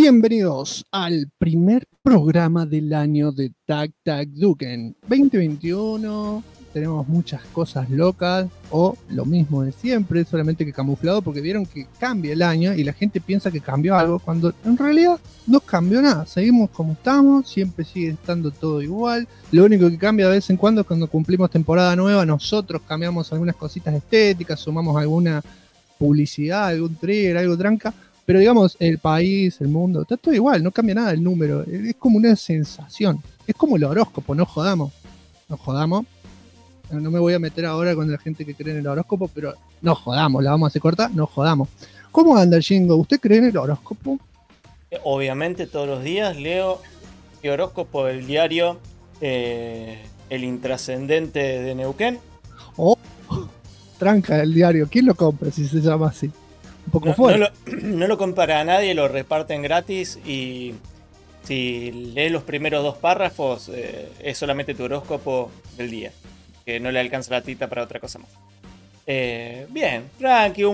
Bienvenidos al primer programa del año de Tag Tag Duken 2021. Tenemos muchas cosas locas o lo mismo de siempre, solamente que camuflado, porque vieron que cambia el año y la gente piensa que cambió algo cuando en realidad no cambió nada. Seguimos como estamos, siempre sigue estando todo igual. Lo único que cambia de vez en cuando es cuando cumplimos temporada nueva, nosotros cambiamos algunas cositas estéticas, sumamos alguna publicidad, algún trigger, algo tranca. Pero digamos, el país, el mundo, está todo igual, no cambia nada el número. Es como una sensación. Es como el horóscopo, no jodamos. No jodamos. No me voy a meter ahora con la gente que cree en el horóscopo, pero no jodamos, la vamos a hacer corta, no jodamos. ¿Cómo anda el Jingo? ¿Usted cree en el horóscopo? Obviamente todos los días leo el horóscopo del diario El Intrascendente de Neuquén. Oh, tranca el diario. ¿Quién lo compra si se llama así? Un poco fuerte. No lo compara a nadie, lo reparten gratis y si lees los primeros 2 párrafos es solamente tu horóscopo del día, que no le alcanza la tita para otra cosa más. Bien, tranqui,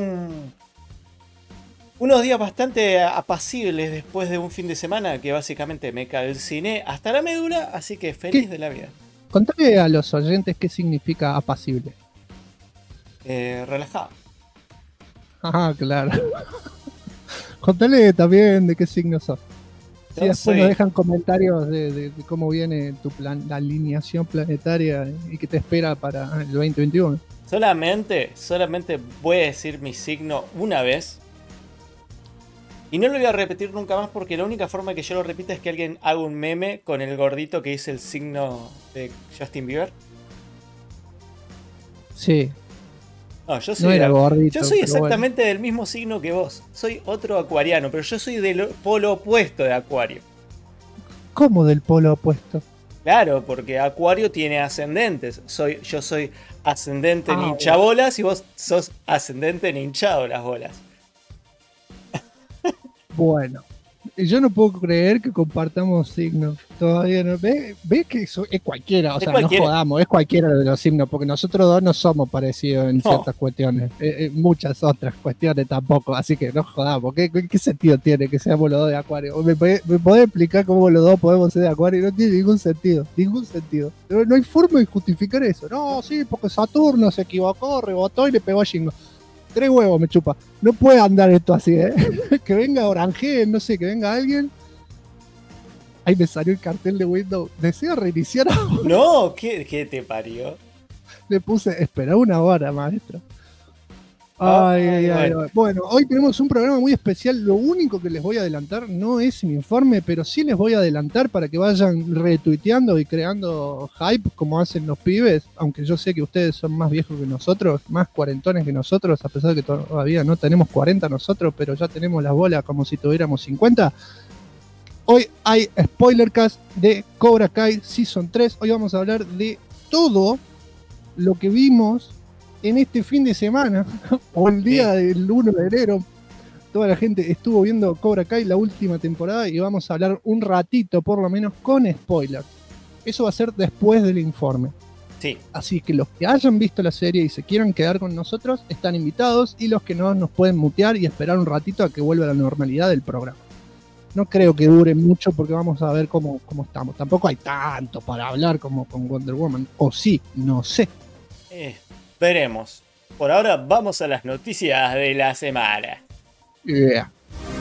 unos días bastante apacibles después de un fin de semana que básicamente me calciné hasta la médula, así que feliz de la vida. Contale a los oyentes qué significa apacible. Relajado. Ah, claro. Contale también de qué signo sos. Sí, después nos dejan comentarios de cómo viene tu plan, la alineación planetaria y qué te espera para el 2021. Solamente voy a decir mi signo una vez. Y no lo voy a repetir nunca más porque la única forma que yo lo repita es que alguien haga un meme con el gordito que dice el signo de Justin Bieber. Sí. No, yo soy, gordito, yo soy exactamente del mismo signo que vos. Soy otro acuariano, pero yo soy del polo opuesto de Acuario. ¿Cómo del polo opuesto? Claro, porque Acuario tiene ascendentes. Yo soy ascendente en hinchabolas y vos sos ascendente en hinchado las bolas. Bueno, yo no puedo creer que compartamos signos. Todavía no. ¿Ves que eso es cualquiera? O sea, cualquiera. No jodamos, es cualquiera de los signos, porque nosotros dos no somos parecidos en ciertas cuestiones. Muchas otras cuestiones tampoco, así que no jodamos. ¿Qué sentido tiene que seamos los dos de Acuario? ¿Me podés explicar cómo los dos podemos ser de Acuario? No tiene ningún sentido. No hay forma de justificar eso. No, sí, porque Saturno se equivocó, rebotó y le pegó a Jingo. 3 huevos me chupa. No puede andar esto así, ¿eh? Que venga Orange, no sé, que venga alguien. Ahí me salió el cartel de Windows. ¿Deseo reiniciar ahora? No, ¿qué te parió? Le puse, espera una hora, maestro. Ay. Bueno, hoy tenemos un programa muy especial. Lo único que les voy a adelantar no es mi informe, pero sí les voy a adelantar para que vayan retuiteando y creando hype como hacen los pibes, aunque yo sé que ustedes son más viejos que nosotros, más cuarentones que nosotros, a pesar de que todavía no tenemos 40 nosotros, pero ya tenemos las bolas como si tuviéramos 50. Hoy hay Spoilercast de Cobra Kai Season 3. Hoy vamos a hablar de todo lo que vimos en este fin de semana, o el día del 1 de enero, toda la gente estuvo viendo Cobra Kai la última temporada y vamos a hablar un ratito, por lo menos, con spoilers. Eso va a ser después del informe. Sí. Así que los que hayan visto la serie y se quieran quedar con nosotros, están invitados, y los que no, nos pueden mutear y esperar un ratito a que vuelva la normalidad del programa. No creo que dure mucho porque vamos a ver cómo estamos. Tampoco hay tanto para hablar como con Wonder Woman. O sí, no sé. Veremos. Por ahora vamos a las noticias de la semana. Yeah.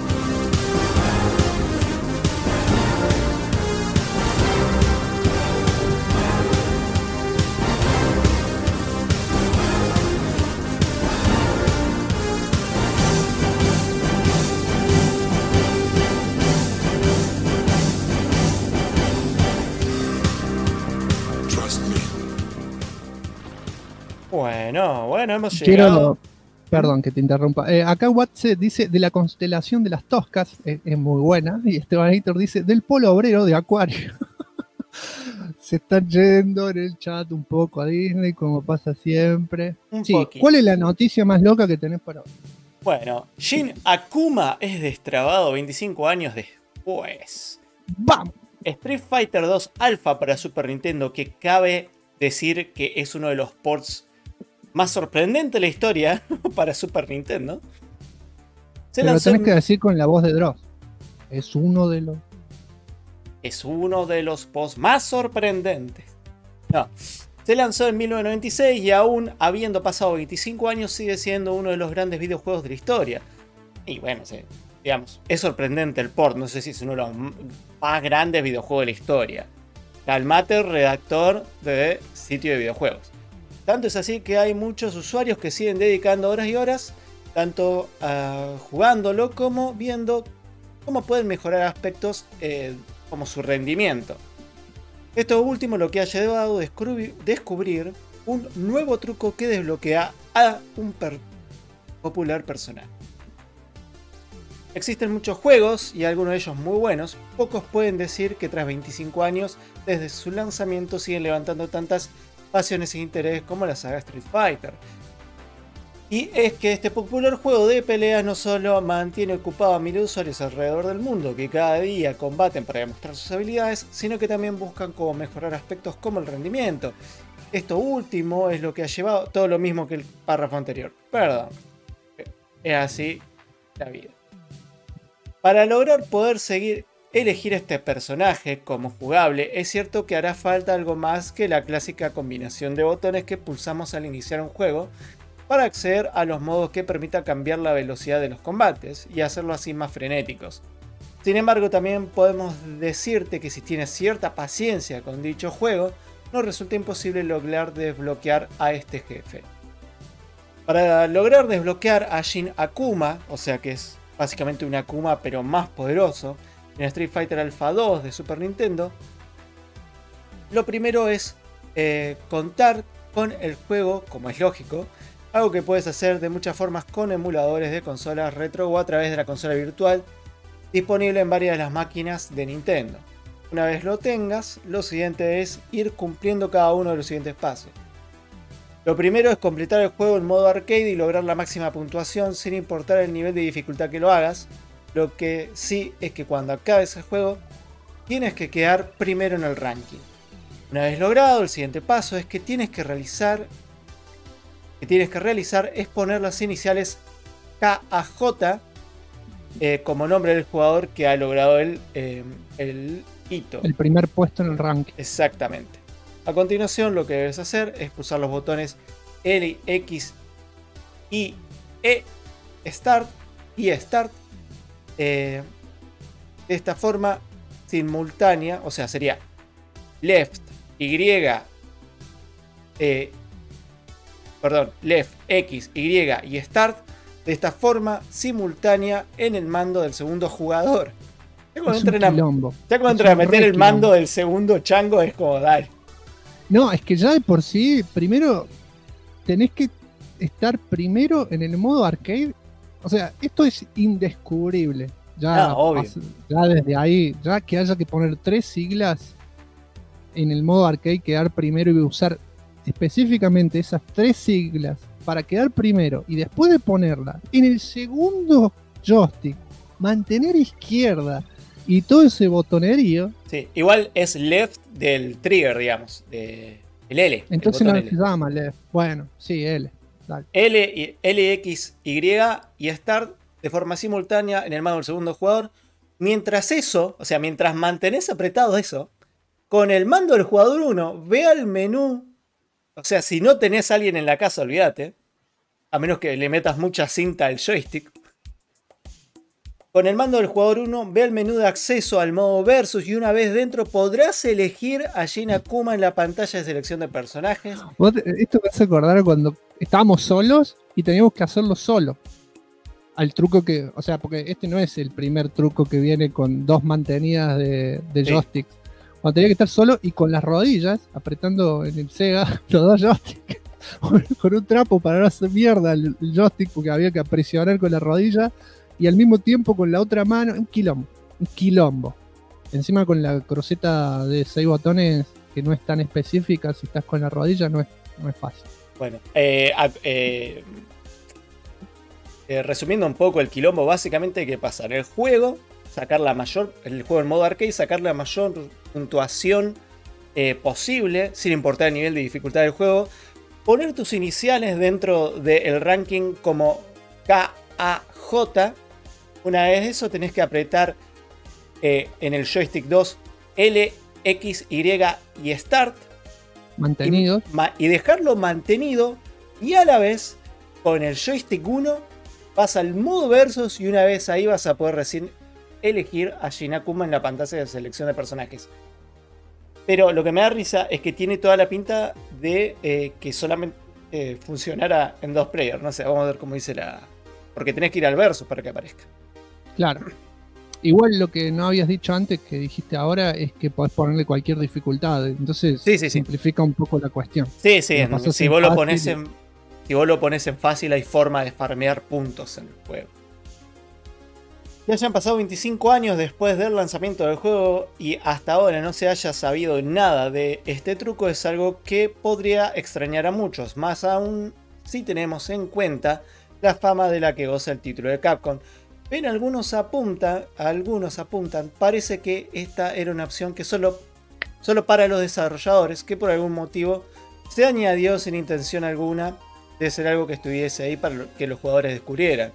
Bueno, hemos llegado. Perdón que te interrumpa. Acá Watts dice de la constelación de las Toscas, es muy buena. Y Esteban Héctor dice del polo obrero de Acuario. Se están yendo en el chat un poco a Disney, como pasa siempre. ¿Cuál es la noticia más loca que tenés para hoy? Bueno, Shin Akuma es destrabado 25 años después. ¡Vamos! Street Fighter 2 Alpha para Super Nintendo, que cabe decir que es uno de los ports más sorprendentes de la historia para Super Nintendo. Pero lo tenés que decir con la voz de Dross. Es uno de los... Es uno de los posts más sorprendentes. No. Se lanzó en 1996 y aún habiendo pasado 25 años sigue siendo uno de los grandes videojuegos de la historia. Y bueno, sí, digamos, es sorprendente el port, no sé si es uno de los más grandes videojuegos de la historia. Calmate, redactor de sitio de videojuegos. Tanto es así que hay muchos usuarios que siguen dedicando horas y horas, tanto jugándolo como viendo cómo pueden mejorar aspectos como su rendimiento. Esto último lo que ha llevado a descubrir un nuevo truco que desbloquea a un popular personaje. Existen muchos juegos y algunos de ellos muy buenos. Pocos pueden decir que tras 25 años desde su lanzamiento siguen levantando tantas pasiones e interés como la saga Street Fighter. Y es que este popular juego de peleas no solo mantiene ocupado a miles de usuarios alrededor del mundo que cada día combaten para demostrar sus habilidades, sino que también buscan cómo mejorar aspectos como el rendimiento. Esto último es lo que ha llevado todo lo mismo que el párrafo anterior. Perdón. Es así la vida. Para lograr poder elegir este personaje como jugable, es cierto que hará falta algo más que la clásica combinación de botones que pulsamos al iniciar un juego, para acceder a los modos que permitan cambiar la velocidad de los combates y hacerlo así más frenéticos. Sin embargo, también podemos decirte que si tienes cierta paciencia con dicho juego, nos resulta imposible lograr desbloquear a este jefe. Para lograr desbloquear a Shin Akuma, o sea que es básicamente un Akuma pero más poderoso, en Street Fighter Alpha 2 de Super Nintendo, lo primero es contar con el juego, como es lógico, algo que puedes hacer de muchas formas con emuladores de consolas retro o a través de la consola virtual disponible en varias de las máquinas de Nintendo. Una vez lo tengas, lo siguiente es ir cumpliendo cada uno de los siguientes pasos. Lo primero es completar el juego en modo arcade y lograr la máxima puntuación sin importar el nivel de dificultad que lo hagas. Lo que sí es que cuando acabes el juego tienes que quedar primero en el ranking. Una vez logrado, el siguiente paso es que tienes que realizar es poner las iniciales KAJ como nombre del jugador que ha logrado el hito. El primer puesto en el ranking. Exactamente. A continuación lo que debes hacer es pulsar los botones L, X, Y, E, Start y Start de esta forma simultánea, o sea sería Left, Y, Left, X, Y y Start de esta forma simultánea en el mando del segundo jugador. Ya cuando entran a meter el mando del segundo chango es como dale. No, es que ya de por sí, primero tenés que estar primero en el modo arcade. O sea, esto es indescubrible. Ya, ya desde ahí, ya que haya que poner 3 siglas en el modo arcade, quedar primero y usar específicamente esas 3 siglas para quedar primero y después de ponerla en el segundo joystick, mantener izquierda y todo ese botonerío. Sí, igual es left del trigger, digamos, el L. Entonces no se llama left. Bueno, sí, L. Dale. L, X, Y y Start de forma simultánea en el mando del segundo jugador. Mientras eso, o sea, mientras mantenés apretado eso, con el mando del jugador 1, ve al menú. O sea, si no tenés a alguien en la casa, olvídate. A menos que le metas mucha cinta al joystick. Con el mando del jugador 1, ve al menú de acceso al modo Versus y una vez dentro podrás elegir a Shin Akuma en la pantalla de selección de personajes. Esto me hace acordar cuando estábamos solos y teníamos que hacerlo solo. Al truco que, o sea, porque este no es el primer truco que viene con 2 mantenidas de joysticks. Cuando tenía que estar solo y con las rodillas, apretando en el Sega los 2 joysticks, con un trapo para no hacer mierda el joystick porque había que presionar con la rodilla y al mismo tiempo con la otra mano, un quilombo. Encima con la cruceta de 6 botones que no es tan específica, si estás con la rodilla no es fácil. Bueno, resumiendo un poco el quilombo, básicamente ¿qué pasa? En el juego, el juego en modo arcade, sacar la mayor puntuación posible, sin importar el nivel de dificultad del juego, poner tus iniciales dentro del ranking como KAJ. Una vez eso tenés que apretar en el joystick 2 L, X, Y y Start. Mantenido. Y dejarlo mantenido. Y a la vez, con el joystick 1, vas al modo versus y una vez ahí vas a poder recién elegir a Shiin Akuma en la pantalla de selección de personajes. Pero lo que me da risa es que tiene toda la pinta de que solamente funcionara en 2 players. No sé, vamos a ver cómo dice la... Porque tenés que ir al versus para que aparezca. Claro. Igual lo que no habías dicho antes, que dijiste ahora, es que podés ponerle cualquier dificultad. Entonces simplifica un poco la cuestión. Sí. Si vos lo pones en fácil, hay forma de farmear puntos en el juego. Ya hayan pasado 25 años después del lanzamiento del juego y hasta ahora no se haya sabido nada de este truco, es algo que podría extrañar a muchos, más aún si tenemos en cuenta la fama de la que goza el título de Capcom. Pero algunos apuntan, parece que esta era una opción que solo para los desarrolladores, que por algún motivo se añadió sin intención alguna de ser algo que estuviese ahí para que los jugadores descubrieran.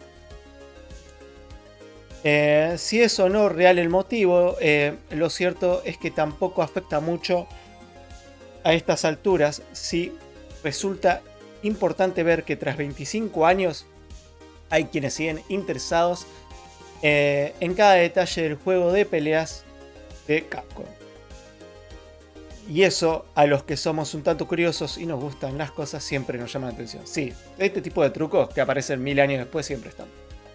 Si es o no real el motivo, lo cierto es que tampoco afecta mucho a estas alturas. Si resulta importante ver que tras 25 años hay quienes siguen interesados en cada detalle del juego de peleas de Capcom. Y eso, a los que somos un tanto curiosos y nos gustan las cosas, siempre nos llama la atención. Sí, este tipo de trucos que aparecen 1000 años después siempre están.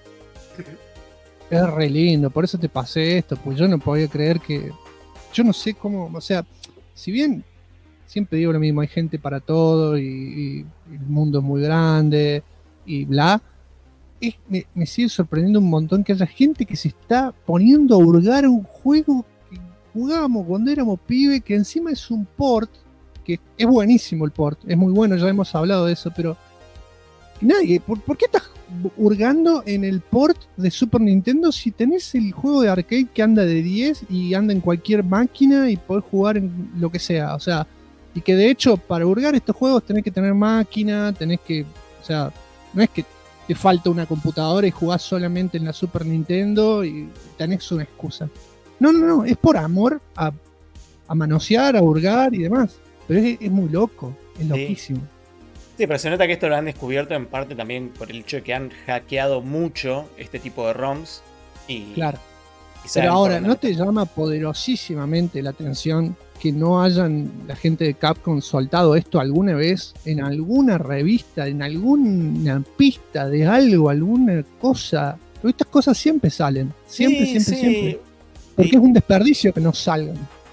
Es re lindo, por eso te pasé esto, pues yo no podía creer que... Yo no sé cómo, o sea, si bien siempre digo lo mismo, hay gente para todo y el mundo es muy grande y bla, me sigue sorprendiendo un montón que haya gente que se está poniendo a hurgar un juego que jugábamos cuando éramos pibes, que encima es un port, que es buenísimo el port, es muy bueno, ya hemos hablado de eso, pero nadie, ¿por qué estás hurgando en el port de Super Nintendo si tenés el juego de arcade que anda de 10 y anda en cualquier máquina y podés jugar en lo que sea? O sea, y que de hecho para hurgar estos juegos tenés que tener máquina, tenés que, o sea, no es que te falta una computadora y jugás solamente en la Super Nintendo y tenés una excusa. No, es por amor a manosear, a hurgar y demás. Pero es muy loco, es loquísimo. Sí, pero se nota que esto lo han descubierto en parte también por el hecho de que han hackeado mucho este tipo de ROMs. Claro. Pero ahora, ¿no te llama poderosísimamente la atención que no hayan la gente de Capcom soltado esto alguna vez en alguna revista, en alguna pista de algo, alguna cosa? Porque estas cosas siempre salen. Siempre. Porque es un desperdicio que no salgan.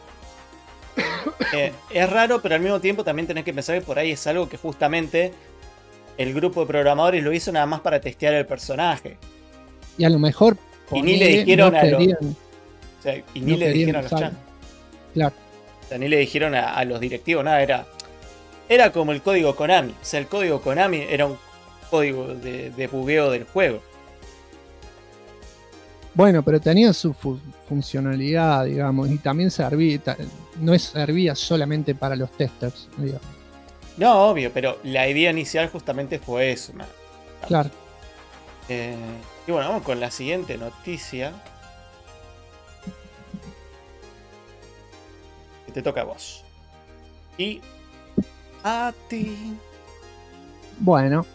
Es raro, pero al mismo tiempo también tenés que pensar que por ahí es algo que justamente el grupo de programadores lo hizo nada más para testear el personaje. Y a lo mejor y ni le dijeron a los chans. Claro. O sea, ni le dijeron a los directivos nada, era como el código Konami. O sea, el código Konami era un código de bugueo del juego. Bueno, pero tenía su funcionalidad, digamos, y también no servía solamente para los testers, digamos. No, obvio, pero la idea inicial justamente fue eso. Claro. Y bueno, vamos con la siguiente noticia. Que te toca a vos. Y a ti. Bueno.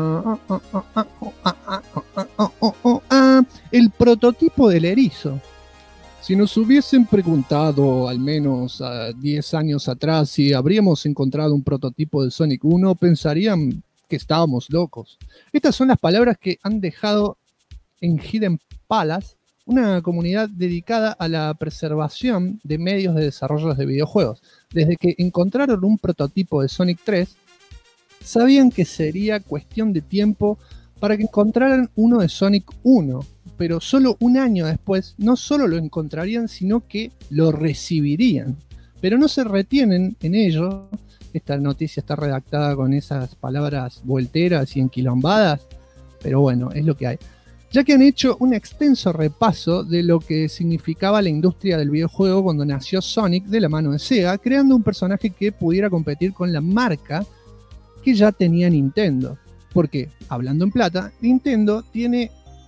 El prototipo del erizo. Si nos hubiesen preguntado al menos 10 años atrás si habríamos encontrado un prototipo de Sonic 1, pensarían que estábamos locos. Estas son las palabras que han dejado en Hidden Palace, una comunidad dedicada a la preservación de medios de desarrollo de videojuegos. Desde que encontraron un prototipo de Sonic 3, sabían que sería cuestión de tiempo para que encontraran uno de Sonic 1, pero solo un año después no solo lo encontrarían, sino que lo recibirían. Pero no se retienen en ello. Esta noticia está redactada con esas palabras volteras y enquilombadas, pero bueno, es lo que hay. Ya que han hecho un extenso repaso de lo que significaba la industria del videojuego cuando nació Sonic de la mano de Sega, creando un personaje que pudiera competir con la marca que ya tenía Nintendo. Porque, hablando en plata, Nintendo tiene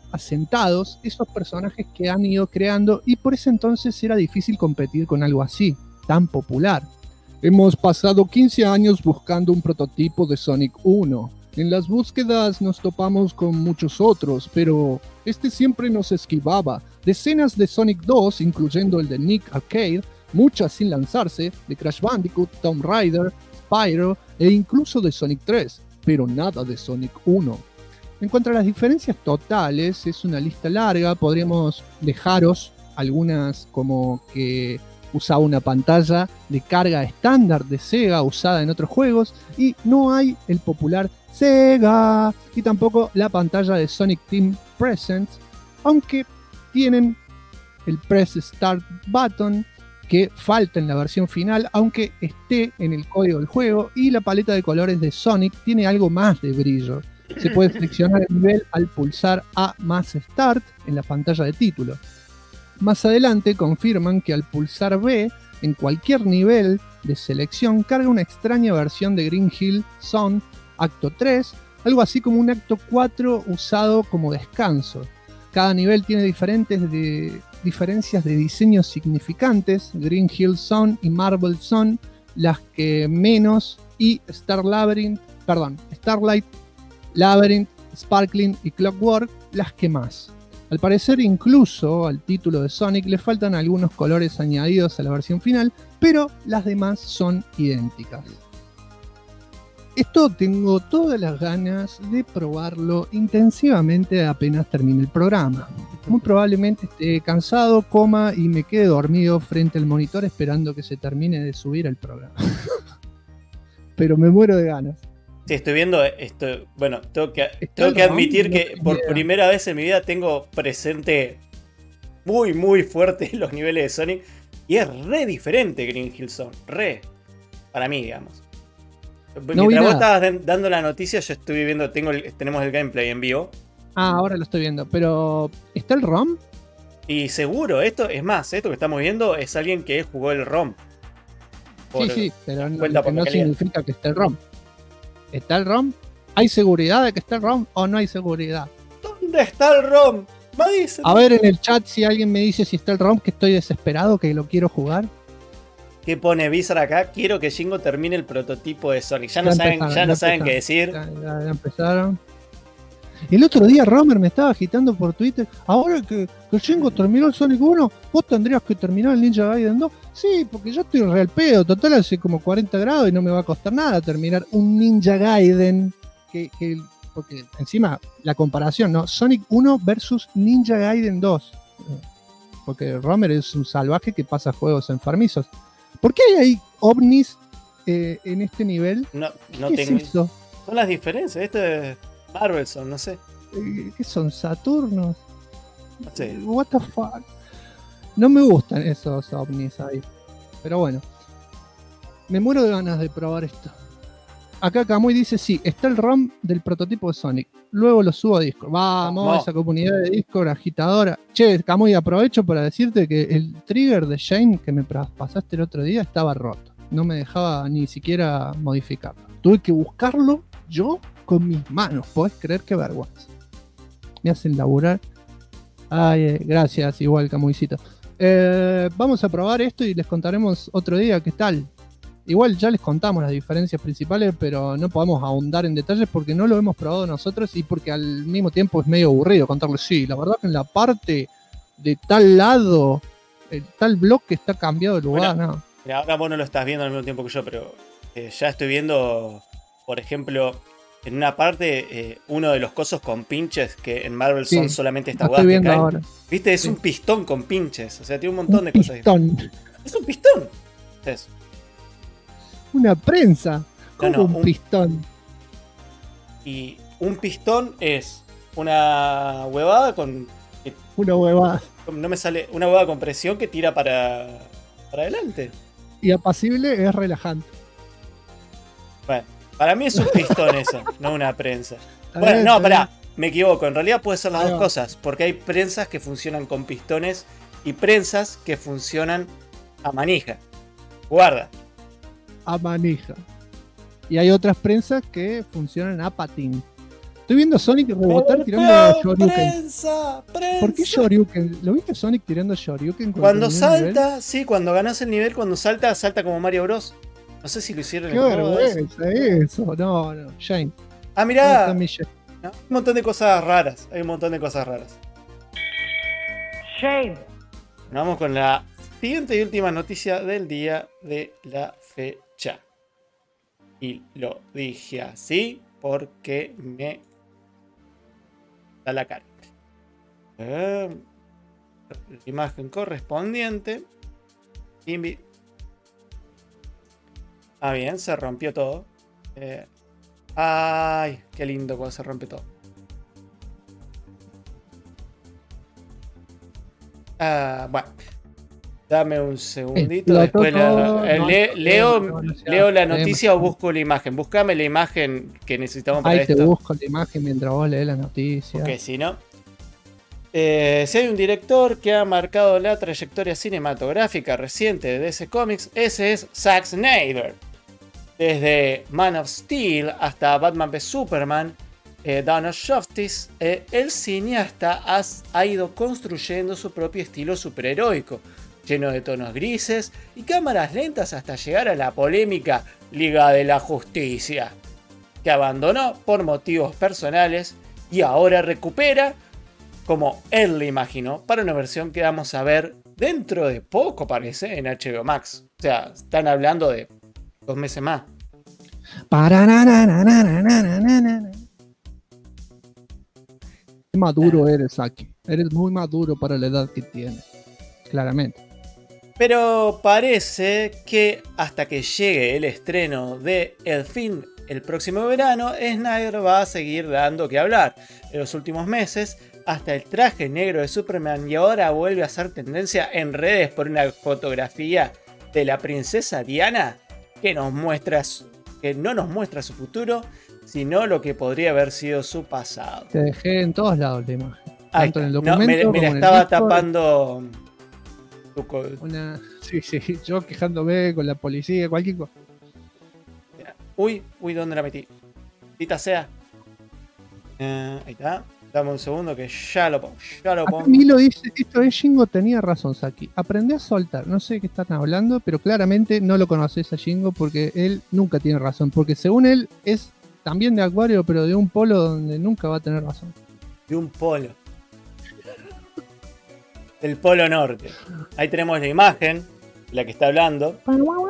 asentados esos personajes que han ido creando, y por ese entonces era difícil competir con algo así, tan popular. Hemos pasado 15 años buscando un prototipo de Sonic 1. En las búsquedas nos topamos con muchos otros, pero este siempre nos esquivaba. Decenas de Sonic 2, incluyendo el de Nick Arcade, muchas sin lanzarse, de Crash Bandicoot, Tomb Raider, Spyro e incluso de Sonic 3, pero nada de Sonic 1. En cuanto a las diferencias totales, es una lista larga, podríamos dejaros algunas como que usaba una pantalla de carga estándar de Sega usada en otros juegos, y no hay el popular Sega, y tampoco la pantalla de Sonic Team Presents, aunque tienen el Press Start Button, que falta en la versión final, aunque esté en el código del juego, y la paleta de colores de Sonic tiene algo más de brillo. Se puede seleccionar el nivel al pulsar A más Start en la pantalla de título. Más adelante confirman que al pulsar B en cualquier nivel de selección carga una extraña versión de Green Hill Zone Acto 3, algo así como un Acto 4 usado como descanso. Cada nivel tiene diferencias de diseño significantes, Green Hill Zone y Marble Zone las que menos, y Starlight, Labyrinth, Sparkling y Clockwork las que más. Al parecer, incluso al título de Sonic le faltan algunos colores añadidos a la versión final, pero las demás son idénticas. Esto tengo todas las ganas de probarlo intensivamente apenas termine el programa. Muy probablemente esté cansado, coma y me quede dormido frente al monitor esperando que se termine de subir el programa. Pero me muero de ganas. Sí, estoy viendo esto. Bueno, tengo que admitir que por primera vez en mi vida tengo presente muy, muy fuerte los niveles de Sonic. Y es re diferente Green Hill Zone. Para mí, digamos. Mientras vos estabas dando la noticia, yo estuve viendo, tenemos el gameplay en vivo. Ah, ahora lo estoy viendo. Pero, ¿está el ROM? Y seguro, esto que estamos viendo es alguien que jugó el ROM. Sí, pero no significa que esté el ROM. ¿Está el ROM? ¿Hay seguridad de que está el ROM o no hay seguridad? ¿Dónde está el ROM? A ver en el chat si alguien me dice si está el ROM, que estoy desesperado, que lo quiero jugar. ¿Qué pone Bizarre acá? Quiero que Jingo termine el prototipo de Sonic. Ya no saben qué decir. Ya empezaron. El otro día Romer me estaba agitando por Twitter. Ahora que Jingo terminó el Sonic 1, vos tendrías que terminar el Ninja Gaiden 2. Sí, porque yo estoy real pedo. Total, hace como 40 grados y no me va a costar nada terminar un Ninja Gaiden. Porque encima, la comparación, ¿no? Sonic 1 versus Ninja Gaiden 2. Porque Romer es un salvaje que pasa juegos enfermizos. ¿Por qué hay ovnis en este nivel? No ¿Qué tengo. es eso? Son las diferencias. Esto es Marvel, no sé. ¿Qué son? ¿Saturnos? No sé. What the fuck. No me gustan esos ovnis ahí. Pero bueno. Me muero de ganas de probar esto. Acá Kamui dice, sí, está el ROM del prototipo de Sonic. Luego lo subo a Discord. Vamos, esa comunidad de Discord agitadora. Che, Kamui, aprovecho para decirte que el trigger de Shane que me pasaste el otro día estaba roto. No me dejaba ni siquiera modificarlo. Tuve que buscarlo yo con mis manos. ¿Podés creer qué vergüenza? Me hacen laburar. Ay, gracias, igual Camuicito. Vamos a probar esto y les contaremos otro día qué tal. Igual ya les contamos las diferencias principales, pero no podemos ahondar en detalles porque no lo hemos probado nosotros y porque al mismo tiempo es medio aburrido contarles. Sí, la verdad que en la parte de tal lado, el tal bloque está cambiado de lugar. Bueno, no. Mira, ahora vos no lo estás viendo al mismo tiempo que yo, pero ya estoy viendo, por ejemplo, en una parte, uno de los cosos con pinches que en Marvel son solamente esta hueá que caen. Ahora. ¿Viste? Es un pistón con pinches. O sea, tiene un montón de cosas. Es un pistón. Es una prensa. Como un pistón. Y un pistón es una huevada con. Una huevada. No me sale. Una huevada con presión que tira para adelante. Y apacible es relajante. Bueno, para mí es un pistón eso, no una prensa. Bueno, no, pará, me equivoco. En realidad puede ser las dos cosas. Porque hay prensas que funcionan con pistones y prensas que funcionan a manija. Guarda. A manija. Y hay otras prensas que funcionan a patín. Estoy viendo a Sonic rebotar tirando Shoryuken. ¡Prensa! ¿Por qué Shoryuken? ¿Lo viste a Sonic tirando Shoryuken? Cuando salta, sí, cuando ganas el nivel, cuando salta como Mario Bros. No sé si lo hicieron en el juego. ¡Qué vergüenza eso! No, Shane. Ah, mirá. No, hay un montón de cosas raras. Shame. Vamos con la siguiente y última noticia del día de la fecha. Y lo dije así porque me da la cara. La imagen correspondiente. Ah, bien, se rompió todo. Ay, qué lindo cuando se rompe todo. Bueno, dame un segundito. Después leo la noticia o busco la imagen. Búscame la imagen que necesitamos para esto. Ahí te busco la imagen mientras vos lees la noticia. Porque si no. Si hay un director que ha marcado la trayectoria cinematográfica reciente de DC Comics, ese es Zack Snyder. Desde Man of Steel hasta Batman v Superman, Dawn of Justice, el cineasta ha ido construyendo su propio estilo superheroico, lleno de tonos grises y cámaras lentas hasta llegar a la polémica Liga de la Justicia, que abandonó por motivos personales y ahora recupera, como él le imaginó, para una versión que vamos a ver dentro de poco, parece, en HBO Max. O sea, están hablando de 2 meses más. Qué maduro eres, Aki. Eres muy maduro para la edad que tienes. Claramente. Pero parece que hasta que llegue el estreno de El Fin el próximo verano, Snyder va a seguir dando que hablar. En los últimos meses, hasta el traje negro de Superman, y ahora vuelve a ser tendencia en redes por una fotografía de la princesa Diana que no nos muestra su futuro, sino lo que podría haber sido su pasado. Te dejé en todos lados la imagen. Tanto en el documento me la estaba tapando. Sí, yo quejándome con la policía, cualquier cosa. Uy, ¿dónde la metí? Tita sea. Ahí está. Dame un segundo que ya lo pongo. Milo dice, esto es Jingo, tenía razón, Saki. Aprendí a soltar. No sé de qué están hablando, pero claramente no lo conoces a Jingo porque él nunca tiene razón. Porque según él es también de Acuario, pero de un polo donde nunca va a tener razón. De un polo. Del polo norte. Ahí tenemos la imagen, la que está hablando.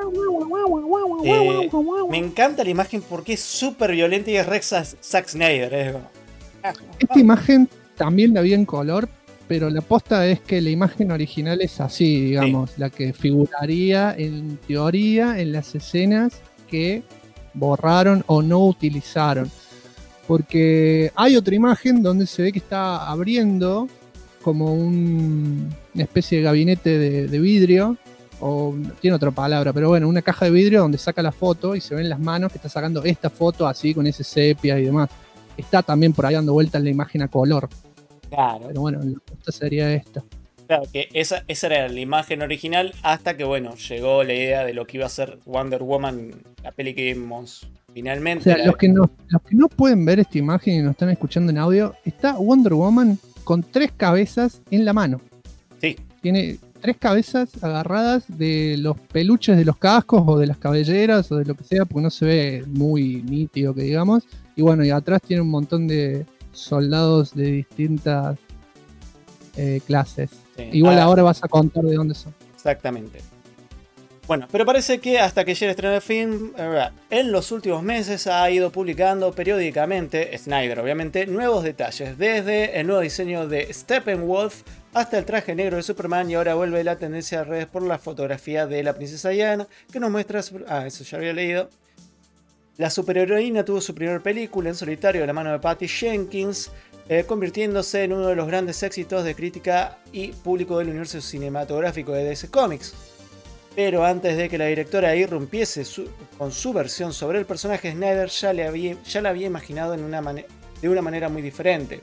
Me encanta la imagen porque es súper violenta y es Rex Zack Snyder. Esta imagen también la vi en color, pero la posta es que la imagen original es así, digamos, sí. La que figuraría en teoría en las escenas que borraron o no utilizaron. Porque hay otra imagen donde se ve que está abriendo como una especie de gabinete de vidrio, o tiene otra palabra, pero bueno, una caja de vidrio donde saca la foto y se ven las manos que está sacando esta foto así con ese sepia y demás. Está también por ahí dando vueltas la imagen a color. Claro. Pero bueno, esta sería esta. Claro, que esa era la imagen original hasta que, bueno, llegó la idea de lo que iba a ser Wonder Woman, la peli que vimos finalmente. O sea, los que no pueden ver esta imagen y nos están escuchando en audio, está Wonder Woman con 3 cabezas en la mano. Sí. Tiene 3 cabezas agarradas de los peluches de los cascos o de las cabelleras o de lo que sea, porque no se ve muy nítido que digamos. Y bueno, y atrás tiene un montón de soldados de distintas clases. Sí. Igual ahora vas a contar de dónde son. Exactamente. Bueno, pero parece que hasta que llegue el estreno del film, en los últimos meses ha ido publicando periódicamente, Snyder obviamente, nuevos detalles. Desde el nuevo diseño de Steppenwolf hasta el traje negro de Superman, y ahora vuelve la tendencia de redes por la fotografía de la princesa Diana, que nos muestra... eso ya había leído. La superheroína tuvo su primera película en solitario de la mano de Patty Jenkins, convirtiéndose en uno de los grandes éxitos de crítica y público del universo cinematográfico de DC Comics. Pero antes de que la directora irrumpiese con su versión sobre el personaje, Snyder ya la había imaginado de una manera muy diferente.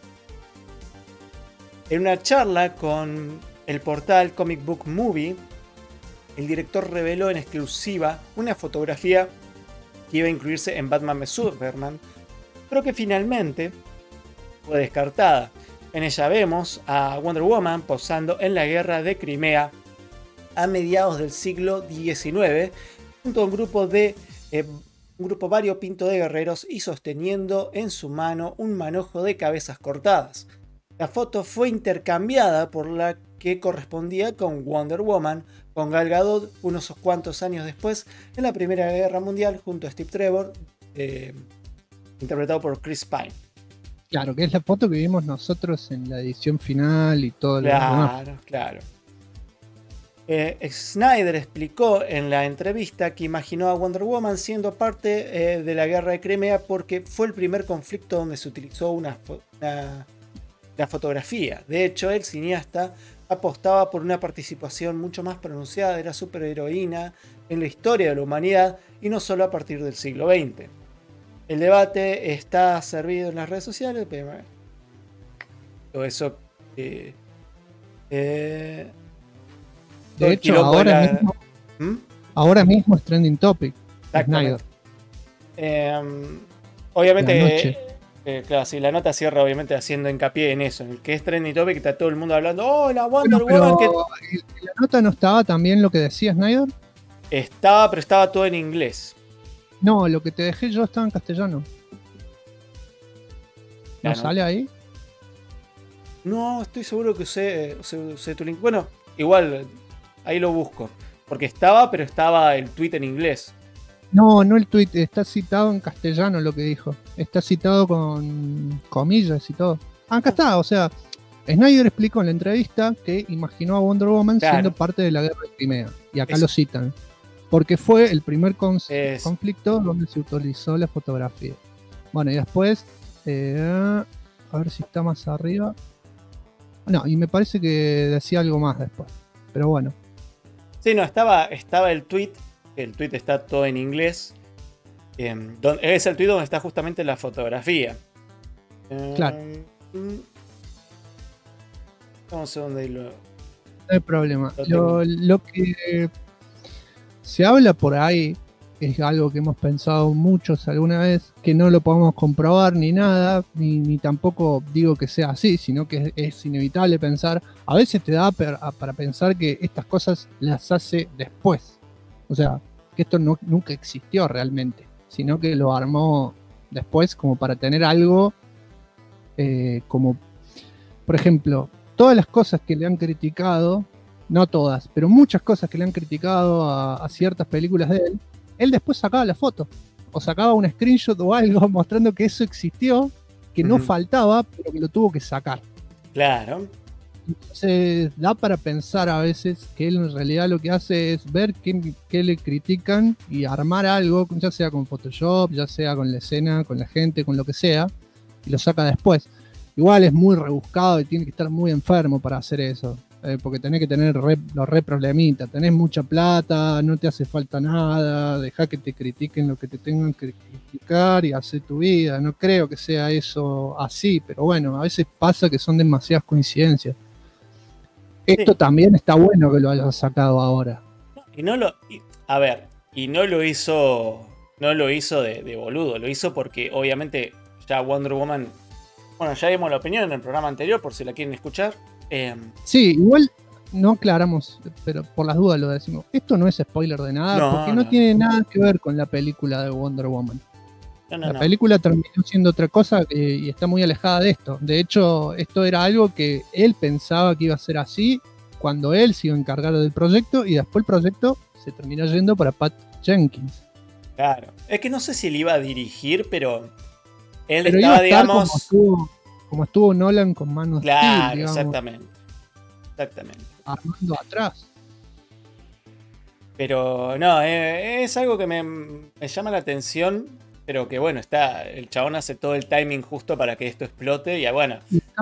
En una charla con el portal Comic Book Movie, el director reveló en exclusiva una fotografía que iba a incluirse en Batman v Superman, pero que finalmente fue descartada. En ella vemos a Wonder Woman posando en la guerra de Crimea a mediados del siglo XIX, junto a un grupo variopinto de guerreros y sosteniendo en su mano un manojo de cabezas cortadas. La foto fue intercambiada por la que correspondía con Wonder Woman, con Gal Gadot unos cuantos años después en la Primera Guerra Mundial junto a Steve Trevor, interpretado por Chris Pine. Claro, que es la foto que vimos nosotros en la edición final y todo lo demás. Claro. Snyder explicó en la entrevista que imaginó a Wonder Woman siendo parte de la guerra de Crimea porque fue el primer conflicto donde se utilizó la fotografía. De hecho, el cineasta apostaba por una participación mucho más pronunciada de la superheroína en la historia de la humanidad y no solo a partir del siglo XX. El debate está servido en las redes sociales. Todo eso. De hecho, ahora mismo es trending topic. Snyder. Obviamente, claro, sí, la nota cierra obviamente haciendo hincapié en eso, en el que es trending topic, está todo el mundo hablando, oh, la Wonder Woman. ¿La nota no estaba también lo que decía Snyder? Estaba, pero estaba todo en inglés. No, lo que te dejé yo estaba en castellano. ¿No sale ahí? No, estoy seguro que usé tu link. Bueno, igual, ahí lo busco. Porque estaba, pero estaba el tweet en inglés. No el tweet, está citado en castellano lo que dijo. Está citado con comillas y todo. Acá está, o sea, Snyder explicó en la entrevista que imaginó a Wonder Woman siendo parte de la guerra de Crimea. Y acá lo citan. Porque fue el primer conflicto donde se utilizó la fotografía. Bueno, y después, a ver si está más arriba. No, y me parece que decía algo más después. Pero bueno. Sí, no, estaba el tweet. El tweet está todo en inglés. Es el tweet donde está justamente la fotografía. Claro. Vamos a ver dónde no hay problema. Lo que se habla por ahí es algo que hemos pensado muchos alguna vez, que no lo podemos comprobar ni nada, ni tampoco digo que sea así, sino que es inevitable pensar. A veces te da para pensar que estas cosas las hace después. O sea, que esto nunca existió realmente, sino que lo armó después como para tener algo como, por ejemplo, todas las cosas que le han criticado, no todas, pero muchas cosas que le han criticado a ciertas películas de él después sacaba la foto, o sacaba un screenshot o algo mostrando que eso existió, que no faltaba, pero que lo tuvo que sacar. Claro. Entonces da para pensar a veces que él en realidad lo que hace es ver qué le critican y armar algo, ya sea con Photoshop, ya sea con la escena, con la gente, con lo que sea, y lo saca después. Igual es muy rebuscado y tiene que estar muy enfermo para hacer eso, porque tenés que tener los re problemitas, tenés mucha plata, no te hace falta nada, dejá que te critiquen lo que te tengan que criticar y hacer tu vida. No creo que sea eso así, pero bueno, a veces pasa que son demasiadas coincidencias. Esto también está bueno que lo hayas sacado ahora. Y no lo hizo de boludo, lo hizo porque obviamente ya Wonder Woman, bueno, ya dimos la opinión en el programa anterior por si la quieren escuchar. Sí, igual no aclaramos, pero por las dudas lo decimos. Esto no es spoiler de nada, porque no tiene nada que ver con la película de Wonder Woman. La película terminó siendo otra cosa y está muy alejada de esto. De hecho, esto era algo que él pensaba que iba a ser así cuando él se iba a encargar del proyecto y después el proyecto se terminó yendo para Pat Jenkins. Claro. Es que no sé si le iba a dirigir, pero él estaba, digamos... Como estuvo Nolan con Man of Steel. Claro, exactamente. Armando atrás. Pero no, es algo que me llama la atención. Pero que bueno, el chabón hace todo el timing justo para que esto explote. Y bueno.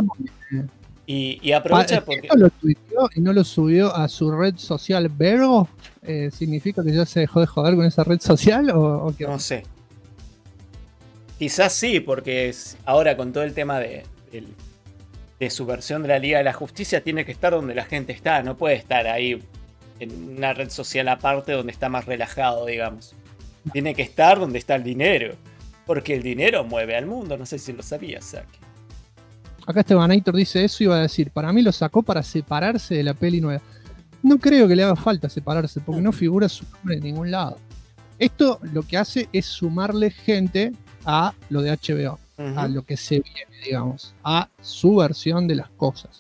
Y aprovecha porque. ¿Esto lo tuiteó y no lo subió a su red social Vero? ¿Significa que ya se dejó de joder con esa red social? ¿O qué? No sé. Quizás sí, porque ahora con todo el tema de su versión de la Liga de la Justicia, tiene que estar donde la gente está. No puede estar ahí en una red social aparte donde está más relajado, digamos. Tiene que estar donde está el dinero. Porque el dinero mueve al mundo. No sé si lo sabías, Saki. Acá Estebanator dice eso, iba a decir, para mí lo sacó para separarse de la peli nueva. No creo que le haga falta separarse, porque no figura su nombre en ningún lado. Esto lo que hace es sumarle gente a lo de HBO, a lo que se viene, digamos, a su versión de las cosas.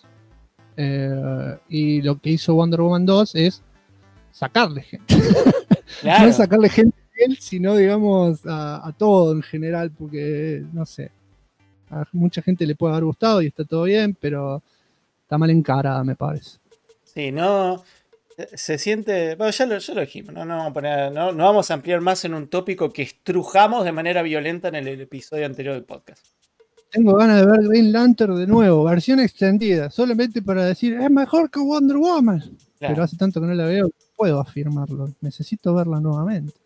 Y lo que hizo Wonder Woman 2 es sacarle gente. Claro. No sacarle gente a él, sino, digamos, a todo en general, porque, no sé, a mucha gente le puede haber gustado y está todo bien, pero está mal encarada, me parece. Sí, no. Se siente. Bueno, ya lo dijimos, no vamos a ampliar más en un tópico que estrujamos de manera violenta en el episodio anterior del podcast. Tengo ganas de ver Green Lantern de nuevo, versión extendida, solamente para decir, es mejor que Wonder Woman. Claro. Pero hace tanto que no la veo, puedo afirmarlo. Necesito verla nuevamente.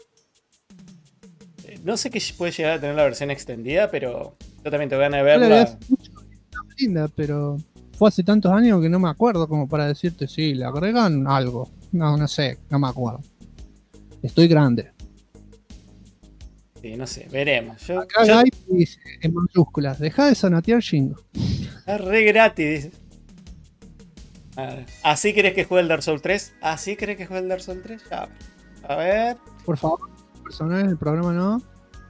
No sé qué puede llegar a tener la versión extendida, pero yo también tengo ganas de verla. Es linda, pero fue hace tantos años que no me acuerdo como para decirte, sí, le agregan algo. No sé, no me acuerdo. Estoy grande. Sí, no sé, veremos. Acá Guy dice en mayúsculas, deja de zanatear Shingo. Es re gratis, dice. ¿Así querés que juegue el Dark Souls 3? ¿Así querés que juegue el Dark Souls 3? Ya. A ver. Por favor, personal en el programa no.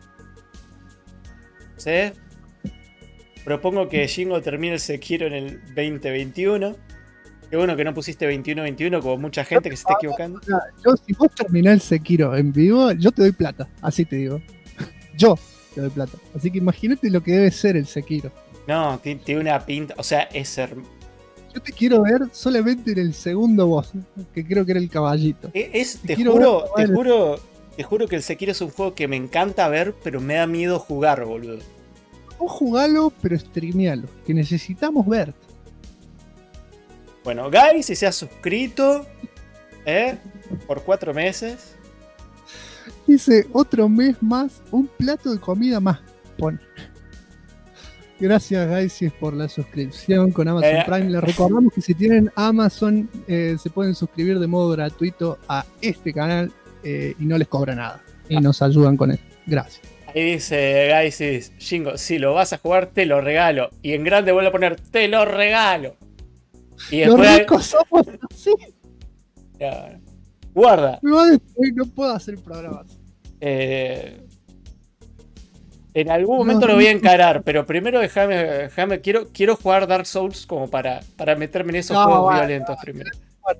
Sí. Propongo que Shingo termine el Sekiro en el 2021. Qué bueno que no pusiste 21-21 como mucha gente que se está equivocando. Si vos terminás el Sekiro en vivo, yo te doy plata. Así te digo. Yo te doy plata. Así que imagínate lo que debe ser el Sekiro. No, tiene una pinta. O sea, es hermoso. Yo te quiero ver solamente en el segundo boss, que creo que era el caballito. Te juro que el Sekiro es un juego que me encanta ver, pero me da miedo jugar, boludo. Vos jugalo, pero streamealo, que necesitamos verte. Bueno, Guy, si se ha suscrito por 4 meses. Dice, otro mes más, un plato de comida más. Pone. Gracias, Guy, por la suscripción con Amazon Prime. Les recordamos que si tienen Amazon, se pueden suscribir de modo gratuito a este canal y no les cobra nada. Y nos ayudan con eso. Gracias. Ahí dice Guy, Shingo, si lo vas a jugar, te lo regalo. Y en grande vuelve a poner, te lo regalo. Y después. Los ricos somos así. Ya. Guarda. Me va a destruir, no puedo hacer programas. En algún momento lo voy a encarar, pero primero déjame quiero jugar Dark Souls como para meterme en esos juegos violentos primero.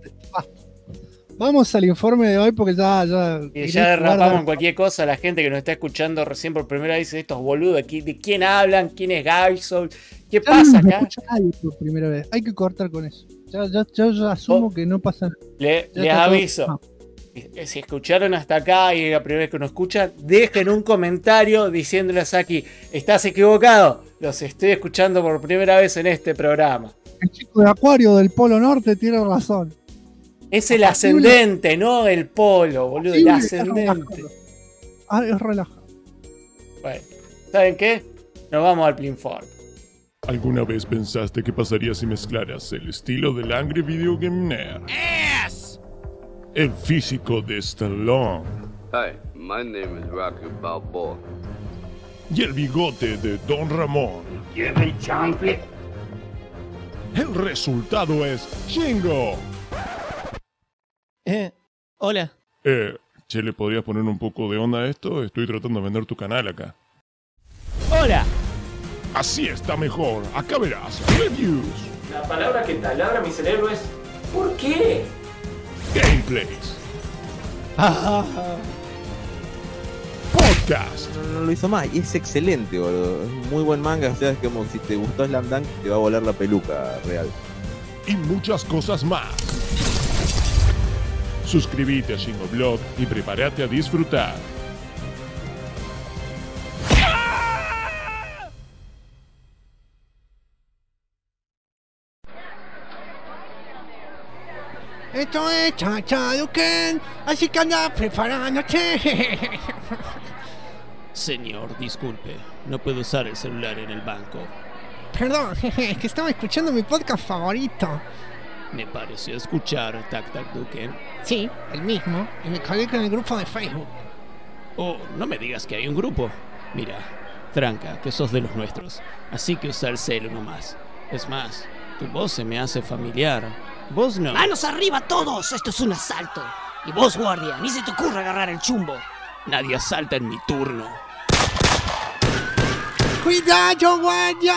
Vamos al informe de hoy porque ya y ya derrapamos cualquier cosa. La gente que nos está escuchando recién por primera vez dice, estos boludos, ¿de quién hablan? ¿Quién es Dark Souls? ¿Qué pasa acá? Nadie por primera vez. Hay que cortar con eso. Ya asumo que no pasa nada. Les aviso. Si escucharon hasta acá y es la primera vez que nos escuchan, dejen un comentario diciéndoles aquí, estás equivocado, los estoy escuchando por primera vez en este programa. El chico de Acuario del Polo Norte tiene razón. Es el ascendente, no el polo, boludo, el ascendente. Es relajado. Bueno, ¿saben qué? Nos vamos al Plinform. ¿Alguna vez pensaste qué pasaría si mezclaras el estilo del Angry Video Game Nerd? Yes! El físico de Stallone. Hi, my name is Rocky Balboa. Y el bigote de Don Ramón. Give me chocolate. El resultado es Shingo. Hola. Che, ¿le podrías poner un poco de onda a esto? Estoy tratando de vender tu canal acá. Hola. Así está mejor. Acá verás. Reviews. La palabra que taladra mi cerebro es ¿por qué? Gameplays. Podcast. No lo hizo más y es excelente, boludo. Es un muy buen manga. O sea, es como si te gustó Slam Dunk, te va a volar la peluca real. Y muchas cosas más. Suscríbete a Shingo Blog y prepárate a disfrutar. Esto es Chachaduken, así que anda preparándote. Señor, disculpe. No puedo usar el celular en el banco. Perdón, es que estaba escuchando mi podcast favorito. Me pareció escuchar Tac Tac Duken. Sí, el mismo. Y me colgué con el grupo de Facebook. Oh, no me digas que hay un grupo. Mira, tranca, que sos de los nuestros. Así que usa el celu nomás. Es más, tu voz se me hace familiar. Vos no. ¡Manos arriba todos! ¡Esto es un asalto! Y vos, guardia, ni se te ocurra agarrar el chumbo. Nadie asalta en mi turno. ¡Cuidado, guardia!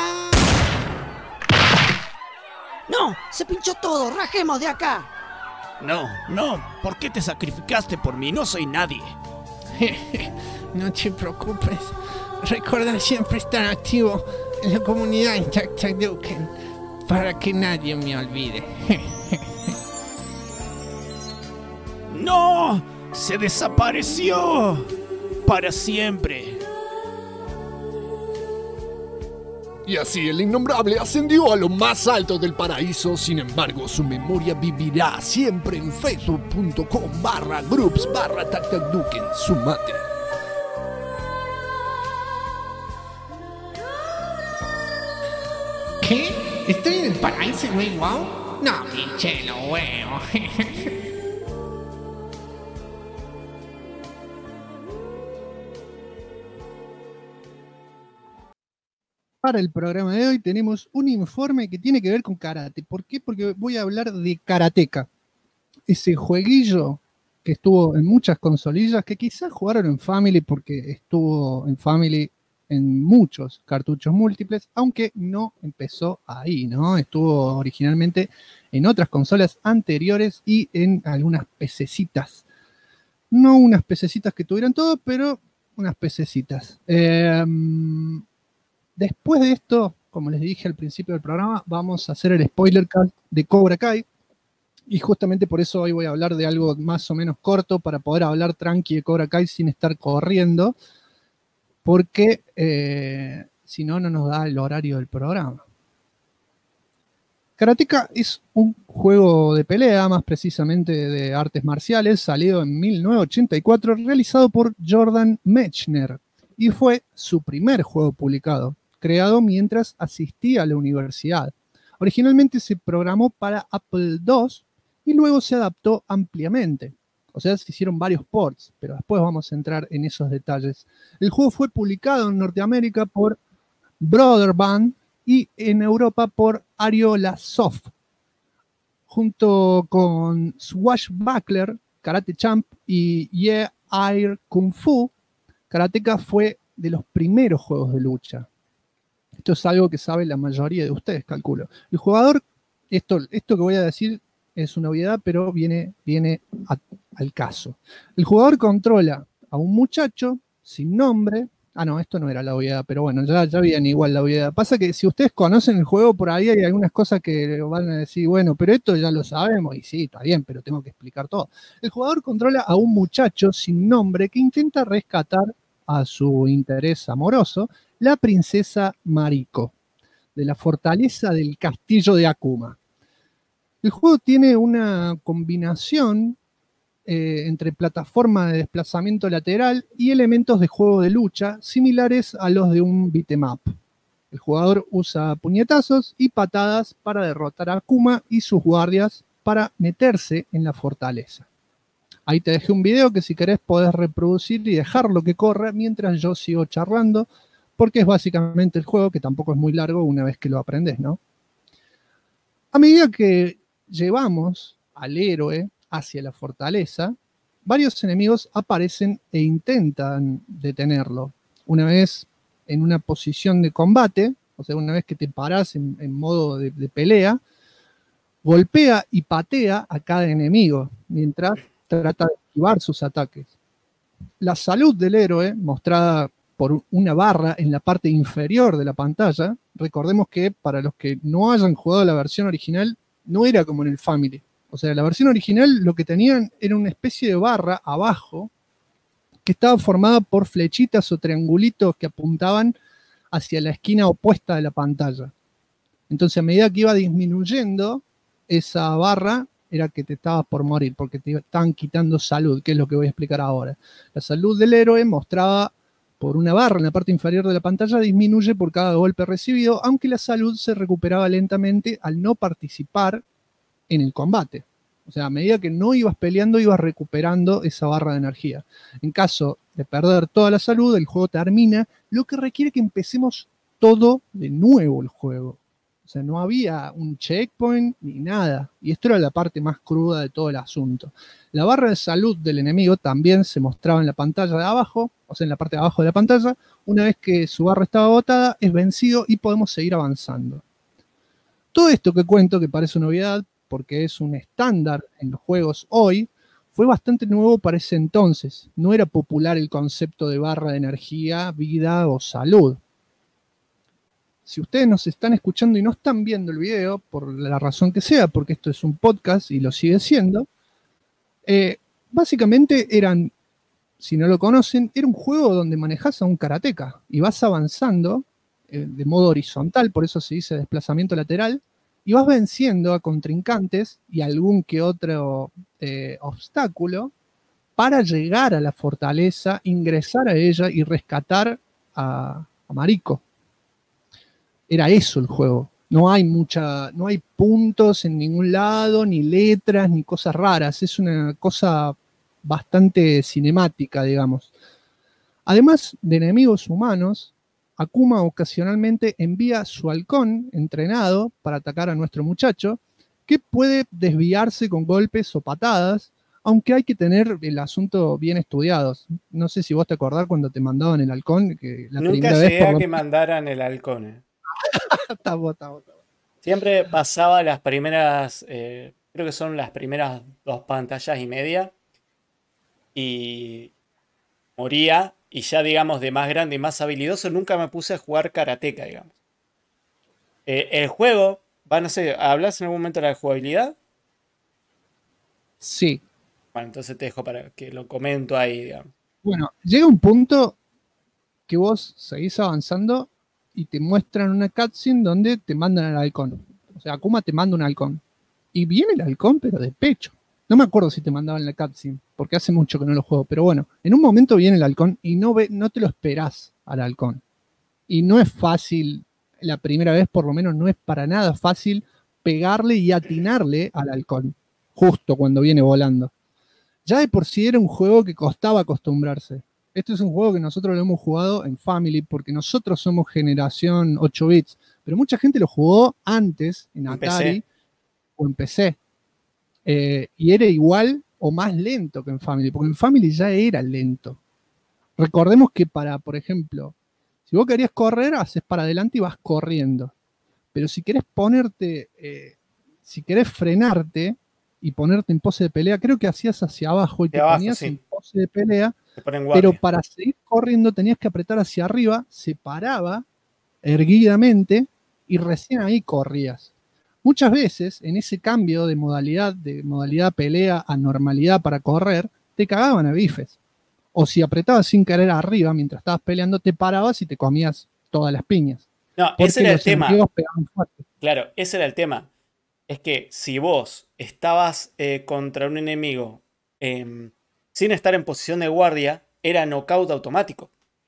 ¡No! ¡Se pinchó todo! ¡Rajemos de acá! No, ¿por qué te sacrificaste por mí? No soy nadie. No te preocupes. Recuerda siempre estar activo en la comunidad en Tac Tac Duken para que nadie me olvide. ¡No! ¡Se desapareció! Para siempre. Y así el innombrable ascendió a lo más alto del paraíso. Sin embargo, su memoria vivirá siempre en facebook.com/groups/TacTacDuken. Sumate. ¿Qué? ¿Estoy en el paraíso y no hay wow? No, pinche lo huevo. Para el programa de hoy tenemos un informe que tiene que ver con karate. ¿Por qué? Porque voy a hablar de Karateka. Ese jueguillo que estuvo en muchas consolillas, que quizás jugaron en Family porque estuvo en Family en muchos cartuchos múltiples, aunque no empezó ahí, ¿no? Estuvo originalmente en otras consolas anteriores y en algunas pececitas. No unas pececitas que tuvieran todo, pero unas pececitas. Después de esto, como les dije al principio del programa, vamos a hacer el spoiler cast de Cobra Kai. Y justamente por eso hoy voy a hablar de algo más o menos corto para poder hablar tranqui de Cobra Kai sin estar corriendo. Porque si no, no nos da el horario del programa. Karateka es un juego de pelea, más precisamente de artes marciales, salido en 1984, realizado por Jordan Mechner. Y fue su primer juego publicado, creado mientras asistía a la universidad. Originalmente se programó para Apple II y luego se adaptó ampliamente. O sea, se hicieron varios ports, pero después vamos a entrar en esos detalles. El juego fue publicado en Norteamérica por Brother Band y en Europa por Ariola Soft. Junto con Swashbuckler, Karate Champ y Yeah Air Kung Fu, Karateka fue de los primeros juegos de lucha. Esto es algo que sabe la mayoría de ustedes, calculo. El jugador, esto que voy a decir es una obviedad, pero viene al caso. El jugador controla a un muchacho sin nombre. Ah, no, esto no era la obviedad, pero bueno, ya viene igual la obviedad. Pasa que si ustedes conocen el juego, por ahí hay algunas cosas que van a decir, bueno, pero esto ya lo sabemos, y sí, está bien, pero tengo que explicar todo. El jugador controla a un muchacho sin nombre que intenta rescatar a su interés amoroso, la princesa Mariko, de la fortaleza del castillo de Akuma. El juego tiene una combinación entre plataforma de desplazamiento lateral y elementos de juego de lucha similares a los de un beat'em up. El jugador usa puñetazos y patadas para derrotar a Akuma y sus guardias para meterse en la fortaleza. Ahí te dejé un video que si querés podés reproducir y dejarlo que corra mientras yo sigo charlando, porque es básicamente el juego, que tampoco es muy largo una vez que lo aprendes, ¿no? A medida que llevamos al héroe hacia la fortaleza, varios enemigos aparecen e intentan detenerlo. Una vez en una posición de combate, o sea, una vez que te parás en modo de pelea, golpea y patea a cada enemigo, mientras trata de esquivar sus ataques. La salud del héroe, mostrada por una barra en la parte inferior de la pantalla, recordemos que para los que no hayan jugado la versión original, no era como en el Family. O sea, la versión original lo que tenían era una especie de barra abajo que estaba formada por flechitas o triangulitos que apuntaban hacia la esquina opuesta de la pantalla. Entonces, a medida que iba disminuyendo esa barra, era que te estabas por morir, porque te estaban quitando salud, que es lo que voy a explicar ahora. La salud del héroe, mostrada por una barra en la parte inferior de la pantalla, disminuye por cada golpe recibido, aunque la salud se recuperaba lentamente al no participar en el combate. O sea, a medida que no ibas peleando, ibas recuperando esa barra de energía. En caso de perder toda la salud, el juego termina, lo que requiere que empecemos todo de nuevo el juego. O sea, no había un checkpoint ni nada. Y esto era la parte más cruda de todo el asunto. La barra de salud del enemigo también se mostraba en la pantalla de abajo, o sea, en la parte de abajo de la pantalla. Una vez que su barra estaba agotada, es vencido y podemos seguir avanzando. Todo esto que cuento, que parece una novedad, porque es un estándar en los juegos hoy, fue bastante nuevo para ese entonces. No era popular el concepto de barra de energía, vida o salud. Si ustedes nos están escuchando y no están viendo el video, por la razón que sea, porque esto es un podcast y lo sigue siendo, básicamente eran, si no lo conocen, era un juego donde manejas a un karateka y vas avanzando de modo horizontal, por eso se dice desplazamiento lateral, y vas venciendo a contrincantes y algún que otro obstáculo para llegar a la fortaleza, ingresar a ella y rescatar a Mariko. Era eso el juego. No hay puntos en ningún lado, ni letras, ni cosas raras. Es una cosa bastante cinemática, digamos. Además de enemigos humanos, Akuma ocasionalmente envía su halcón entrenado para atacar a nuestro muchacho, que puede desviarse con golpes o patadas, aunque hay que tener el asunto bien estudiado. No sé si vos te acordás cuando te mandaban el halcón. Que la Nunca primera llegué vez a que mandaran el halcón. Está vos. Siempre pasaba las primeras, creo que son las primeras 2 pantallas y media, y moría, y ya digamos de más grande y más habilidoso nunca me puse a jugar karateka, digamos. El juego, no sé, ¿hablas en algún momento de la jugabilidad? Sí. Bueno, entonces te dejo para que lo comento ahí, digamos. Bueno, llega un punto que vos seguís avanzando y te muestran una cutscene donde te mandan al halcón. O sea, Akuma te manda un halcón. Y viene el halcón, pero de pecho. No me acuerdo si te mandaban la cutscene, porque hace mucho que no lo juego. Pero bueno, en un momento viene el halcón y no te lo esperás al halcón. Y no es fácil, la primera vez por lo menos no es para nada fácil pegarle y atinarle al halcón, justo cuando viene volando. Ya de por sí era un juego que costaba acostumbrarse. Este es un juego que nosotros lo hemos jugado en Family, porque nosotros somos generación 8 bits, pero mucha gente lo jugó antes, en Atari o en PC. Y era igual o más lento que en Family, porque en Family ya era lento. Recordemos que por ejemplo, si vos querías correr, haces para adelante y vas corriendo. Pero si querés si querés frenarte y ponerte en pose de pelea, creo que hacías hacia abajo y te ponías en pose de pelea. Pero para seguir corriendo tenías que apretar hacia arriba, se paraba erguidamente y recién ahí corrías. Muchas veces en ese cambio de modalidad pelea a normalidad para correr, te cagaban a bifes. O si apretabas sin querer arriba mientras estabas peleando, te parabas y te comías todas las piñas. No, ese era el tema. Claro, ese era el tema. Es que si vos estabas contra un enemigo sin estar en posición de guardia, era knockout automático.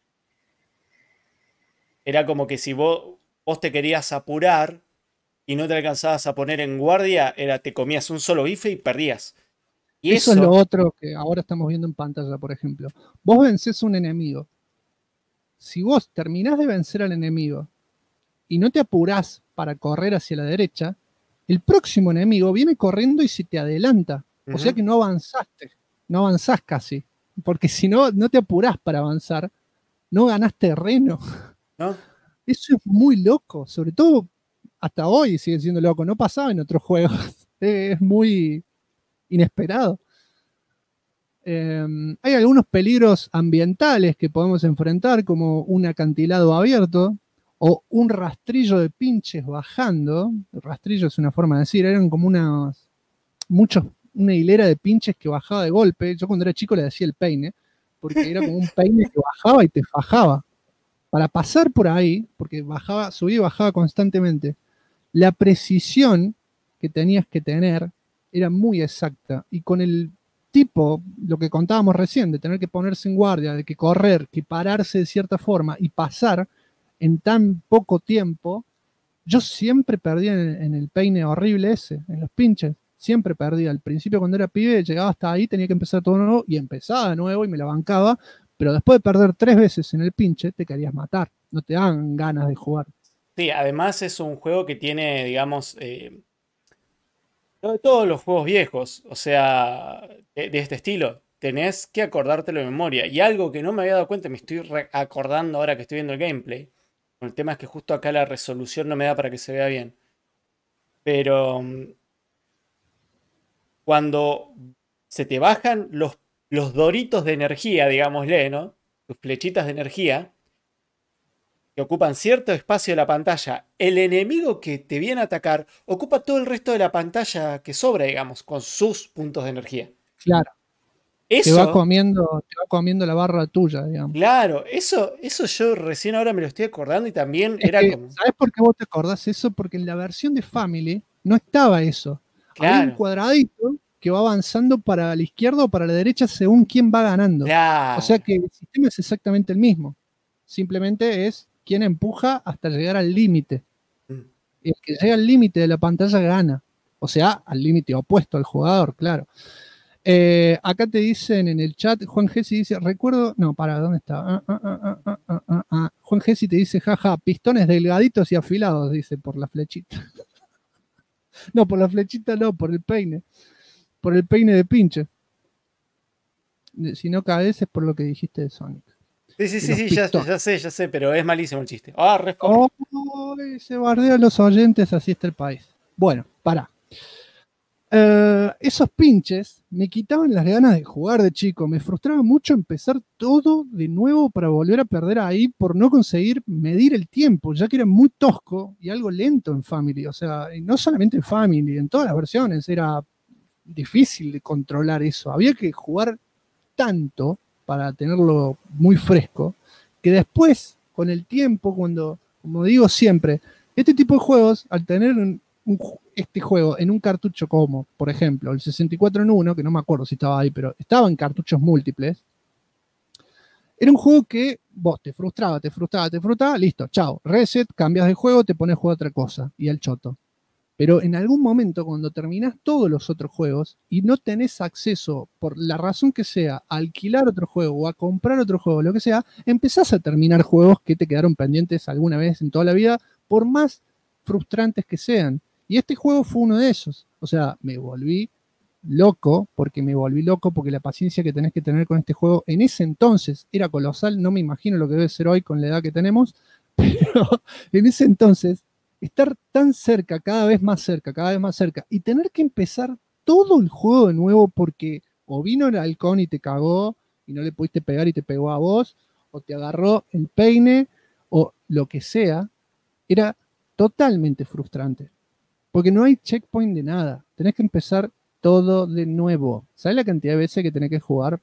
Era como que si vos te querías apurar y no te alcanzabas a poner en guardia, te comías un solo bife y perdías. Y eso es lo otro que ahora estamos viendo en pantalla, por ejemplo. Vos vencés a un enemigo. Si vos terminás de vencer al enemigo y no te apurás para correr hacia la derecha, el próximo enemigo viene corriendo y se te adelanta. O sea que no avanzaste. No avanzás casi. Porque si no te apurás para avanzar, no ganás terreno. ¿No? Eso es muy loco. Sobre todo hasta hoy sigue siendo loco. No pasaba en otros juegos. Es muy inesperado. Hay algunos peligros ambientales que podemos enfrentar, como un acantilado abierto o un rastrillo de pinches bajando. El rastrillo es una forma de decir, eran como una hilera de pinches que bajaba de golpe. Yo cuando era chico le decía el peine, porque era como un peine que bajaba y te fajaba. Para pasar por ahí, porque subía y bajaba constantemente, la precisión que tenías que tener era muy exacta. Y con el tipo, lo que contábamos recién, de tener que ponerse en guardia, de que correr, que pararse de cierta forma y pasar en tan poco tiempo, yo siempre perdía en el peine horrible ese, en los pinches. Siempre perdía. Al principio, cuando era pibe, llegaba hasta ahí, tenía que empezar todo de nuevo y empezaba de nuevo y me la bancaba. Pero después de perder 3 veces en el pinche, te querías matar. No te dan ganas de jugar. Sí, además es un juego que tiene, digamos, todos los juegos viejos, o sea, de este estilo. Tenés que acordártelo de memoria. Y algo que no me había dado cuenta, me estoy acordando ahora que estoy viendo el gameplay. El tema es que justo acá la resolución no me da para que se vea bien. Pero cuando se te bajan los doritos de energía, digámosle, ¿no? Tus flechitas de energía, que ocupan cierto espacio de la pantalla, el enemigo que te viene a atacar ocupa todo el resto de la pantalla que sobra, digamos, con sus puntos de energía. Claro. Eso, te va comiendo la barra tuya, digamos. claro, eso yo recién ahora me lo estoy acordando y también era como... ¿Sabes por qué vos te acordás eso? Porque en la versión de Family no estaba eso. Había un Claro, cuadradito que va avanzando para la izquierda o para la derecha según quién va ganando. claro. O sea que el sistema es exactamente el mismo. Simplemente es quién empuja hasta llegar al límite. Mm. Y el que llega al límite de la pantalla gana. O sea, al límite opuesto al jugador, claro. Acá te dicen en el chat, Juan Gessi dice, recuerdo, no, para, ¿dónde está? Juan Gessi te dice, jaja, pistones delgaditos y afilados, dice, por la flechita. No, por la flechita no, por el peine. Por el peine de pinche. Si no cabes es por lo que dijiste de Sonic. Sí, ya sé, pero es malísimo el chiste. Ah, Oh, se bardea a los oyentes, así está el país. Bueno, pará. Esos pinches me quitaban las ganas de jugar de chico. Me frustraba mucho empezar todo de nuevo para volver a perder ahí por no conseguir medir el tiempo, ya que era muy tosco y algo lento en Family. O sea, y no solamente en Family, en todas las versiones era difícil de controlar eso. Había que jugar tanto para tenerlo muy fresco que después, con el tiempo, cuando, como digo siempre, este tipo de juegos, al tener este juego en un cartucho como, por ejemplo, el 64 en 1, que no me acuerdo si estaba ahí, pero estaba en cartuchos múltiples, era un juego que vos te frustraba, listo, chao, reset, cambias de juego, te pones a jugar otra cosa, y al choto. Pero en algún momento, cuando terminás todos los otros juegos y no tenés acceso, por la razón que sea, a alquilar otro juego o a comprar otro juego, lo que sea, empezás a terminar juegos que te quedaron pendientes alguna vez en toda la vida, por más frustrantes que sean. Y este juego fue uno de esos. O sea, me volví loco porque la paciencia que tenés que tener con este juego en ese entonces era colosal. No me imagino lo que debe ser hoy con la edad que tenemos, pero en ese entonces estar tan cerca, cada vez más cerca, y tener que empezar todo el juego de nuevo porque o vino el halcón y te cagó y no le pudiste pegar y te pegó a vos, o te agarró el peine, o lo que sea, era totalmente frustrante. Porque no hay checkpoint de nada. Tenés que empezar todo de nuevo. ¿Sabes la cantidad de veces que tenés que jugar?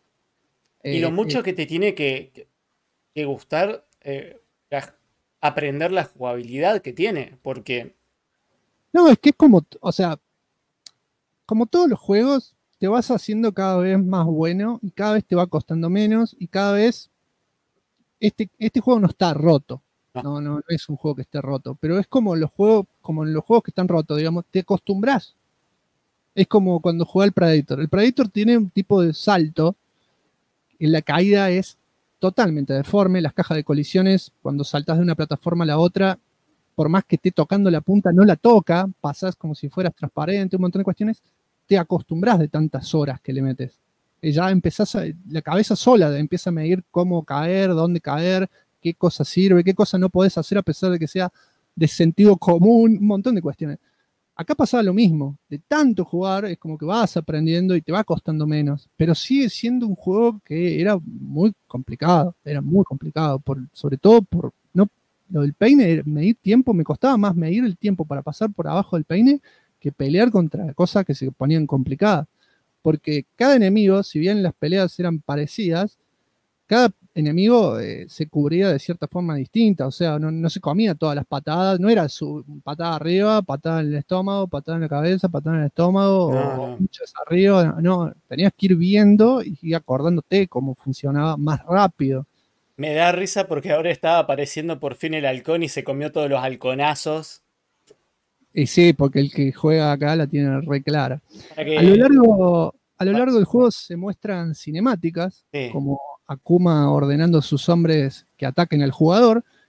Y lo mucho que te tiene que gustar aprender la jugabilidad que tiene, porque... No, es que es como, o sea, como todos los juegos, te vas haciendo cada vez más bueno y cada vez te va costando menos y cada vez este juego no está roto. No es un juego que esté roto, pero es como los juegos que están rotos, digamos, te acostumbras. Es como cuando juega el Predator. El Predator tiene un tipo de salto, en la caída es totalmente deforme, las cajas de colisiones, cuando saltas de una plataforma a la otra, por más que esté tocando la punta, no la toca, pasas como si fueras transparente, un montón de cuestiones, te acostumbras de tantas horas que le metes. Y ya la cabeza sola empieza a medir cómo caer, dónde caer, qué cosa sirve, qué cosa no podés hacer a pesar de que sea de sentido común, un montón de cuestiones. Acá pasaba lo mismo, de tanto jugar es como que vas aprendiendo y te va costando menos, pero sigue siendo un juego que era muy complicado, sobre todo por lo del peine, medir tiempo, me costaba más medir el tiempo para pasar por abajo del peine que pelear contra cosas que se ponían complicadas, porque cada enemigo, si bien las peleas eran parecidas, cada enemigo se cubría de cierta forma distinta, o sea, no se comía todas las patadas, no era su patada arriba, patada en el estómago, patada en la cabeza, patada en el estómago, o muchas arriba, no, tenías que ir viendo y acordándote cómo funcionaba más rápido. Me da risa porque ahora estaba apareciendo por fin el halcón y se comió todos los halconazos. Y sí, porque el que juega acá la tiene re clara. Que... A lo largo del juego se muestran cinemáticas, como Akuma ordenando a sus hombres que ataquen al jugador,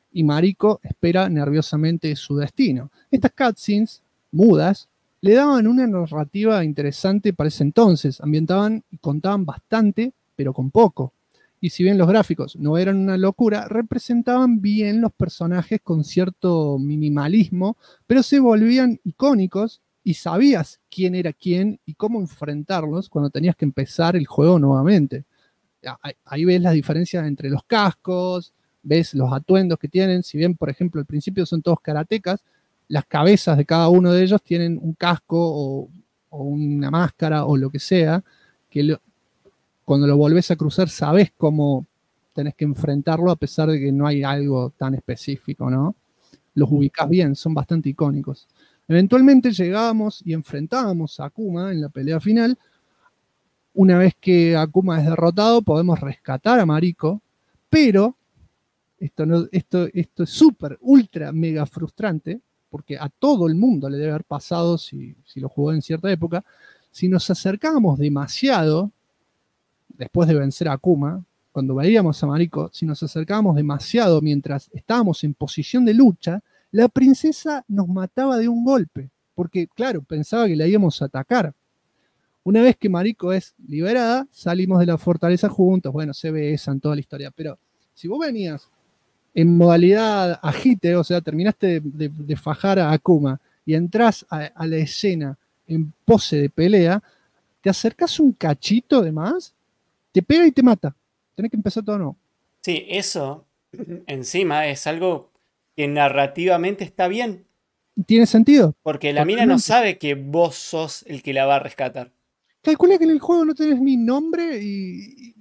y Mariko espera nerviosamente su destino. Estas cutscenes, mudas, le daban una narrativa interesante para ese entonces, ambientaban y contaban bastante, pero con poco. Y si bien los gráficos no eran una locura, representaban bien los personajes con cierto minimalismo, pero se volvían icónicos y sabías quién era quién y cómo enfrentarlos cuando tenías que empezar el juego nuevamente. Ahí ves las diferencias entre los cascos, ves los atuendos que tienen, si bien por ejemplo al principio son todos karatecas, las cabezas de cada uno de ellos tienen un casco o una máscara o lo que sea, que cuando lo volvés a cruzar sabés cómo tenés que enfrentarlo a pesar de que no hay algo tan específico, ¿no? Los ubicás bien, son bastante icónicos. Eventualmente llegábamos y enfrentábamos a Akuma en la pelea final. Una vez que Akuma es derrotado, podemos rescatar a Mariko, pero esto es súper, ultra, mega frustrante, porque a todo el mundo le debe haber pasado si lo jugó en cierta época. Si nos acercábamos demasiado, después de vencer a Akuma, cuando veíamos a Mariko, si nos acercábamos demasiado mientras estábamos en posición de lucha, la princesa nos mataba de un golpe, porque claro, pensaba que la íbamos a atacar. Una vez que Mariko es liberada, salimos de la fortaleza juntos, bueno, se besan toda la historia, pero si vos venías en modalidad agite, o sea, terminaste de fajar a Akuma y entras a la escena en pose de pelea, te acercás un cachito de más, te pega y te mata. Tenés que empezar todo nuevo. Sí, eso encima es algo que narrativamente está bien. ¿Tiene sentido? Porque la mina no sabe que vos sos el que la va a rescatar. Calcula que en el juego no tenés ni nombre y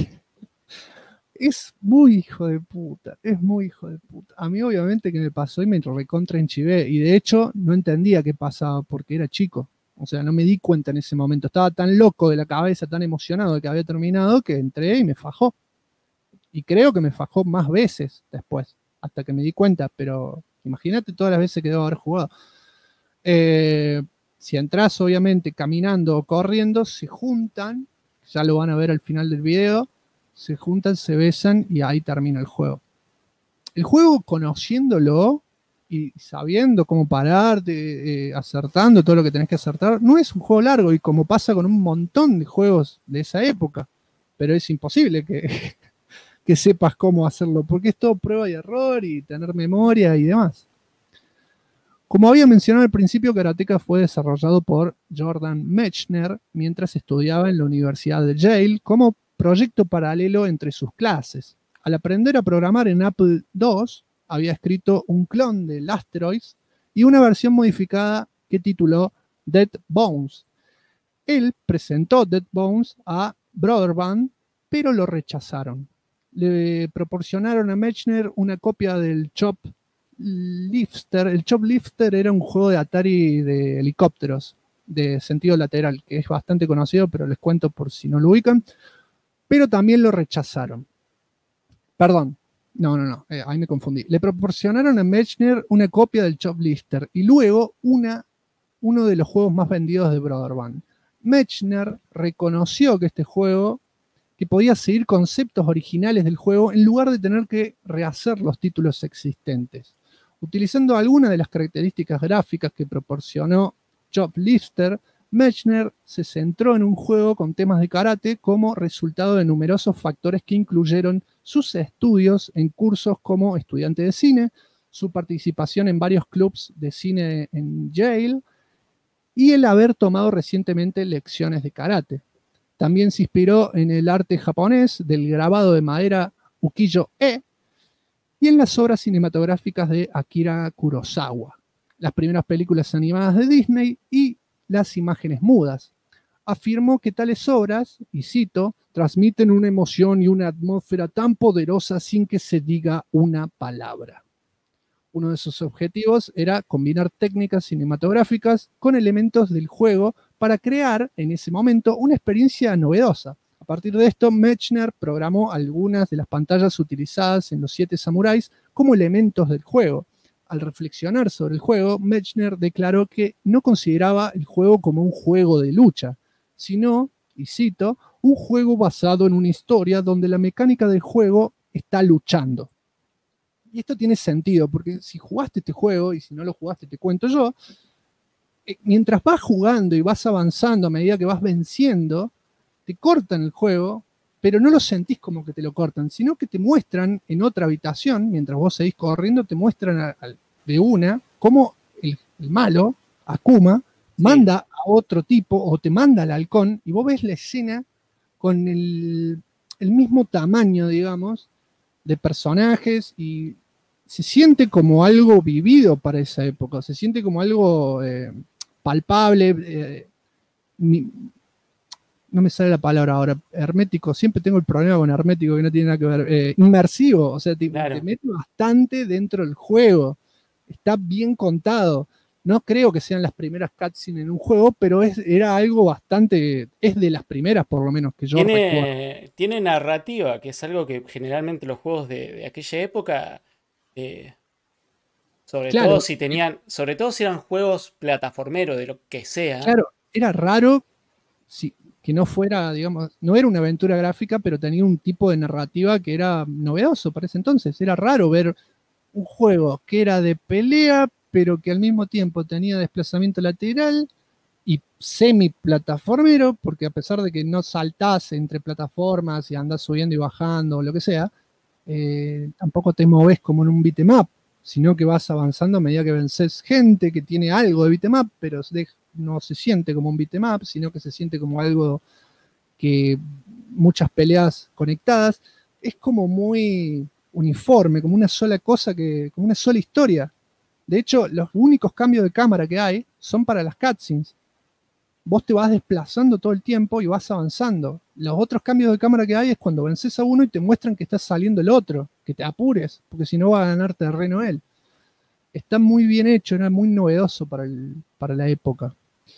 es muy hijo de puta, es muy hijo de puta. A mí obviamente que me pasó y me recontra enchivé, y de hecho no entendía qué pasaba porque era chico. O sea, no me di cuenta en ese momento. Estaba tan loco de la cabeza, tan emocionado de que había terminado, que entré y me fajó. Y creo que me fajó más veces después, hasta que me di cuenta, pero imagínate todas las veces que debo haber jugado. Si entras obviamente caminando o corriendo, se juntan, ya lo van a ver al final del video, se juntan, se besan y ahí termina el juego. El juego, conociéndolo y sabiendo cómo parar, acertando todo lo que tenés que acertar, no es un juego largo, y como pasa con un montón de juegos de esa época, pero es imposible que sepas cómo hacerlo, porque es todo prueba y error y tener memoria y demás. Como había mencionado al principio, Karateka fue desarrollado por Jordan Mechner mientras estudiaba en la Universidad de Yale como proyecto paralelo entre sus clases. Al aprender a programar en Apple II, había escrito un clon del Asteroids y una versión modificada que tituló Dead Bones. Él presentó Dead Bones a Broderband, pero lo rechazaron. Le proporcionaron a Mechner una copia del Choplifter. El Choplifter era un juego de Atari de helicópteros de sentido lateral, que es bastante conocido, pero les cuento por si no lo ubican. Pero también lo rechazaron. Perdón, no, ahí me confundí. Le proporcionaron a Mechner una copia del Choplifter y luego uno de los juegos más vendidos de Broderband. Mechner reconoció que este juego, que podía seguir conceptos originales del juego en lugar de tener que rehacer los títulos existentes. Utilizando algunas de las características gráficas que proporcionó Choplifter, Mechner se centró en un juego con temas de karate como resultado de numerosos factores que incluyeron sus estudios en cursos como estudiante de cine, su participación en varios clubs de cine en Yale y el haber tomado recientemente lecciones de karate. También se inspiró en el arte japonés del grabado de madera ukiyo-e y en las obras cinematográficas de Akira Kurosawa, las primeras películas animadas de Disney y las imágenes mudas. Afirmó que tales obras, y cito, transmiten una emoción y una atmósfera tan poderosa sin que se diga una palabra. Uno de sus objetivos era combinar técnicas cinematográficas con elementos del juego para crear, en ese momento, una experiencia novedosa. A partir de esto, Mechner programó algunas de las pantallas utilizadas en Los Siete Samuráis como elementos del juego. Al reflexionar sobre el juego, Mechner declaró que no consideraba el juego como un juego de lucha, sino, y cito, un juego basado en una historia donde la mecánica del juego está luchando. Y esto tiene sentido, porque si jugaste este juego, y si no lo jugaste te cuento yo, mientras vas jugando y vas avanzando a medida que vas venciendo, te cortan el juego, pero no lo sentís como que te lo cortan, sino que te muestran en otra habitación, mientras vos seguís corriendo, te muestran de una cómo el malo, Akuma, manda a otro tipo o te manda al halcón y vos ves la escena con el mismo tamaño, digamos, de personajes y se siente como algo vivido para esa época, se siente como algo palpable, no me sale la palabra ahora, hermético, siempre tengo el problema con hermético que no tiene nada que ver, inmersivo, o sea, te mete bastante dentro del juego, está bien contado. No creo que sean las primeras cutscenes en un juego, pero era algo bastante, es de las primeras por lo menos que yo recuerdo. Tiene narrativa, que es algo que generalmente los juegos de aquella época, sobre todo si eran juegos plataformeros, de lo que sea. Claro, era raro que no fuera, digamos, no era una aventura gráfica, pero tenía un tipo de narrativa que era novedoso para ese entonces. Era raro ver un juego que era de pelea, pero que al mismo tiempo tenía desplazamiento lateral y semi-plataformero, porque a pesar de que no saltás entre plataformas y andás subiendo y bajando o lo que sea, tampoco te movés como en un beat'em up, sino que vas avanzando a medida que vences gente que tiene algo de beat'em up, pero no se siente como un beat'em up, sino que se siente como algo que muchas peleas conectadas. Es como muy uniforme, como una sola cosa, como una sola historia. De hecho, los únicos cambios de cámara que hay son para las cutscenes. Vos te vas desplazando todo el tiempo y vas avanzando. Los otros cambios de cámara que hay es cuando vences a uno y te muestran que está saliendo el otro, que te apures, porque si no va a ganar terreno él. Está muy bien hecho, era muy novedoso para la época.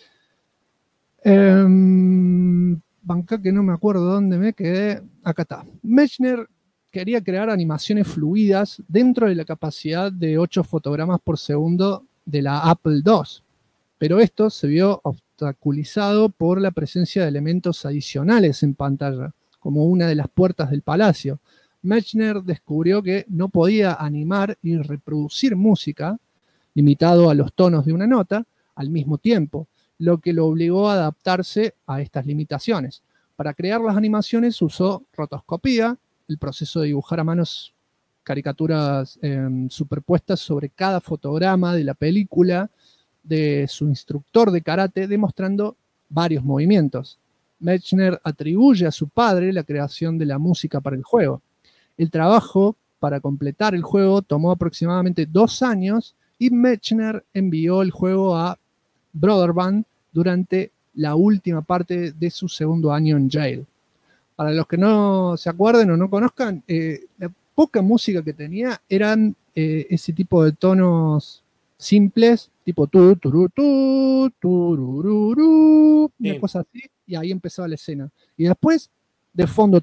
Banca que no me acuerdo dónde me quedé. Acá está. Mechner quería crear animaciones fluidas dentro de la capacidad de 8 fotogramas por segundo de la Apple II, pero esto se vio obstaculizado por la presencia de elementos adicionales en pantalla, como una de las puertas del palacio. Mechner descubrió que no podía animar y reproducir música, limitado a los tonos de una nota, al mismo tiempo, lo que lo obligó a adaptarse a estas limitaciones. Para crear las animaciones usó rotoscopía, el proceso de dibujar a manos caricaturas superpuestas sobre cada fotograma de la película de su instructor de karate, demostrando varios movimientos. Mechner atribuye a su padre la creación de la música para el juego. El trabajo para completar el juego tomó aproximadamente 2 años y Mechner envió el juego a Broderband durante la última parte de su segundo año en Yale. Para los que no se acuerden o no conozcan, la poca música que tenía eran ese tipo de tonos simples, tipo tu, turu, tu, turururu, una cosa así, y ahí empezaba la escena. Y después, de fondo,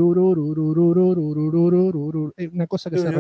una cosa que se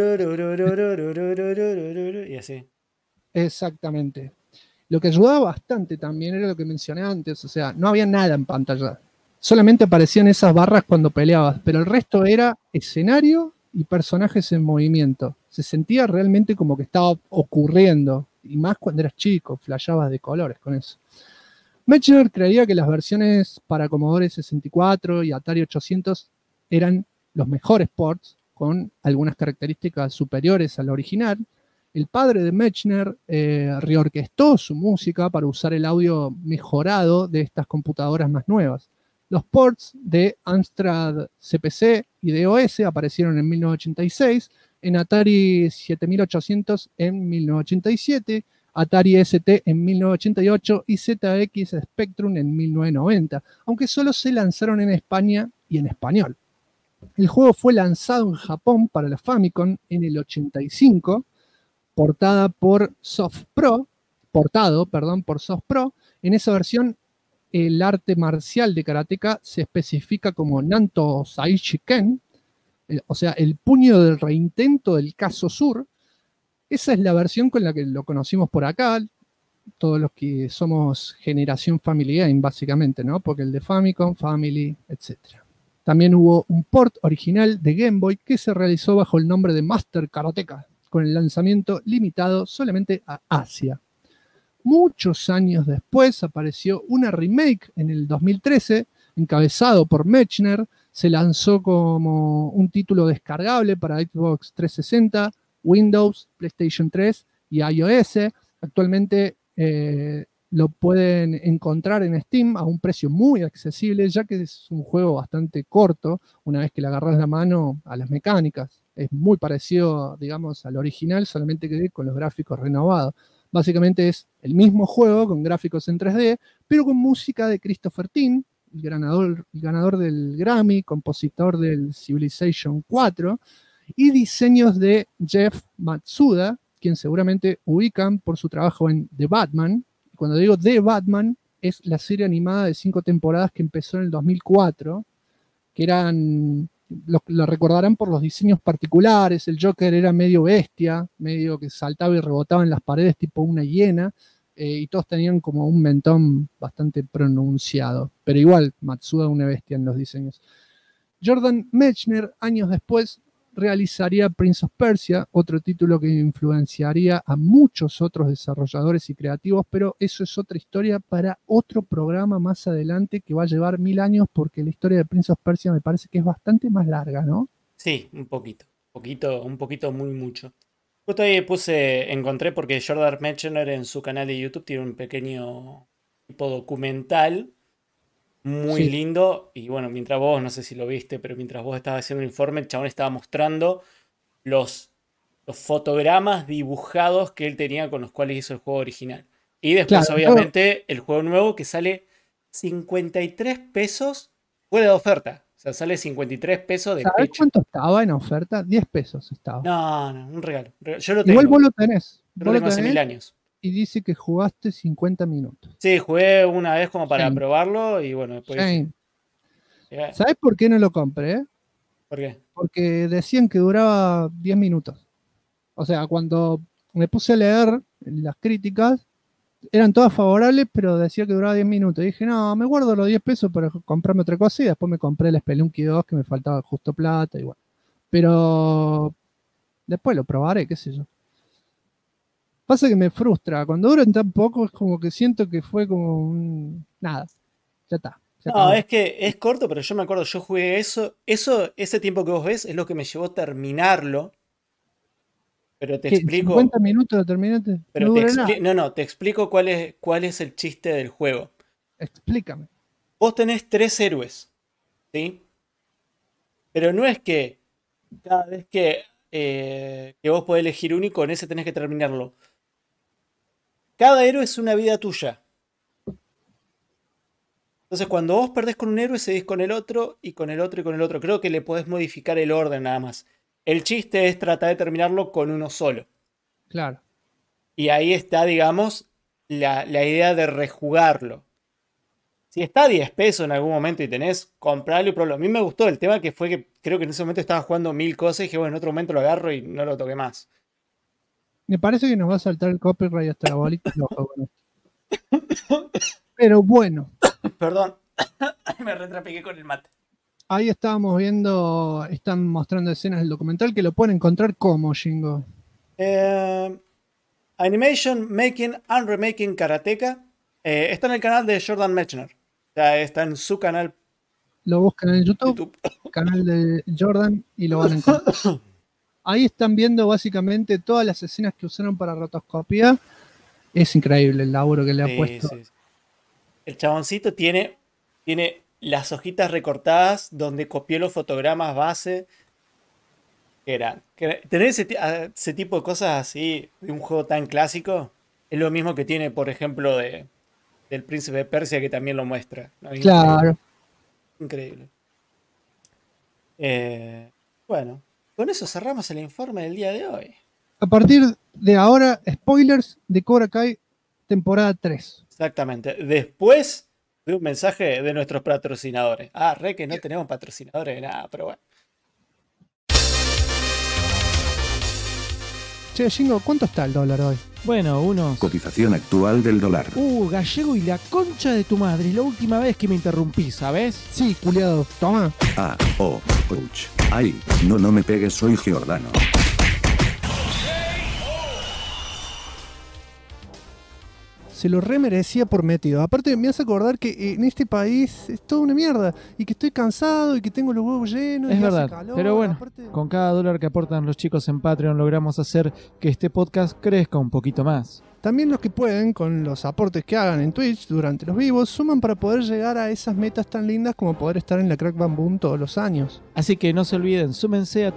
repetía. Y así. Exactamente. Lo que ayudaba bastante también era lo que mencioné antes, o sea, no había nada en pantalla. Solamente aparecían esas barras cuando peleabas, pero el resto era escenario y personajes en movimiento. Se sentía realmente como que estaba ocurriendo, y más cuando eras chico, flasheabas de colores con eso. Mechner creía que las versiones para Commodore 64 y Atari 800 eran los mejores ports, con algunas características superiores al original. El padre de Mechner reorquestó su música para usar el audio mejorado de estas computadoras más nuevas. Los ports de Amstrad CPC y DOS aparecieron en 1986, en Atari 7800 en 1987, Atari ST en 1988 y ZX Spectrum en 1990, aunque solo se lanzaron en España y en español. El juego fue lanzado en Japón para la Famicom en el 85, portado por Soft Pro. En esa versión, el arte marcial de karateka se especifica como Nanto Saichi Ken, o sea, el puño del reintento del Caso Sur. Esa es la versión con la que lo conocimos por acá, todos los que somos generación Family Game, básicamente, ¿no? Porque el de Famicom, Family, etc. También hubo un port original de Game Boy que se realizó bajo el nombre de Master Karateka, con el lanzamiento limitado solamente a Asia. Muchos años después apareció una remake en el 2013, encabezado por Mechner. Se lanzó como un título descargable para Xbox 360, Windows, PlayStation 3 y iOS. Actualmente lo pueden encontrar en Steam a un precio muy accesible, ya que es un juego bastante corto, una vez que le agarras la mano a las mecánicas. Es muy parecido, digamos, al original, solamente que con los gráficos renovados. Básicamente es el mismo juego con gráficos en 3D, pero con música de Christopher Tin, el ganador del Grammy, compositor del Civilization 4, y diseños de Jeff Matsuda, quien seguramente ubican por su trabajo en The Batman. Cuando digo The Batman, es la serie animada de 5 temporadas que empezó en el 2004, que eran, lo recordarán por los diseños particulares. El Joker era medio bestia, medio que saltaba y rebotaba en las paredes tipo una hiena, y todos tenían como un mentón bastante pronunciado, pero igual Matsuda una bestia en los diseños. Jordan Mechner, años después, realizaría Prince of Persia, otro título que influenciaría a muchos otros desarrolladores y creativos, pero eso es otra historia para otro programa más adelante que va a llevar 1000 años, porque la historia de Prince of Persia me parece que es bastante más larga, ¿no? Sí, un poquito, muy mucho. Justo ahí encontré porque Jordan Mechner en su canal de YouTube tiene un pequeño tipo documental muy lindo. Y bueno, mientras vos, no sé si lo viste, pero mientras vos estabas haciendo un informe, el chabón estaba mostrando los fotogramas dibujados que él tenía con los cuales hizo el juego original. Y después, obviamente, el juego nuevo que sale 53 pesos fuera de oferta. O sea, sale 53 pesos de ¿Sabés pecho. cuánto estaba en oferta? 10 pesos estaba. No, un regalo. Yo lo tengo. Igual vos lo tenés. Yo lo tengo hace 1000 años. Y dice que jugaste 50 minutos. Sí, jugué una vez como para probarlo y bueno, después... ¿Sabés por qué no lo compré? ¿Por qué? Porque decían que duraba 10 minutos. O sea, cuando me puse a leer las críticas, eran todas favorables, pero decía que duraba 10 minutos. Y dije, no, me guardo los 10 pesos para comprarme otra cosa, y después me compré el Spelunky 2, que me faltaba justo plata, y bueno. Pero después lo probaré, qué sé yo. Pasa que me frustra. Cuando duran tan poco, es como que siento que fue como nada. Ya está. No, es que es corto, pero yo me acuerdo, yo jugué ese tiempo que vos ves es lo que me llevó a terminarlo. Pero te explico. 50 minutos lo terminaste. Pero te explico cuál es el chiste del juego. Explícame. Vos tenés 3 héroes, ¿sí? Pero no es que cada vez que vos podés elegir uno y con ese tenés que terminarlo. Cada héroe es una vida tuya. Entonces, cuando vos perdés con un héroe, seguís con el otro, y con el otro, y con el otro. Creo que le podés modificar el orden nada más. El chiste es tratar de terminarlo con uno solo. Claro. Y ahí está, digamos, la idea de rejugarlo. Si está a 10 pesos en algún momento y tenés, comprarlo y probarlo. A mí me gustó el tema que fue que creo que en ese momento estaba jugando 1000 cosas y dije, bueno, en otro momento lo agarro y no lo toqué más. Me parece que nos va a saltar el copyright hasta la bolita. Pero bueno. Perdón, me retrapiqué con el mate. Ahí estábamos viendo, están mostrando escenas del documental, que lo pueden encontrar como, Shingo. Animation Making and Remaking Karateka. Está en el canal de Jordan Mechner. O sea, está en su canal. Lo buscan en YouTube. Canal de Jordan, y lo van a encontrar. Ahí están viendo básicamente todas las escenas que usaron para rotoscopía. Es increíble el laburo que le ha puesto. Sí. El chaboncito tiene las hojitas recortadas donde copió los fotogramas base. Tener ese tipo de cosas así de un juego tan clásico es lo mismo que tiene, por ejemplo, del Príncipe de Persia, que también lo muestra, ¿no? Claro. Increíble. Bueno, con eso cerramos el informe del día de hoy. A partir de ahora, spoilers de Cobra Kai temporada 3. Exactamente. Después de un mensaje de nuestros patrocinadores. Que no tenemos patrocinadores de nada, pero bueno. Che, Shingo, ¿cuánto está el dólar hoy? Bueno, unos... Cotización actual del dólar. Gallego y la concha de tu madre. Es la última vez que me interrumpí, ¿sabes? Sí, culiado, toma. Ouch. Ay, no me pegues, soy Giordano. Se lo remerecía por metido. Aparte me hace acordar que en este país es toda una mierda. Y que estoy cansado y que tengo los huevos llenos. Es y verdad, hace calor, pero bueno, aparte... con cada dólar que aportan los chicos en Patreon logramos hacer que este podcast crezca un poquito más. También los que pueden, con los aportes que hagan en Twitch durante los vivos, suman para poder llegar a esas metas tan lindas como poder estar en la Crack Bam Boom todos los años. Así que no se olviden, súmense a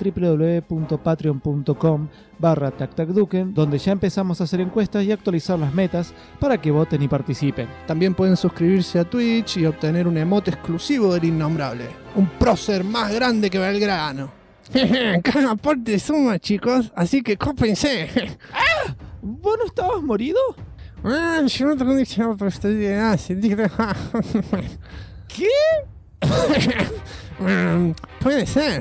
www.patreon.com/tactacduken, donde ya empezamos a hacer encuestas y actualizar las metas para que voten y participen. También pueden suscribirse a Twitch y obtener un emote exclusivo del Innombrable. Un prócer más grande que Belgrano. Cada aporte suma, chicos, así que cópense. ¿Vos no estabas morido? Yo no tengo diccionario, pero estoy bien. ¿Qué? Puede ser.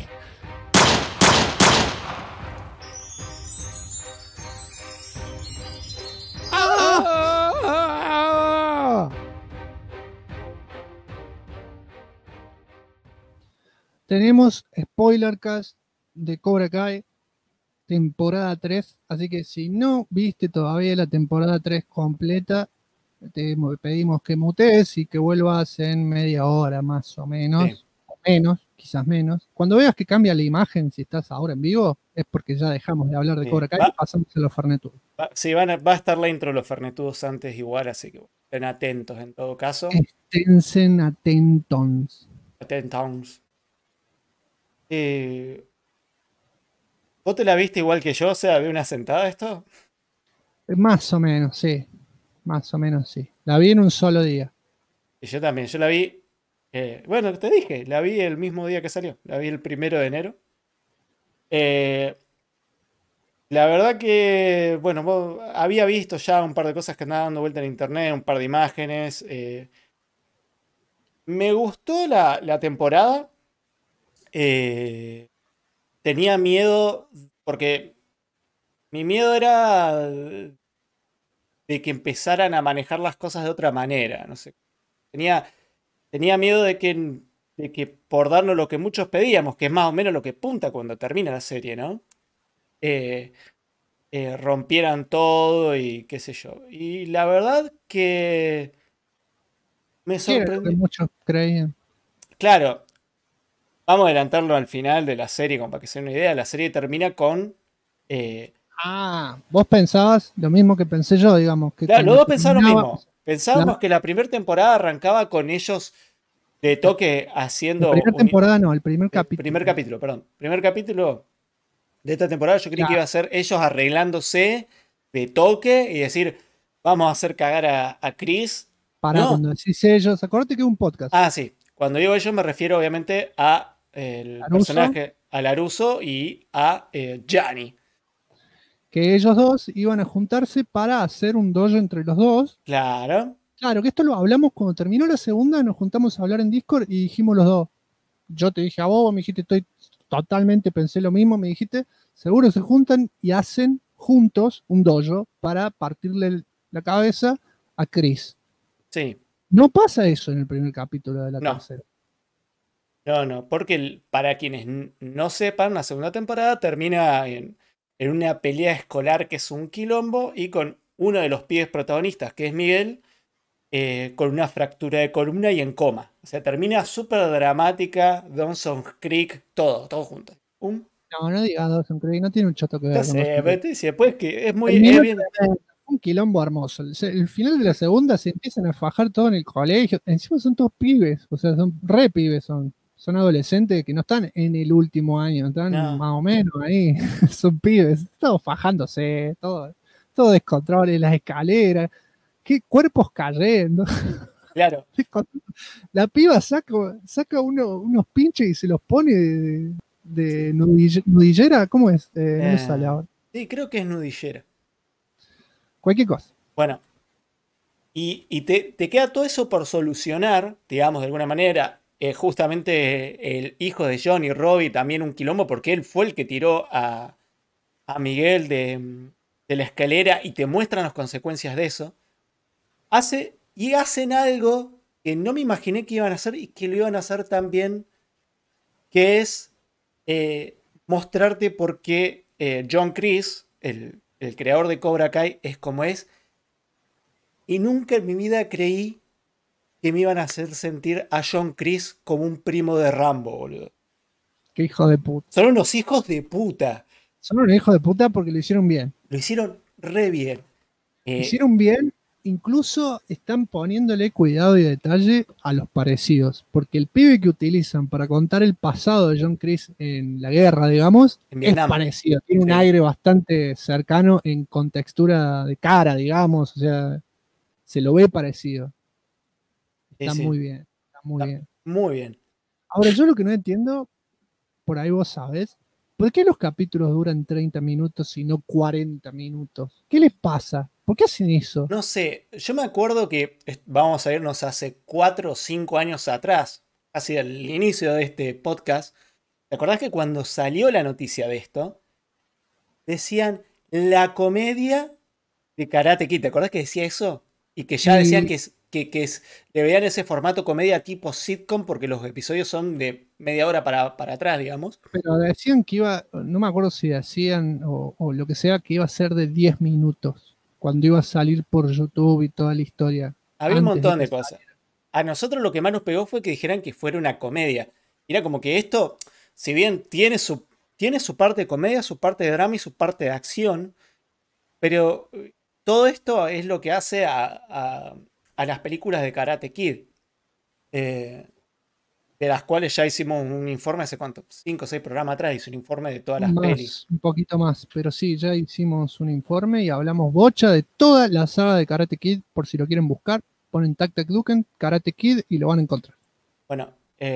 Tenemos Spoilercast de Cobra Kai, temporada 3. Así que si no viste todavía la temporada 3 completa, te pedimos que mutees y que vuelvas en media hora más o menos. Sí. O menos, quizás menos. Cuando veas que cambia la imagen, si estás ahora en vivo, es porque ya dejamos de hablar de Sí. Cobra Kai y pasamos a los Fernetudos. Sí, va a estar la intro de los Fernetudos antes igual, así que estén atentos en todo caso. Esténse atentos. Atentos. ¿Vos te la viste igual que yo? O sea, ¿de una sentada esto? Más o menos, sí. Más o menos, sí. La vi en un solo día. Y yo también, yo la vi, bueno, te dije, la vi el mismo día que salió, la vi el 1 de enero. La verdad que, bueno, había visto ya un par de cosas que andaban dando vuelta en internet, un par de imágenes. Me gustó la temporada. Tenía miedo, porque mi miedo era de que empezaran a manejar las cosas de otra manera. No sé. Tenía miedo de que por darnos lo que muchos pedíamos, que es más o menos lo que punta cuando termina la serie, ¿no? Rompieran todo y qué sé yo. Y la verdad que me Sí, era lo que sorprendió. muchos creían. Claro, vamos a adelantarlo al final de la serie, como para que se den una idea. La serie termina con... Vos pensabas lo mismo que pensé yo, digamos. Que Claro, los cuando dos pensaron lo terminaba- mismo. Pensábamos la- que la primera temporada arrancaba con ellos de toque La haciendo... primera temporada no, el primer capítulo. Primer capítulo, perdón. Primer capítulo de esta temporada yo creí Ya. que iba a ser ellos arreglándose de toque y decir, vamos a hacer cagar a Chris. Pará, No. cuando decís ellos, acordate que es un podcast. Ah, sí. Cuando digo ellos me refiero obviamente a el Laruso. personaje, a Laruso y a Gianni. Que ellos dos iban a juntarse para hacer un dojo entre los dos. Claro. Claro, que esto lo hablamos cuando terminó la segunda, nos juntamos a hablar en Discord y dijimos los dos. Yo te dije a vos me dijiste, pensé lo mismo, me dijiste, seguro se juntan y hacen juntos un dojo para partirle la cabeza a Chris. Sí. No pasa eso en el primer capítulo de la No. tercera. No, porque para quienes no sepan, la segunda temporada termina en una pelea escolar que es un quilombo y con uno de los pibes protagonistas, que es Miguel, con una fractura de columna y en coma. O sea, termina súper dramática, Dawson's Creek, todo junto. No digas Dawson Creek, no tiene un choto que ver No con sé, Dawson pero Creek. te dice, después que es muy... Terminó es bien- tremendo, un quilombo hermoso. El final de la segunda se empiezan a fajar todo en el colegio. Encima son todos pibes, o sea, son re pibes, son adolescentes que no están en el último año, están No. más o menos ahí. Son pibes, todos fajándose, todo descontrol en las escaleras. Qué cuerpos cayendo. Claro. La piba saca unos pinches y se los pone de nudillera. ¿Cómo es? No me sale ahora. Sí, creo que es nudillera. Cualquier cosa. Bueno, y te queda todo eso por solucionar, digamos, de alguna manera. Justamente el hijo de Johnny, Robbie, también un quilombo, porque él fue el que tiró a Miguel de la escalera y te muestran las consecuencias de eso, hacen algo que no me imaginé que iban a hacer y que lo iban a hacer tan bien, que es mostrarte por qué John Kreese, el creador de Cobra Kai, es como es. Y nunca en mi vida creí que me iban a hacer sentir a John Kreese como un primo de Rambo, boludo. Qué hijo de puta. Son unos hijos de puta. Son unos hijos de puta porque lo hicieron bien. Lo hicieron re bien. Lo hicieron bien, incluso están poniéndole cuidado y detalle a los parecidos. Porque el pibe que utilizan para contar el pasado de John Kreese en la guerra, digamos, es parecido. Tiene un aire bastante cercano en contextura de cara, digamos. O sea, se lo ve parecido. Está muy bien. Está muy bien. Muy bien. Ahora, yo lo que no entiendo, por ahí vos sabés, ¿por qué los capítulos duran 30 minutos y no 40 minutos? ¿Qué les pasa? ¿Por qué hacen eso? No sé, yo me acuerdo que vamos a irnos hace 4 o 5 años atrás, hacia el inicio de este podcast. ¿Te acordás que cuando salió la noticia de esto, decían la comedia de Karate Kid? ¿Te acordás que decía eso? Y que ya decían que le veían ese formato comedia tipo sitcom porque los episodios son de media hora para atrás, digamos. Pero decían que iba, no me acuerdo si decían o lo que sea, que iba a ser de 10 minutos, cuando iba a salir por YouTube y toda la historia. Había un montón de cosas. A nosotros lo que más nos pegó fue que dijeran que fuera una comedia. Era como que esto, si bien tiene su parte de comedia, su parte de drama y su parte de acción, pero todo esto es lo que hace a las películas de Karate Kid, de las cuales ya hicimos un informe hace cuánto, 5 o 6 programas atrás, hice un informe de todas las pelis. Un poquito más, pero sí, ya hicimos un informe y hablamos bocha de toda la saga de Karate Kid, por si lo quieren buscar, ponen Tac Tac Duken, Karate Kid y lo van a encontrar. Bueno,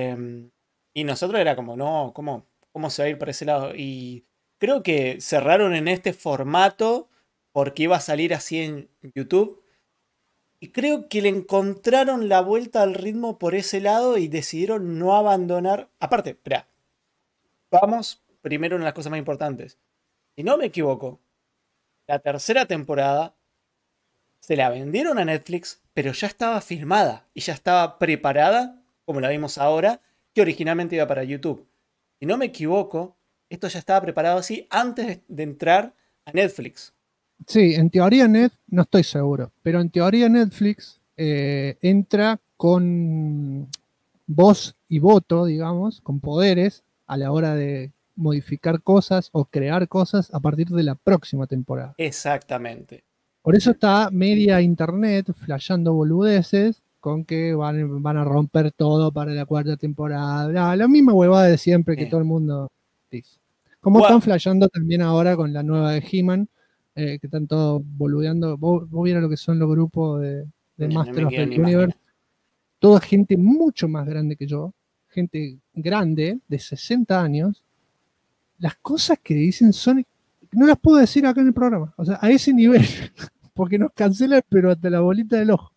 y nosotros era como, no, ¿cómo se va a ir para ese lado? Y creo que cerraron en este formato porque iba a salir así en YouTube. Y creo que le encontraron la vuelta al ritmo por ese lado y decidieron no abandonar. Aparte, espera, vamos primero en las cosas más importantes. Si no me equivoco, la tercera temporada se la vendieron a Netflix, pero ya estaba filmada y ya estaba preparada, como la vimos ahora, que originalmente iba para YouTube. Si no me equivoco, esto ya estaba preparado así antes de entrar a Netflix. Sí, en teoría no estoy seguro, pero en teoría Netflix entra con voz y voto, digamos, con poderes a la hora de modificar cosas o crear cosas a partir de la próxima temporada. Exactamente. Por eso está media internet flasheando boludeces con que van a romper todo para la cuarta temporada. La misma huevada de siempre que todo el mundo dice. Como están flasheando también ahora con la nueva de He-Man, que están todos boludeando. Vos vieron lo que son los grupos de Master of the Universe. Toda gente mucho más grande que yo, gente grande, de 60 años. Las cosas que dicen son... No las puedo decir acá en el programa. O sea, a ese nivel. Porque nos cancelan, pero hasta la bolita del ojo.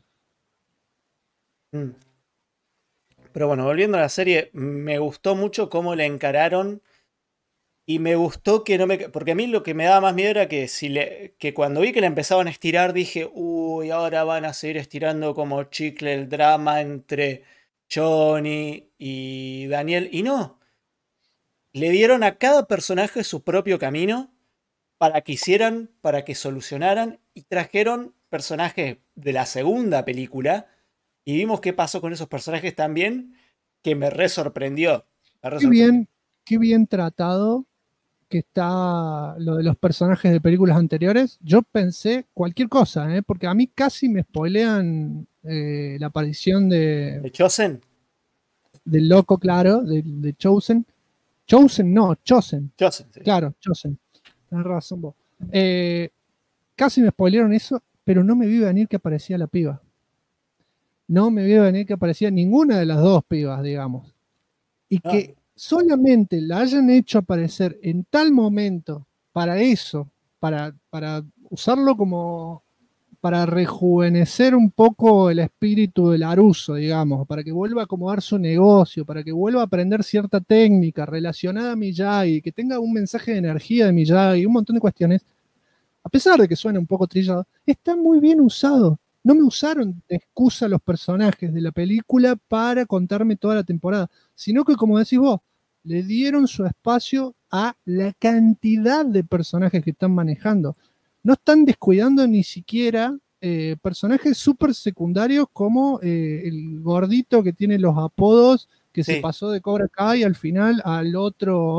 Pero bueno, volviendo a la serie, me gustó mucho cómo la encararon. Y me gustó que no me... Porque a mí lo que me daba más miedo era que cuando vi que la empezaban a estirar, dije, uy, ahora van a seguir estirando como chicle el drama entre Johnny y Daniel. Y no. Le dieron a cada personaje su propio camino para que hicieran, para que solucionaran. Y trajeron personajes de la segunda película. Y vimos qué pasó con esos personajes también, que me re sorprendió. Qué bien tratado que está lo de los personajes de películas anteriores. Yo pensé cualquier cosa, porque a mí casi me spoilean la aparición ¿De Chosen? Del loco, claro, de Chosen. Chosen, no, Chosen. Chosen, sí. Claro, Chosen. Tienes razón vos. Casi me spoilearon eso, pero no me vi venir que aparecía la piba. No me vi venir que aparecía ninguna de las dos pibas, digamos. Y que solamente la hayan hecho aparecer en tal momento para eso, para usarlo como para rejuvenecer un poco el espíritu del Larusso, digamos, para que vuelva a acomodar su negocio, para que vuelva a aprender cierta técnica relacionada a Miyagi, que tenga un mensaje de energía de Miyagi, un montón de cuestiones. a pesar de que suena un poco trillado, está muy bien usado. No me usaron de excusa los personajes de la película para contarme toda la temporada, sino que, como decís vos, le dieron su espacio a la cantidad de personajes que están manejando. No están descuidando ni siquiera personajes súper secundarios como el gordito que tiene los apodos, que se pasó de Cobra Kai al final al otro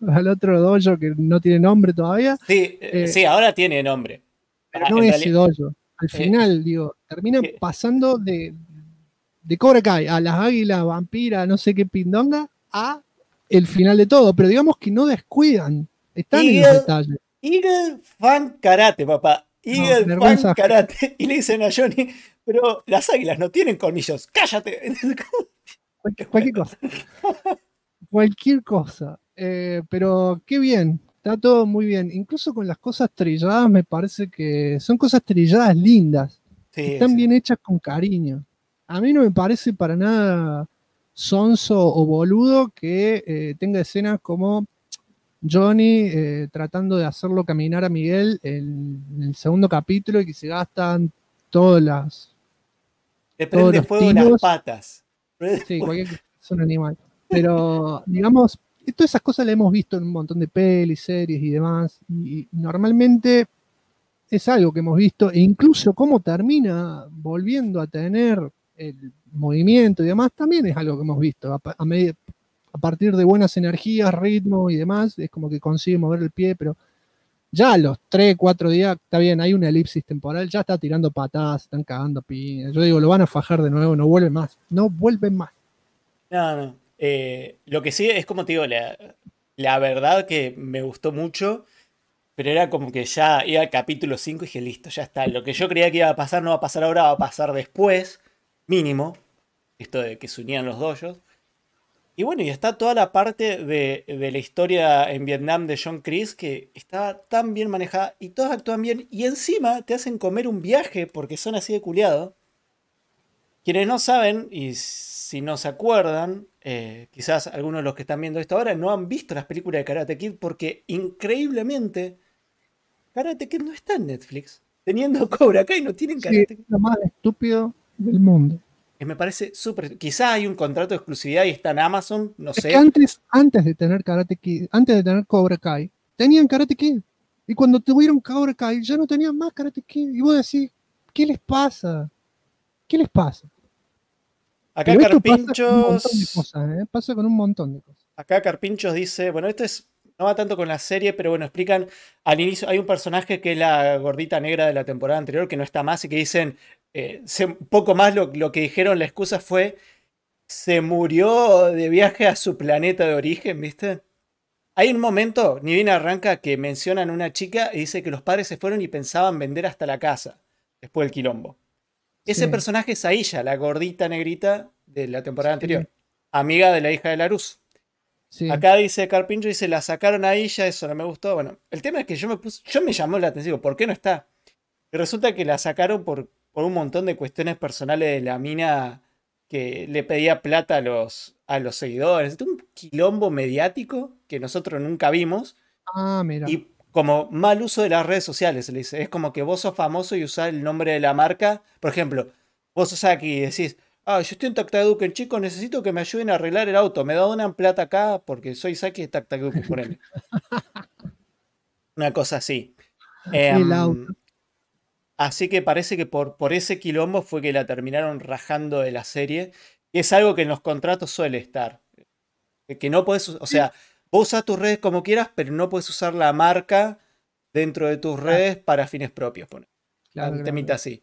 dojo que no tiene nombre todavía. Sí, ahora tiene nombre. Pero no ese dojo. Al final, digo, termina pasando de Cobra Kai a las águilas, vampira, no sé qué pindonga, a el final de todo. Pero digamos que no descuidan. Están en los detalles. Eagle fan karate, papá. Eagle fan karate. Y le dicen a Johnny, pero las águilas no tienen colmillos. ¡Cállate! Cualquier cosa. Cualquier cosa. Pero qué bien. Está todo muy bien. Incluso con las cosas trilladas me parece que son cosas trilladas lindas. Están bien hechas con cariño. A mí no me parece para nada sonso o boludo que tenga escenas como Johnny tratando de hacerlo caminar a Miguel en el segundo capítulo y que se gastan todas las... Le prende fuego las patas. Sí, es un animal. Pero, digamos, todas esas cosas las hemos visto en un montón de pelis, series y demás. Y normalmente es algo que hemos visto. E incluso cómo termina volviendo a tener el movimiento y demás, también es algo que hemos visto. A partir de buenas energías, ritmo y demás, es como que consigue mover el pie, pero ya a los 3, 4 días, está bien, hay una elipsis temporal, ya está tirando patadas, están cagando piñas. Yo digo, lo van a fajar de nuevo, no vuelven más. No vuelven más. No. Lo que sí es como te digo, la verdad que me gustó mucho, pero era como que ya iba al capítulo 5 y dije, listo, ya está. Lo que yo creía que iba a pasar no va a pasar ahora, va a pasar después, mínimo. Esto de que se unían los dojos. Y bueno, y está toda la parte de la historia en Vietnam de John Kreese que estaba tan bien manejada y todos actúan bien y encima te hacen comer un viaje porque son así de culiado. Quienes no saben y si no se acuerdan, quizás algunos de los que están viendo esto ahora no han visto las películas de Karate Kid porque increíblemente Karate Kid no está en Netflix. Teniendo Cobra Kai no tienen Karate Kid. Es lo más estúpido del mundo. Que me parece súper... Quizás hay un contrato de exclusividad y está en Amazon, no sé. Que antes de tener Karate Kid, antes de tener Cobra Kai, tenían Karate Kid. Y cuando tuvieron Cobra Kai, ya no tenían más Karate Kid. Y vos decís, ¿qué les pasa? ¿Qué les pasa? Acá Carpinchos... Pasa con un montón de cosas. Acá Carpinchos dice, bueno, no va tanto con la serie, pero bueno, explican, al inicio hay un personaje que es la gordita negra de la temporada anterior, que no está más y que dicen... un poco más lo que dijeron, la excusa fue se murió de viaje a su planeta de origen, ¿viste? Hay un momento, ni bien arranca, que mencionan a una chica y dice que los padres se fueron y pensaban vender hasta la casa después del quilombo. Ese personaje es Aisha, la gordita negrita de la temporada anterior, amiga de la hija de Larus. Acá dice Carpincho, dice, la sacaron a Aisha, eso no me gustó. Bueno, el tema es que yo me llamó la atención, digo, ¿por qué no está? Y resulta que la sacaron por un montón de cuestiones personales de la mina que le pedía plata a los seguidores. Es un quilombo mediático que nosotros nunca vimos. Mira. Y como mal uso de las redes sociales, se le dice. Es como que vos sos famoso y usás el nombre de la marca. Por ejemplo, vos sos aquí y decís, yo estoy en Tactaduken, chicos, necesito que me ayuden a arreglar el auto. Me donan plata acá porque soy Saki de Tactaduken, por ende. Una cosa así. El auto. Así que parece que por ese quilombo fue que la terminaron rajando de la serie. Y es algo que en los contratos suele estar. Que no puedes, o sea, vos usás tus redes como quieras, pero no puedes usar la marca dentro de tus redes para fines propios. Un temita así.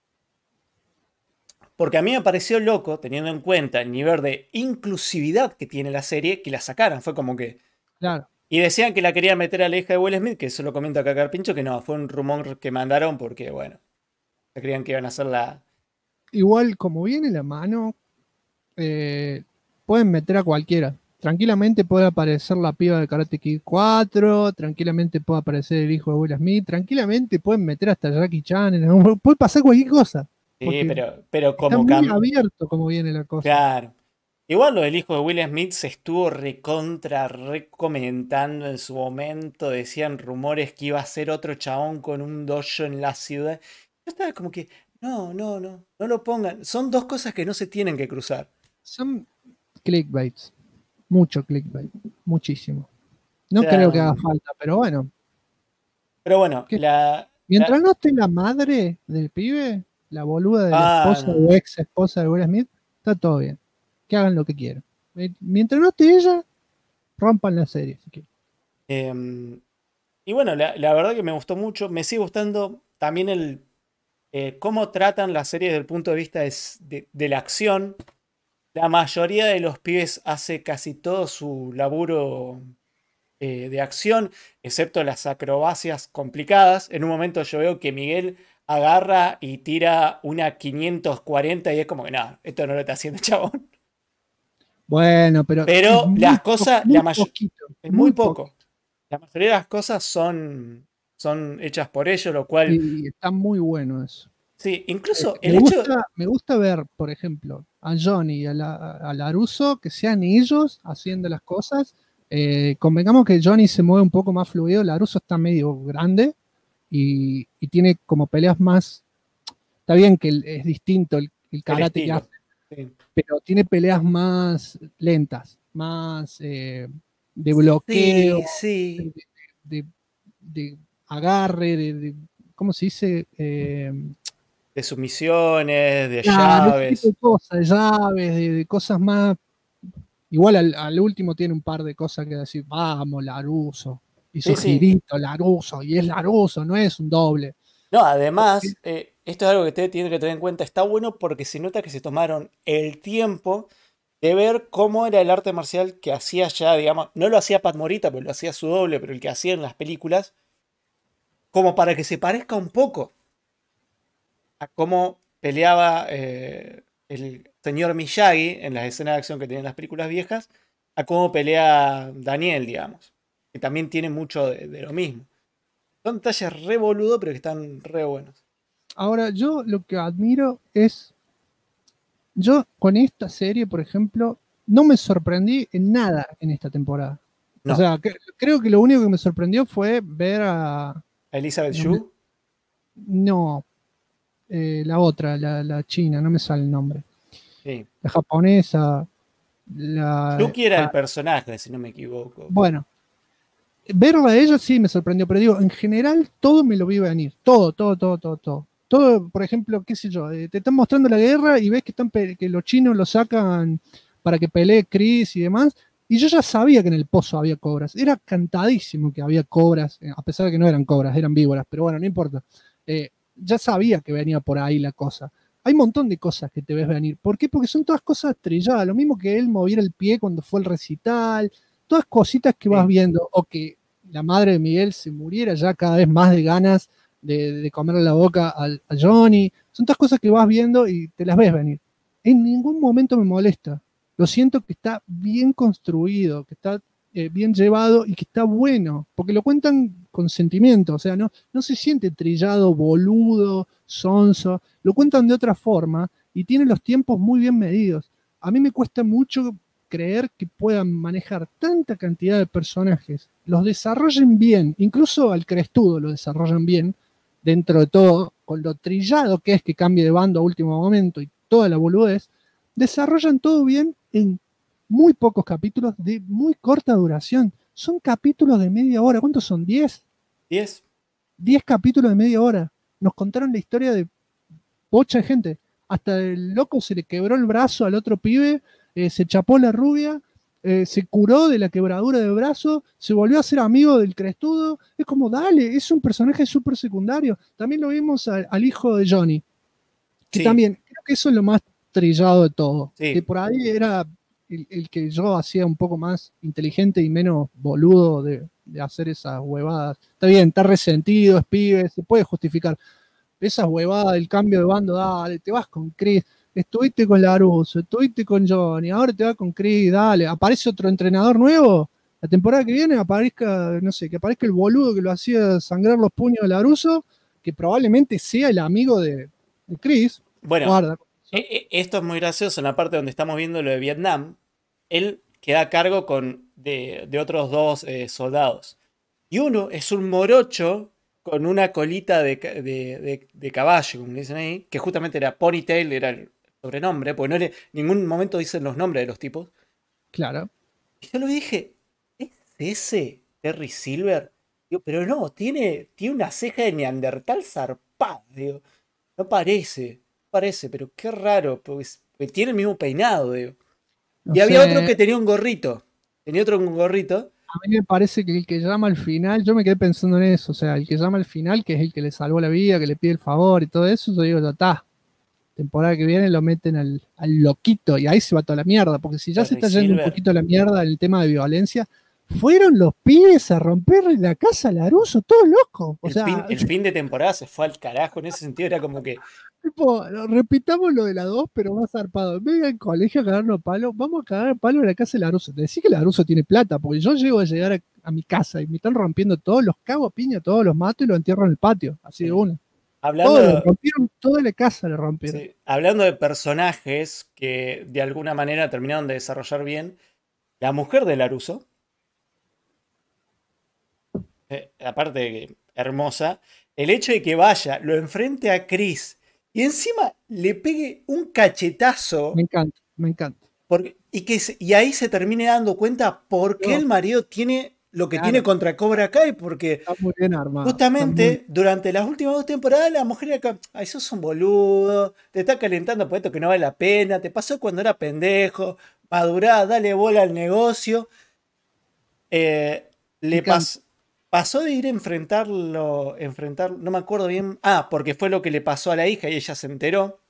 Porque a mí me pareció loco, teniendo en cuenta el nivel de inclusividad que tiene la serie, que la sacaran. Fue como que... Claro. Y decían que la querían meter a la hija de Will Smith, que eso lo comenta acá Carpincho, que no, fue un rumor que mandaron porque, bueno, creían que iban a hacer la... Igual, como viene la mano, pueden meter a cualquiera. Tranquilamente puede aparecer la piba de Karate Kid 4, tranquilamente puede aparecer el hijo de Will Smith, tranquilamente pueden meter hasta Jackie Chan, puede pasar cualquier cosa. Sí, pero como está muy abierto como viene la cosa. Claro. Igual lo del hijo de Will Smith se estuvo recomentando en su momento. Decían rumores que iba a ser otro chabón con un dojo en la ciudad. Yo estaba como que, no lo pongan. Son dos cosas que no se tienen que cruzar. Son clickbaits. Mucho clickbait. Muchísimo. No creo que haga falta, pero bueno. Pero bueno, mientras no esté la madre del pibe, la boluda de la esposa o ex esposa de Will Smith, está todo bien. Que hagan lo que quieran. Mientras no esté ella, rompan la serie si quieren. Y bueno, la verdad que me gustó mucho. Me sigue gustando también cómo tratan la serie desde el punto de vista de la acción. La mayoría de los pibes hace casi todo su laburo de acción, excepto las acrobacias complicadas. En un momento yo veo que Miguel agarra y tira una 540 y es como que nada, esto no lo está haciendo chabón. Bueno, pero las cosas, es muy poco. Poquito. La mayoría de las cosas son hechas por ellos, lo cual... Sí, está muy bueno eso. Sí, incluso me gusta ver, por ejemplo, a Johnny y a Larusso, que sean ellos haciendo las cosas. Convengamos que Johnny se mueve un poco más fluido, Larusso está medio grande y tiene como peleas más... Está bien que es distinto el karate que hace. Sí. Pero tiene peleas más lentas, más de bloqueo, sí. De agarre, de ¿cómo se dice? De sumisiones, de llaves. De llaves, de cosas más. Igual al último tiene un par de cosas que decir, vamos, Larusso. Hizo girito, Larusso, y es Larusso, no es un doble. No, además, esto es algo que usted tiene que tener en cuenta. Está bueno porque se nota que se tomaron el tiempo de ver cómo era el arte marcial que hacía ya, digamos, no lo hacía Pat Morita, pero lo hacía su doble, pero el que hacía en las películas, como para que se parezca un poco a cómo peleaba el señor Miyagi en las escenas de acción que tienen las películas viejas, a cómo pelea Daniel, digamos, que también tiene mucho de lo mismo. Son detalles re boludo, pero que están re buenos. Ahora, yo lo que admiro es... Yo con esta serie, por ejemplo, no me sorprendí en nada en esta temporada. No. O sea, creo que lo único que me sorprendió fue ver a... ¿Elizabeth Shue? No. La otra, la china, no me sale el nombre. Sí. La japonesa. Yuki era el personaje, si no me equivoco. Bueno. Verla a ella sí me sorprendió, pero digo, en general todo me lo vi venir. Todo. Todo, por ejemplo, qué sé yo, te están mostrando la guerra y ves que los chinos lo sacan para que pelee Chris y demás. Y yo ya sabía que en el pozo había cobras. Era cantadísimo que había cobras, a pesar de que no eran cobras, eran víboras. Pero bueno, no importa. Ya sabía que venía por ahí la cosa. Hay un montón de cosas que te ves venir. ¿Por qué? Porque son todas cosas trilladas. Lo mismo que él moviera el pie cuando fue al recital. Todas cositas que vas viendo. O que la madre de Miguel se muriera ya cada vez más de ganas de comerle la boca a Johnny. Son todas cosas que vas viendo y te las ves venir. En ningún momento me molesta. Lo siento que está bien construido, que está bien llevado y que está bueno, porque lo cuentan con sentimiento, o sea, no se siente trillado, boludo, sonso, lo cuentan de otra forma y tiene los tiempos muy bien medidos. A mí me cuesta mucho creer que puedan manejar tanta cantidad de personajes, los desarrollen bien, incluso al Crestudo lo desarrollan bien, dentro de todo, con lo trillado que es que cambie de bando a último momento y toda la boludez, desarrollan todo bien en muy pocos capítulos de muy corta duración. Son capítulos de media hora. ¿Cuántos son? ¿10? 10. 10 capítulos de media hora. Nos contaron la historia de pocha de gente. Hasta el loco se le quebró el brazo al otro pibe, se chapó la rubia, se curó de la quebradura del brazo, se volvió a ser amigo del Crestudo. Es como, dale, es un personaje súper secundario. También lo vimos al hijo de Johnny, que también, creo que eso es lo más trillado de todo. Sí. Que por ahí era el que yo hacía un poco más inteligente y menos boludo de hacer esas huevadas. Está bien, está resentido, es pibe, se puede justificar. Esas huevadas del cambio de bando, dale, te vas con Chris, estuviste con Larusso, estuviste con Johnny, ahora te vas con Chris, dale, aparece otro entrenador nuevo, la temporada que viene aparezca, no sé, que aparezca el boludo que lo hacía sangrar los puños de Larusso, que probablemente sea el amigo de Chris. Bueno, guarda. Esto es muy gracioso en la parte donde estamos viendo lo de Vietnam. Él queda a cargo de otros dos soldados. Y uno es un morocho con una colita de caballo, como dicen ahí, que justamente era Ponytail, era el sobrenombre, porque en ningún momento dicen los nombres de los tipos. Claro. Y yo lo dije, ¿es ese Terry Silver? Digo, pero no, tiene una ceja de neandertal zarpada, digo. No parece, pero qué raro, porque tiene el mismo peinado, digo. No Y había sé. otro que tenía un gorrito. Tenía otro con un gorrito. A mí me parece que el que llama al final, yo me quedé pensando en eso, o sea, el que llama al final, que es el que le salvó la vida, que le pide el favor y todo eso, yo digo, ya está. Temporada que viene lo meten al loquito y ahí se va toda la mierda, porque si ya se está yendo un poquito la mierda en el tema de violencia, fueron los pibes a romperle la casa a Laruso, todos locos. O sea, El fin de temporada se fue al carajo, en ese sentido era como que... tipo, repitamos lo de la 2, pero más zarpado. En vez de al colegio a cagarnos palo, vamos a cagar palo en la casa de Laruso. Te decís que Laruso tiene plata, porque yo llego a llegar a mi casa y me están rompiendo todos, los cago a piña, todos los mato y los entierro en el patio, así de una. Todos, rompieron toda la casa, le rompieron. Sí. Hablando de personajes que de alguna manera terminaron de desarrollar bien, la mujer de Laruso, aparte hermosa, el hecho de que vaya, lo enfrente a Chris y encima le pegue un cachetazo. Me encanta, me encanta. Y ahí se termine dando cuenta por qué el marido tiene lo que tiene contra Cobra Kai, porque está muy bien armado, justamente durante las últimas 2 temporadas la mujer acá, ay, sos un boludo, te está calentando por esto que no vale la pena, te pasó cuando era pendejo, madurá, dale bola al negocio. Pasó de ir a enfrentarlo, no me acuerdo bien, porque fue lo que le pasó a la hija y ella se enteró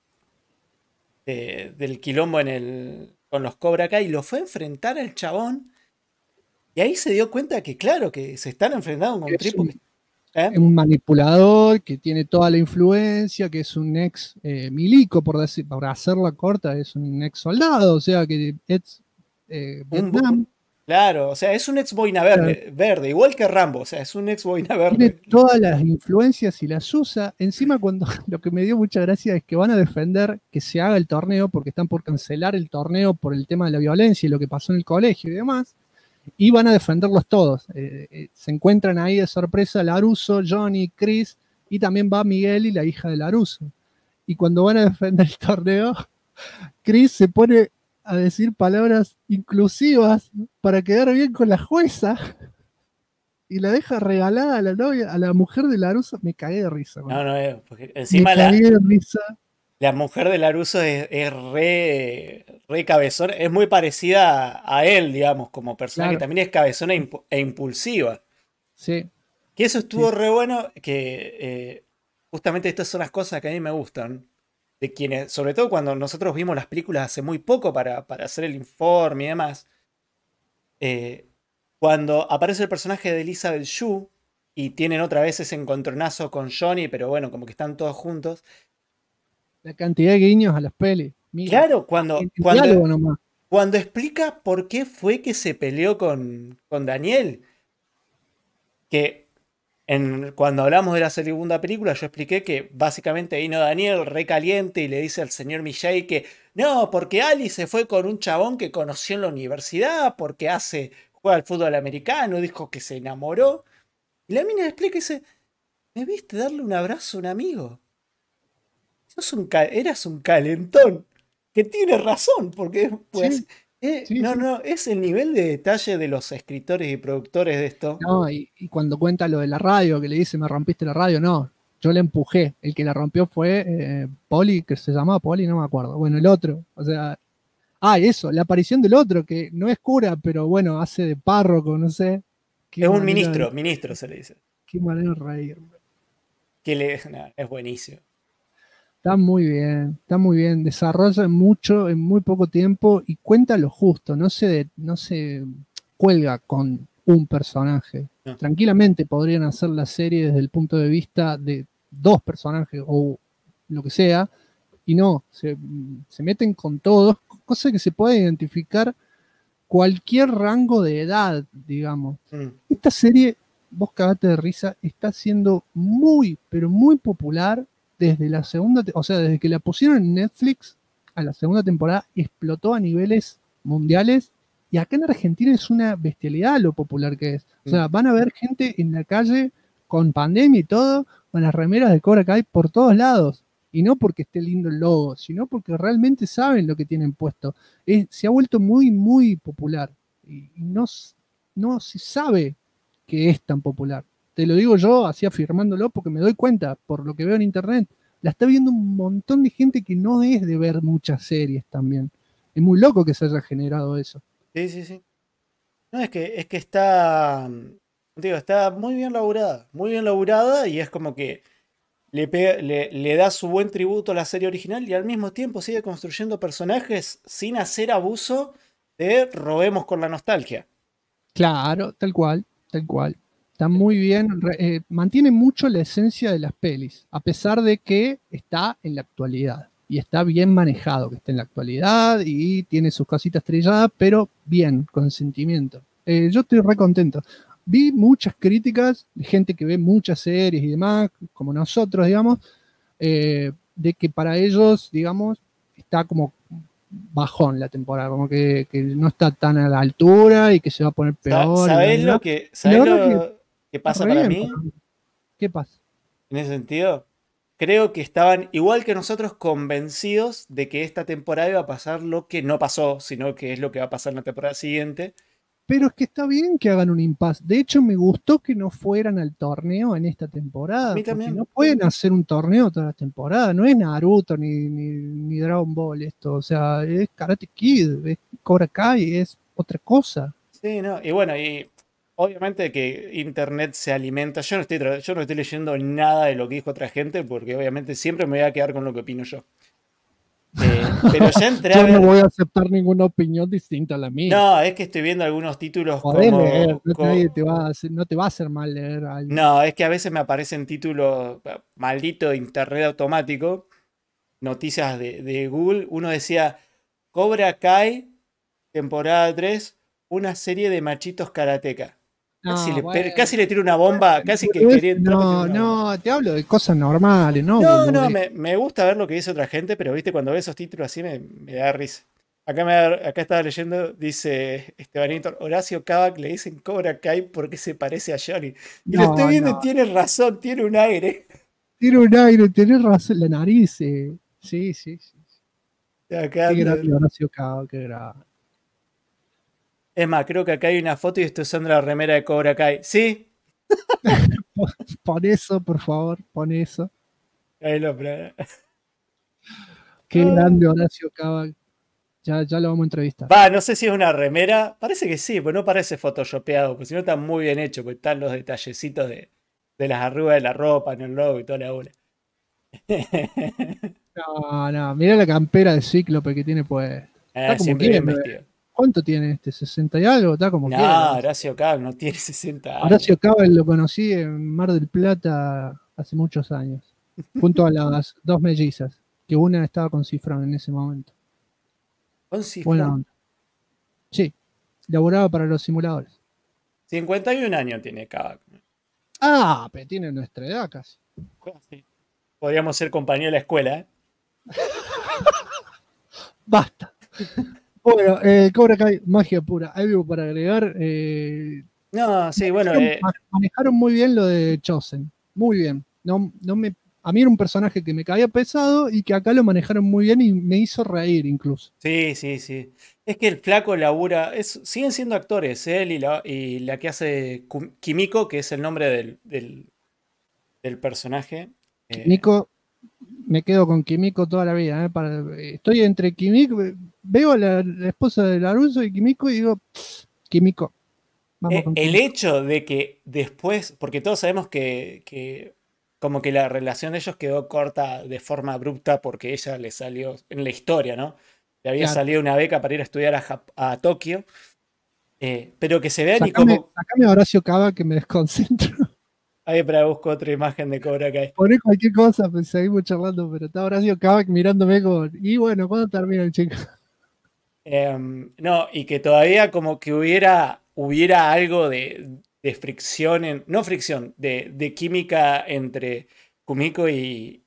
del quilombo con los Cobra Kai, y lo fue a enfrentar al chabón. Y ahí se dio cuenta que, claro, que se están enfrentando con Tripo. Es un manipulador que tiene toda la influencia, que es un ex milico, por hacerla corta, es un ex soldado, o sea, que es Vietnam. Claro, o sea, es un ex boina verde, igual que Rambo, o sea, es un ex boina verde. Tiene todas las influencias y las usa. Encima, cuando lo que me dio mucha gracia es que van a defender que se haga el torneo, porque están por cancelar el torneo por el tema de la violencia y lo que pasó en el colegio y demás. Y van a defenderlos todos. Se encuentran ahí de sorpresa Laruso, Johnny, Chris, y también va Miguel y la hija de Laruso. Y cuando van a defender el torneo, Chris se pone a decir palabras inclusivas para quedar bien con la jueza y la deja regalada a la novia, a la mujer de Laruso. Me cagué de risa. No, porque encima la mujer de Laruso es re cabezona, es muy parecida a él, digamos, como personaje, que también es cabezona e impulsiva. Sí. Que eso estuvo re bueno, que justamente estas son las cosas que a mí me gustan, de quienes, sobre todo cuando nosotros vimos las películas hace muy poco para hacer el informe y demás, cuando aparece el personaje de Elizabeth Shue y tienen otra vez ese encontronazo con Johnny, pero bueno, como que están todos juntos. La cantidad de guiños a las pelis. Mira, claro, cuando explica por qué fue que se peleó con Daniel, que cuando hablamos de la segunda película yo expliqué que básicamente vino Daniel recaliente y le dice al señor Miyagi que no, porque Ali se fue con un chabón que conoció en la universidad, porque juega al fútbol americano, dijo que se enamoró. Y la mina explica y dice, ¿me viste darle un abrazo a un amigo? Eras un calentón. Que tiene razón, porque pues, es el nivel de detalle de los escritores y productores de esto. No, y cuando cuenta lo de la radio, que le dice, me rompiste la radio, no, yo le empujé. El que la rompió fue Poli, que se llamaba Poli, no me acuerdo. Bueno, el otro, o sea, eso, la aparición del otro, que no es cura, pero bueno, hace de párroco, no sé. Es un ministro se le dice. Qué manera de reírme. Es buenísimo. Está muy bien, desarrolla mucho en muy poco tiempo y cuenta lo justo, no se cuelga con un personaje. No. Tranquilamente podrían hacer la serie desde el punto de vista de 2 personajes o lo que sea, y no, se meten con todos, cosa que se puede identificar cualquier rango de edad, digamos. Esta serie, vos cagate de risa, está siendo muy, pero muy popular desde la segunda, o sea, desde que la pusieron en Netflix a la segunda temporada, explotó a niveles mundiales. Y acá en Argentina es una bestialidad lo popular que es. O sea, van a ver gente en la calle con pandemia y todo, con las remeras de Cobra Kai por todos lados. Y no porque esté lindo el logo, sino porque realmente saben lo que tienen puesto. Se ha vuelto muy, muy popular. Y no se sabe que es tan popular. Te lo digo yo así afirmándolo porque me doy cuenta por lo que veo en internet. La está viendo un montón de gente que no es de ver muchas series también. Es muy loco que se haya generado eso. Sí. No, es que está. Digo, está muy bien laburada y es como que le da su buen tributo a la serie original y al mismo tiempo sigue construyendo personajes sin hacer abuso de robemos con la nostalgia. Claro, tal cual. Está muy bien, mantiene mucho la esencia de las pelis, a pesar de que está en la actualidad. Y está bien manejado, que está en la actualidad y tiene sus casitas estrelladas, pero bien, con sentimiento. Yo estoy re contento. Vi muchas críticas de gente que ve muchas series y demás, como nosotros, digamos, de que para ellos, digamos, está como bajón la temporada, como que no está tan a la altura y que se va a poner peor. ¿Sabés lo que pasa para mí? ¿Qué pasa? En ese sentido, creo que estaban, igual que nosotros, convencidos de que esta temporada iba a pasar lo que no pasó, sino que es lo que va a pasar en la temporada siguiente. Pero es que está bien que hagan un impasse. De hecho, me gustó que no fueran al torneo en esta temporada. A mí también. No pueden hacer un torneo toda la temporada. No es Naruto ni Dragon Ball esto. O sea, es Karate Kid, es Cobra Kai, es otra cosa. Sí, no. Y bueno, y obviamente que internet se alimenta. Yo no estoy leyendo nada de lo que dijo otra gente porque obviamente siempre me voy a quedar con lo que opino yo. Pero ya entré Yo no voy a aceptar ninguna opinión distinta a la mía. No, es que estoy viendo algunos títulos leer, no te va a hacer mal leer algo. No, es que a veces me aparecen títulos, maldito internet automático, noticias de Google. Uno decía, Cobra Kai, temporada 3, una serie de machitos karateca. Casi le tiro una bomba, casi que quería entrar. No, te hablo de cosas normales, ¿no? No, me gusta ver lo que dice otra gente, pero viste, cuando ves esos títulos así me da risa. Acá estaba leyendo, dice Estebanito, Horacio Kavak le dicen Cobra Kai porque se parece a Johnny. Y lo estoy viendo y tiene razón, tiene un aire. Tiene razón, la nariz. Sí. Acá qué grande Horacio Kavak, qué grande. Es más, creo que acá hay una foto y estoy usando la remera de Cobra Kai. ¿Sí? Pon eso, por favor, pon eso. Ahí Qué grande Horacio Kavak. Ya lo vamos a entrevistar. No sé si es una remera. Parece que sí, pero no parece photoshopeado, porque si no está muy bien hecho, porque están los detallecitos de las arrugas de la ropa en el logo y toda la bola. No, mira la campera de Cíclope que tiene pues. Siempre bien vestido. ¿Cuánto tiene este? ¿60 y algo? Está como quiera. Horacio Kavak no tiene 60 años. Horacio Kavak lo conocí en Mar del Plata hace muchos años, junto a las dos mellizas, que una estaba con Cifrón en ese momento. ¿Con Cifrón? Bueno, sí, laboraba para los simuladores. 51 años tiene Kavak. Pero tiene nuestra edad casi. Sí. Podríamos ser compañeros de la escuela, ¿eh? Basta. Bueno, Cobra Kai, magia pura. ¿Algo para agregar? No, sí, bueno. Manejaron muy bien lo de Chosen. Muy bien. A mí era un personaje que me caía pesado y que acá lo manejaron muy bien y me hizo reír incluso. Sí. Es que el flaco labura. Siguen siendo actores, él y la que hace Kimiko, que es el nombre del personaje. Kimiko. Me quedo con Kimiko toda la vida. Estoy entre Kimiko. Veo a la esposa de Laruso y Kimiko y digo, Kimiko. Vamos con Kimiko. El hecho de que después, porque todos sabemos que como que la relación de ellos quedó corta de forma abrupta porque ella le salió en la historia, ¿no? Le había salido una beca para ir a estudiar a Tokio. Pero que se vean y como. Sacame a Horacio Kavak que me desconcentro. Ahí para busco otra imagen de Cobra Kai. Poné cualquier cosa, pues seguimos charlando, pero está Horacio Kavak mirándome como, y bueno, ¿cuándo termina el chico? No, y que todavía como que hubiera algo de fricción, no fricción, de química entre Kumiko y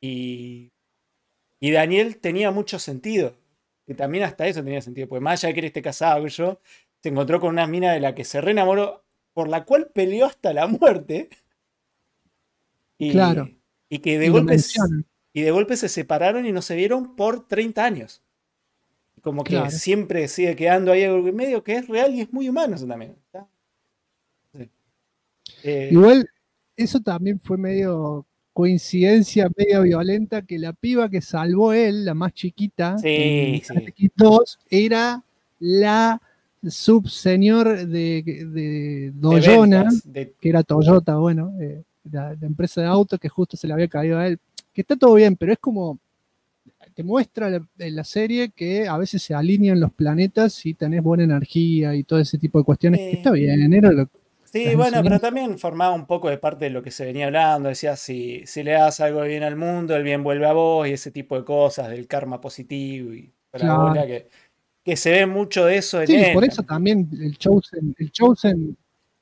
Y Daniel tenía mucho sentido. Que también hasta eso tenía sentido. Porque más allá de que él esté casado que yo, se encontró con una mina de la que se reenamoró, por la cual peleó hasta la muerte. Claro. Y que de Y lo golpe mencionan. se separaron y no se vieron por 30 años. Como que Claro. siempre sigue quedando ahí algo en medio que es real y es muy humano eso también. ¿Está? Sí. Igual, eso también fue medio coincidencia, medio violenta, que la piba que salvó él, la más chiquita, en Karate Kid 2, era la subseñor de Doyona, que era Toyota, bueno, la empresa de autos que justo se le había caído a él. Que está todo bien, pero es como te muestra en la serie que a veces se alinean los planetas si tenés buena energía y todo ese tipo de cuestiones, que está bien, era lo Sí, bueno, pero también formaba un poco de parte de lo que se venía hablando. Decía, si le das algo de bien al mundo, el bien vuelve a vos, y ese tipo de cosas, del karma positivo y toda la bola, que se ve mucho de eso en sí, él. por eso también el Chosen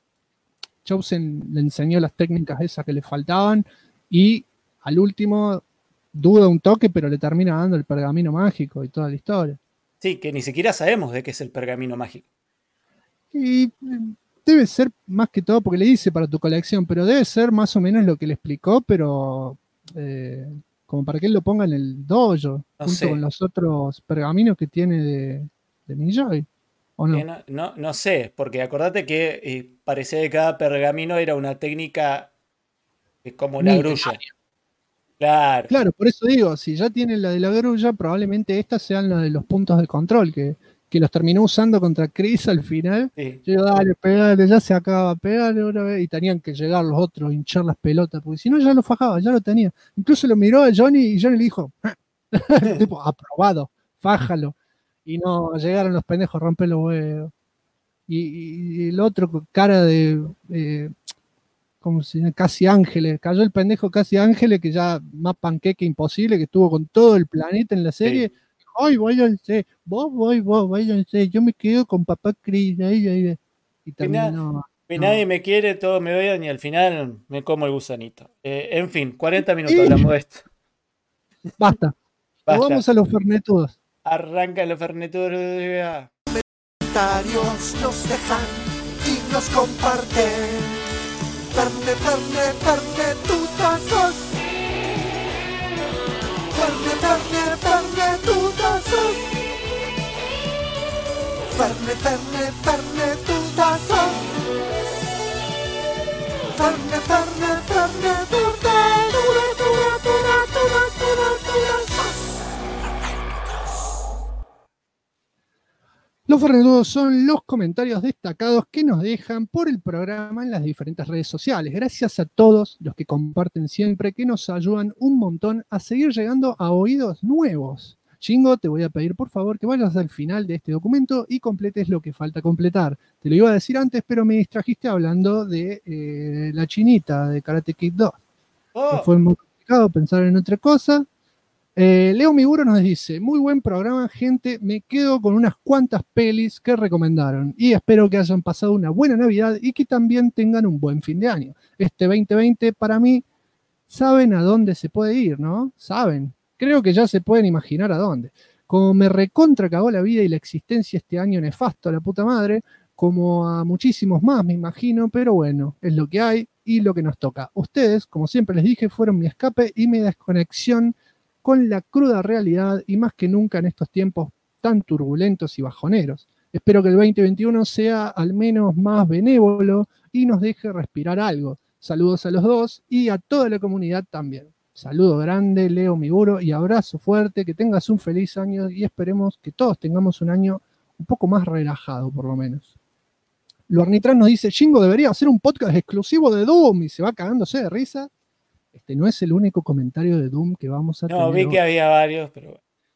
le enseñó las técnicas esas que le faltaban, y al último duda un toque, pero le termina dando el pergamino mágico y toda la historia. Sí, que ni siquiera sabemos de qué es el pergamino mágico. Y debe ser más que todo porque le dice para tu colección, pero debe ser más o menos lo que le explicó, pero como para que él lo ponga en el dojo, junto con los otros pergaminos que tiene de Miyogi, ¿o no? No sé, porque acordate que parecía que cada pergamino era una técnica como una grulla. Claro. Claro, por eso digo, si ya tienen la de la grulla, probablemente estas sean las de los puntos de control, que los terminó usando contra Chris al final. Sí. Yo digo, dale, pegale, ya se acaba, pegale una vez, y tenían que llegar los otros, hinchar las pelotas, porque si no ya lo fajaba, ya lo tenía. Incluso lo miró a Johnny y Johnny le dijo, tipo, aprobado, fájalo. Y no, llegaron los pendejos, rompe los huevos. Y el otro con cara de como si Casi Ángeles, cayó el pendejo Casi Ángeles, que ya más panqueque imposible, que estuvo con todo el planeta en la serie. Sí. Ay, váyanse, vos, váyanse, yo me quedo con papá Chris, ahí. Y terminó. Nadie me quiere, todos me odian y al final me como el gusanito. En fin, 40 minutos hablamos de esto. Basta. Vamos a los fernetudos. Arranca los fernetudos. Comentarios nos dejan y nos comparten. Fernetutazos. Fernetutazos. Fernetutazos. Los fernetudos son los comentarios destacados que nos dejan por el programa en las diferentes redes sociales. Gracias a todos los que comparten siempre, que nos ayudan un montón a seguir llegando a oídos nuevos. Chingo, te voy a pedir por favor que vayas al final de este documento y completes lo que falta completar. Te lo iba a decir antes, pero me distrajiste hablando de la chinita de Karate Kid 2. Fue muy complicado pensar en otra cosa. Leo Miguro nos dice, muy buen programa, gente, me quedo con unas cuantas pelis que recomendaron y espero que hayan pasado una buena Navidad y que también tengan un buen fin de año. Este 2020 para mí, saben a dónde se puede ir, ¿no? Saben. Creo que ya se pueden imaginar a dónde. Como me recontra cagó la vida y la existencia este año nefasto a la puta madre, como a muchísimos más me imagino, pero bueno, es lo que hay y lo que nos toca. Ustedes, como siempre les dije, fueron mi escape y mi desconexión con la cruda realidad y más que nunca en estos tiempos tan turbulentos y bajoneros. Espero que el 2021 sea al menos más benévolo y nos deje respirar algo. Saludos a los dos y a toda la comunidad también. Saludo grande, Leo Miguro, y abrazo fuerte, que tengas un feliz año y esperemos que todos tengamos un año un poco más relajado, por lo menos. Luarnitran nos dice, Shingo debería hacer un podcast exclusivo de Doom, y se va cagándose de risa. Este no es el único comentario de Doom que vamos a tener. No, vi que había varios, pero...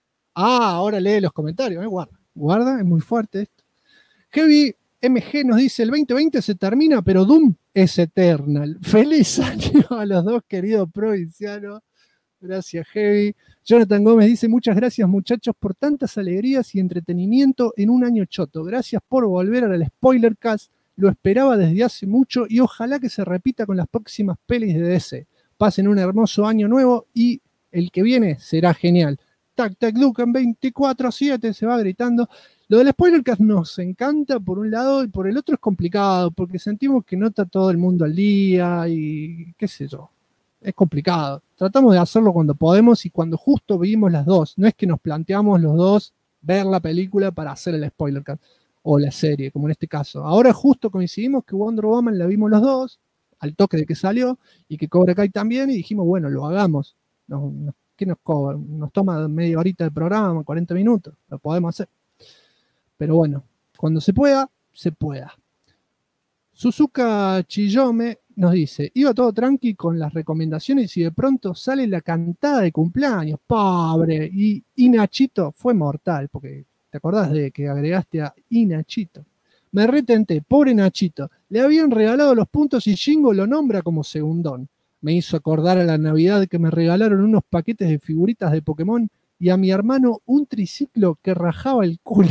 Ahora lee los comentarios, guarda, es muy fuerte esto. Heavy MG nos dice, el 2020 se termina, pero Doom es eternal. Feliz año a los dos queridos provincianos. Gracias, Heavy. Jonathan Gómez dice, muchas gracias muchachos por tantas alegrías y entretenimiento en un año choto. Gracias por volver al Spoilercast. Lo esperaba desde hace mucho y ojalá que se repita con las próximas pelis de DC. Pasen un hermoso año nuevo y el que viene será genial. Tac Tac Duken 24/7 se va gritando. Lo del Spoilercast nos encanta por un lado y por el otro es complicado porque sentimos que no está todo el mundo al día y qué sé yo. Es complicado. Tratamos de hacerlo cuando podemos y cuando justo vimos las dos. No es que nos planteamos los dos ver la película para hacer el Spoilercast o la serie, como en este caso. Ahora justo coincidimos que Wonder Woman la vimos los dos al toque de que salió y que Cobra Kai también y dijimos, bueno, lo hagamos. ¿Qué nos cobra? Nos toma media horita de programa, 40 minutos. Lo podemos hacer. Pero bueno, cuando se pueda, se pueda. Suzuka Chiyome nos dice, iba todo tranqui con las recomendaciones y de pronto sale la cantada de cumpleaños, pobre, y Nachito fue mortal, porque te acordás de que agregaste a Nachito. Me retenté, pobre Nachito, le habían regalado los puntos y Jingo lo nombra como segundón. Me hizo acordar a la Navidad que me regalaron unos paquetes de figuritas de Pokémon y a mi hermano un triciclo que rajaba el culo.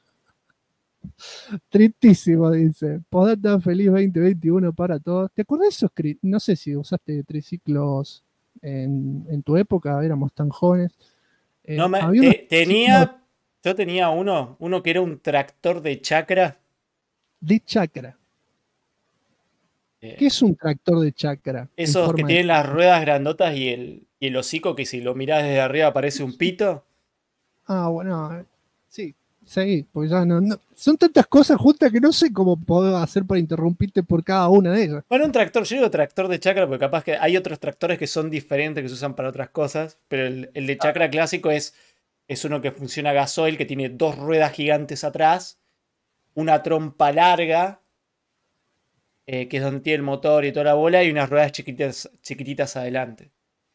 Tristísimo, dice. Postdata feliz 2021 para todos. ¿Te acordás de esos? No sé si usaste triciclos en tu época, éramos tan jóvenes. Yo tenía uno que era un tractor de chacra. De chacra. ¿Qué es un tractor de chacra? Esos que tienen las ruedas grandotas y el hocico que si lo mirás desde arriba parece un pito. Ah, bueno, sí. Sí, porque ya no, son tantas cosas juntas que no sé cómo puedo hacer para interrumpirte por cada una de ellas. Bueno, un tractor, yo digo tractor de chacra porque capaz que hay otros tractores que son diferentes, que se usan para otras cosas, pero el de chacra clásico es uno que funciona a gasoil, que tiene dos ruedas gigantes atrás, una trompa larga, que es donde tiene el motor y toda la bola, y unas ruedas chiquititas adelante.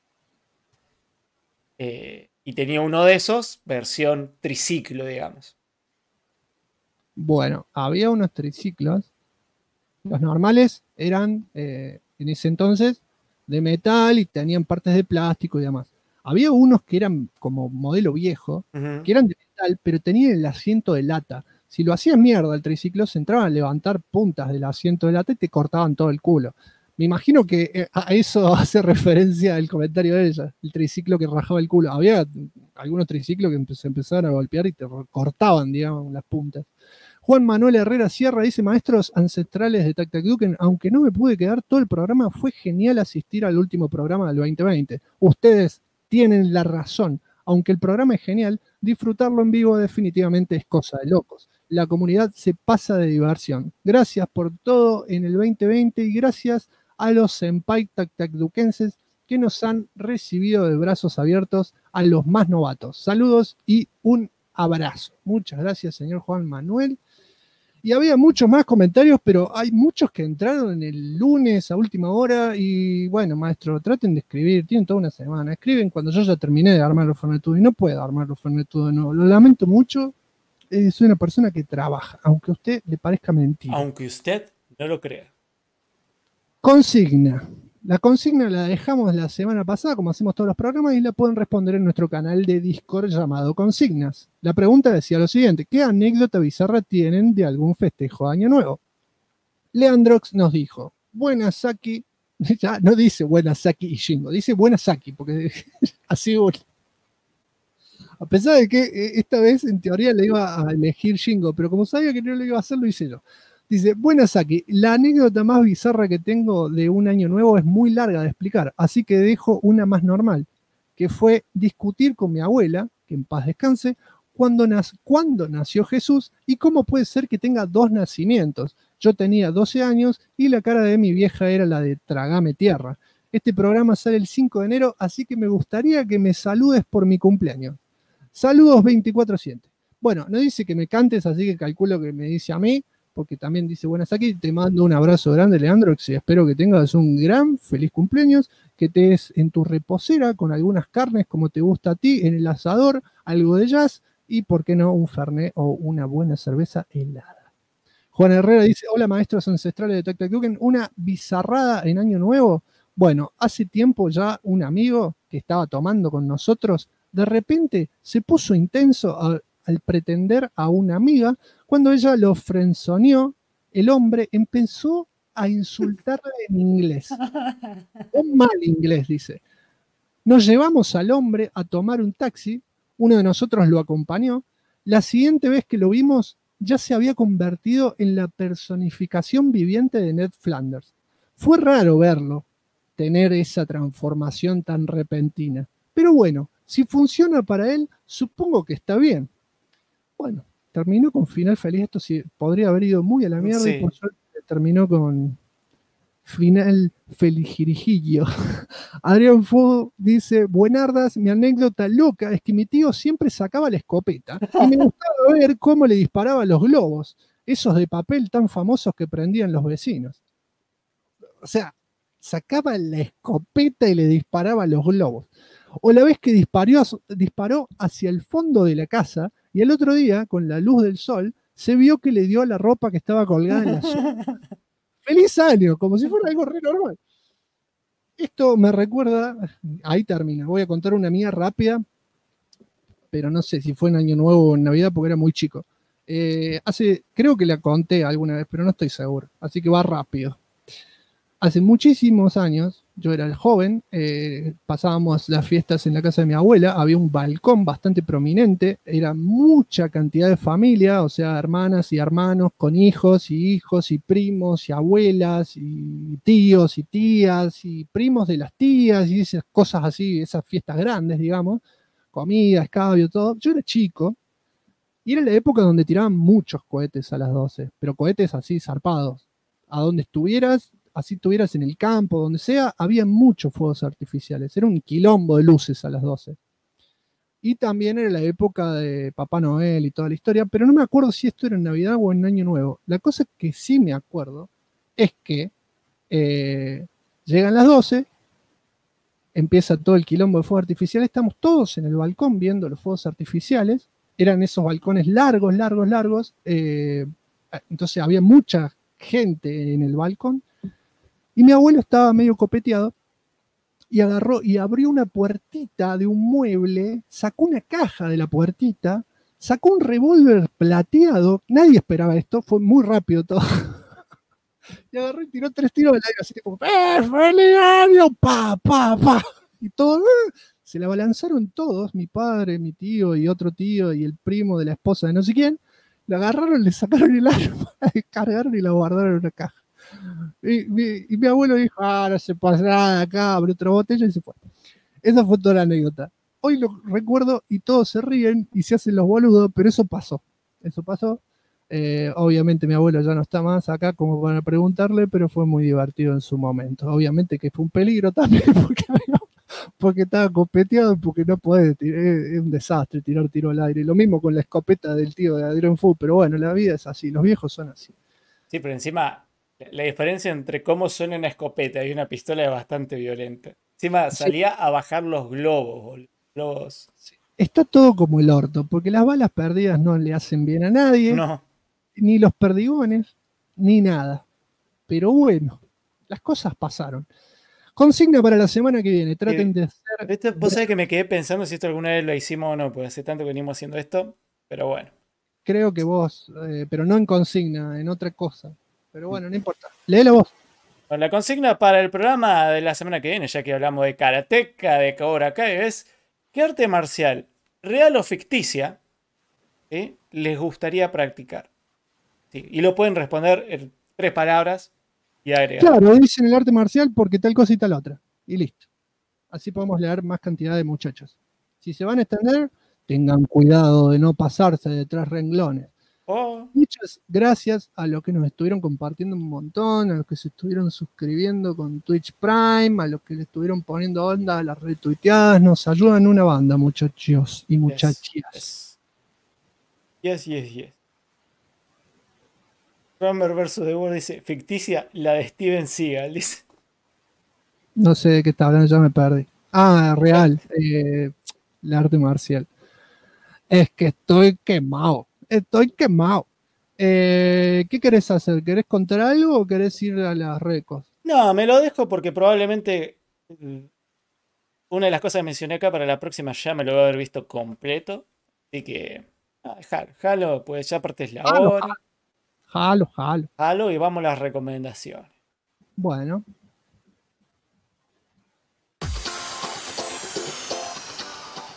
Y tenía uno de esos, versión triciclo, digamos. Bueno, había unos triciclos. Los normales eran, en ese entonces, de metal y tenían partes de plástico y demás. Había unos que eran como modelo viejo, que eran de metal, pero tenían el asiento de lata. Si lo hacías mierda el triciclo, se entraban a levantar puntas del asiento de lata y te cortaban todo el culo. Me imagino que a eso hace referencia el comentario de ella, el triciclo que rajaba el culo. Había algunos triciclos que se empezaron a golpear y te cortaban, digamos, las puntas. Juan Manuel Herrera Sierra dice, maestros ancestrales de Tac Tac Duken, aunque no me pude quedar todo el programa, fue genial asistir al último programa del 2020. Ustedes tienen la razón. Aunque el programa es genial, disfrutarlo en vivo definitivamente es cosa de locos. La comunidad se pasa de diversión. Gracias por todo en el 2020 y gracias a los senpai Tac Tac Dukenses que nos han recibido de brazos abiertos a los más novatos. Saludos y un abrazo. Muchas gracias, señor Juan Manuel. Y había muchos más comentarios, pero hay muchos que entraron en el lunes a última hora. Y bueno, maestro, traten de escribir. Tienen toda una semana. Escriben cuando yo ya terminé de armar los Fernetudo y no puedo armar los Fernetudo de nuevo. Lo lamento mucho. Soy una persona que trabaja, aunque a usted le parezca mentira. Aunque usted no lo crea. Consigna. La consigna la dejamos la semana pasada, como hacemos todos los programas, y la pueden responder en nuestro canal de Discord llamado Consignas. La pregunta decía lo siguiente: ¿qué anécdota bizarra tienen de algún festejo de Año Nuevo? Leandrox nos dijo, buenas Saki, ya no dice buenas Saki y Jingo, dice buenas Saki, porque así a pesar de que esta vez en teoría le iba a elegir Jingo, pero como sabía que no lo iba a hacer, lo hice yo. Dice, buenas Saki, la anécdota más bizarra que tengo de un año nuevo es muy larga de explicar, así que dejo una más normal, que fue discutir con mi abuela, que en paz descanse, cuándo nació Jesús y cómo puede ser que tenga dos nacimientos. Yo tenía 12 años y la cara de mi vieja era la de Tragame Tierra. Este programa sale el 5 de enero, así que me gustaría que me saludes por mi cumpleaños. Saludos 24/7. Bueno, no dice que me cantes, así que calculo que me dice a mí, porque también dice buenas aquí. Te mando un abrazo grande, Leandro, y espero que tengas un gran feliz cumpleaños, que te des en tu reposera con algunas carnes como te gusta a ti, en el asador, algo de jazz y, ¿por qué no, un fernet o una buena cerveza helada? Juan Herrera dice, hola maestros ancestrales de Tac Tac Duken, una bizarrada en Año Nuevo. Bueno, hace tiempo ya un amigo que estaba tomando con nosotros, de repente se puso intenso al pretender a una amiga. Cuando ella lo frenzoneó, el hombre empezó a insultarla en inglés. Un mal inglés, dice. Nos llevamos al hombre a tomar un taxi, uno de nosotros lo acompañó. La siguiente vez que lo vimos, ya se había convertido en la personificación viviente de Ned Flanders. Fue raro verlo, tener esa transformación tan repentina. Pero bueno, si funciona para él, supongo que está bien. Bueno, terminó con final feliz. Esto sí podría haber ido muy a la mierda, Sí. y por suerte terminó con final felijirijillo. Adrián Fo dice: buenardas, mi anécdota loca es que mi tío siempre sacaba la escopeta y me gustaba ver cómo le disparaba los globos, esos de papel tan famosos que prendían los vecinos. O sea, sacaba la escopeta y le disparaba los globos. O la vez que disparó hacia el fondo de la casa, y el otro día, con la luz del sol, se vio que le dio a la ropa que estaba colgada en la zona. ¡Feliz año! Como si fuera algo re normal. Esto me recuerda, ahí termina, voy a contar una mía rápida, pero no sé si fue en Año Nuevo o en Navidad porque era muy chico. Creo que la conté alguna vez, pero no estoy seguro, así que va rápido. Hace muchísimos años, yo era el joven, pasábamos las fiestas en la casa de mi abuela, había un balcón bastante prominente, era mucha cantidad de familia, o sea, hermanas y hermanos con hijos y primos y abuelas y tíos y tías y primos de las tías y esas cosas así, esas fiestas grandes, digamos, comida, escabio, todo. Yo era chico y era la época donde tiraban muchos cohetes a las 12, pero cohetes así zarpados. A donde estuvieras, así estuvieras en el campo, donde sea, había muchos fuegos artificiales. Era un quilombo de luces a las 12. Y también era la época de Papá Noel y toda la historia, pero no me acuerdo si esto era en Navidad o en Año Nuevo. La cosa que sí me acuerdo es que llegan las 12, empieza todo el quilombo de fuegos artificiales, estamos todos en el balcón viendo los fuegos artificiales. Eran esos balcones largos, entonces había mucha gente en el balcón. Y mi abuelo estaba medio copeteado y agarró y abrió una puertita de un mueble, sacó una caja de la puertita, sacó un revólver plateado. Nadie esperaba esto, fue muy rápido todo. Y agarró y tiró 3 tiros al aire, así tipo, ¡feliz año! ¡Pa, pa, pa! Y todo, se la abalanzaron todos, mi padre, mi tío y otro tío y el primo de la esposa de no sé quién. La agarraron, le sacaron el arma, la descargaron y la guardaron en una caja. Y mi abuelo dijo: no se pasa nada acá, abrió otra botella y se fue. Esa fue toda la anécdota. Hoy lo recuerdo y todos se ríen y se hacen los boludos, pero eso pasó. Obviamente mi abuelo ya no está más acá como para preguntarle, pero fue muy divertido en su momento. Obviamente que fue un peligro también porque estaba copeteado, porque no puede tirar, es un desastre tirar tiro al aire. Lo mismo con la escopeta del tío de Adrián Fu, pero bueno, la vida es así, los viejos son así. Sí, pero encima la diferencia entre cómo suena una escopeta y una pistola es bastante violenta. Encima salía a bajar los globos, boludo. Globos. Sí. Está todo como el orto, porque las balas perdidas no le hacen bien a nadie, no. Ni los perdigones, ni nada. Pero bueno, las cosas pasaron. Consigna para la semana que viene, traten de hacer... Vos sabés que me quedé pensando si esto alguna vez lo hicimos o no, porque hace tanto que venimos haciendo esto, pero bueno. Creo que vos, pero no en consigna, en otra cosa. Pero bueno, no importa. Léela vos. Bueno, la consigna para el programa de la semana que viene, ya que hablamos de Karateka, de Cobra Kai, es: ¿qué arte marcial, real o ficticia, les gustaría practicar? Sí, y lo pueden responder en 3 palabras y agregar. Claro, dicen el arte marcial porque tal cosa y tal otra. Y listo. Así podemos leer más cantidad de muchachos. Si se van a extender, tengan cuidado de no pasarse de 3 renglones. Muchas gracias a los que nos estuvieron compartiendo un montón, a los que se estuvieron suscribiendo con Twitch Prime, a los que le estuvieron poniendo onda a las retuiteadas. Nos ayudan una banda, muchachos y muchachas. Yes. Romer vs. The World dice: ficticia, la de Steven Seagal, dice. No sé de qué está hablando, ya me perdí. Real, el arte marcial. Es que estoy quemado. ¿Qué querés hacer? ¿Querés contar algo o querés ir a las recos? No, me lo dejo porque probablemente una de las cosas que mencioné acá para la próxima ya me lo voy a haber visto completo. Así que, jalo, pues ya aparte es la hora. Jalo y vamos a las recomendaciones. Bueno.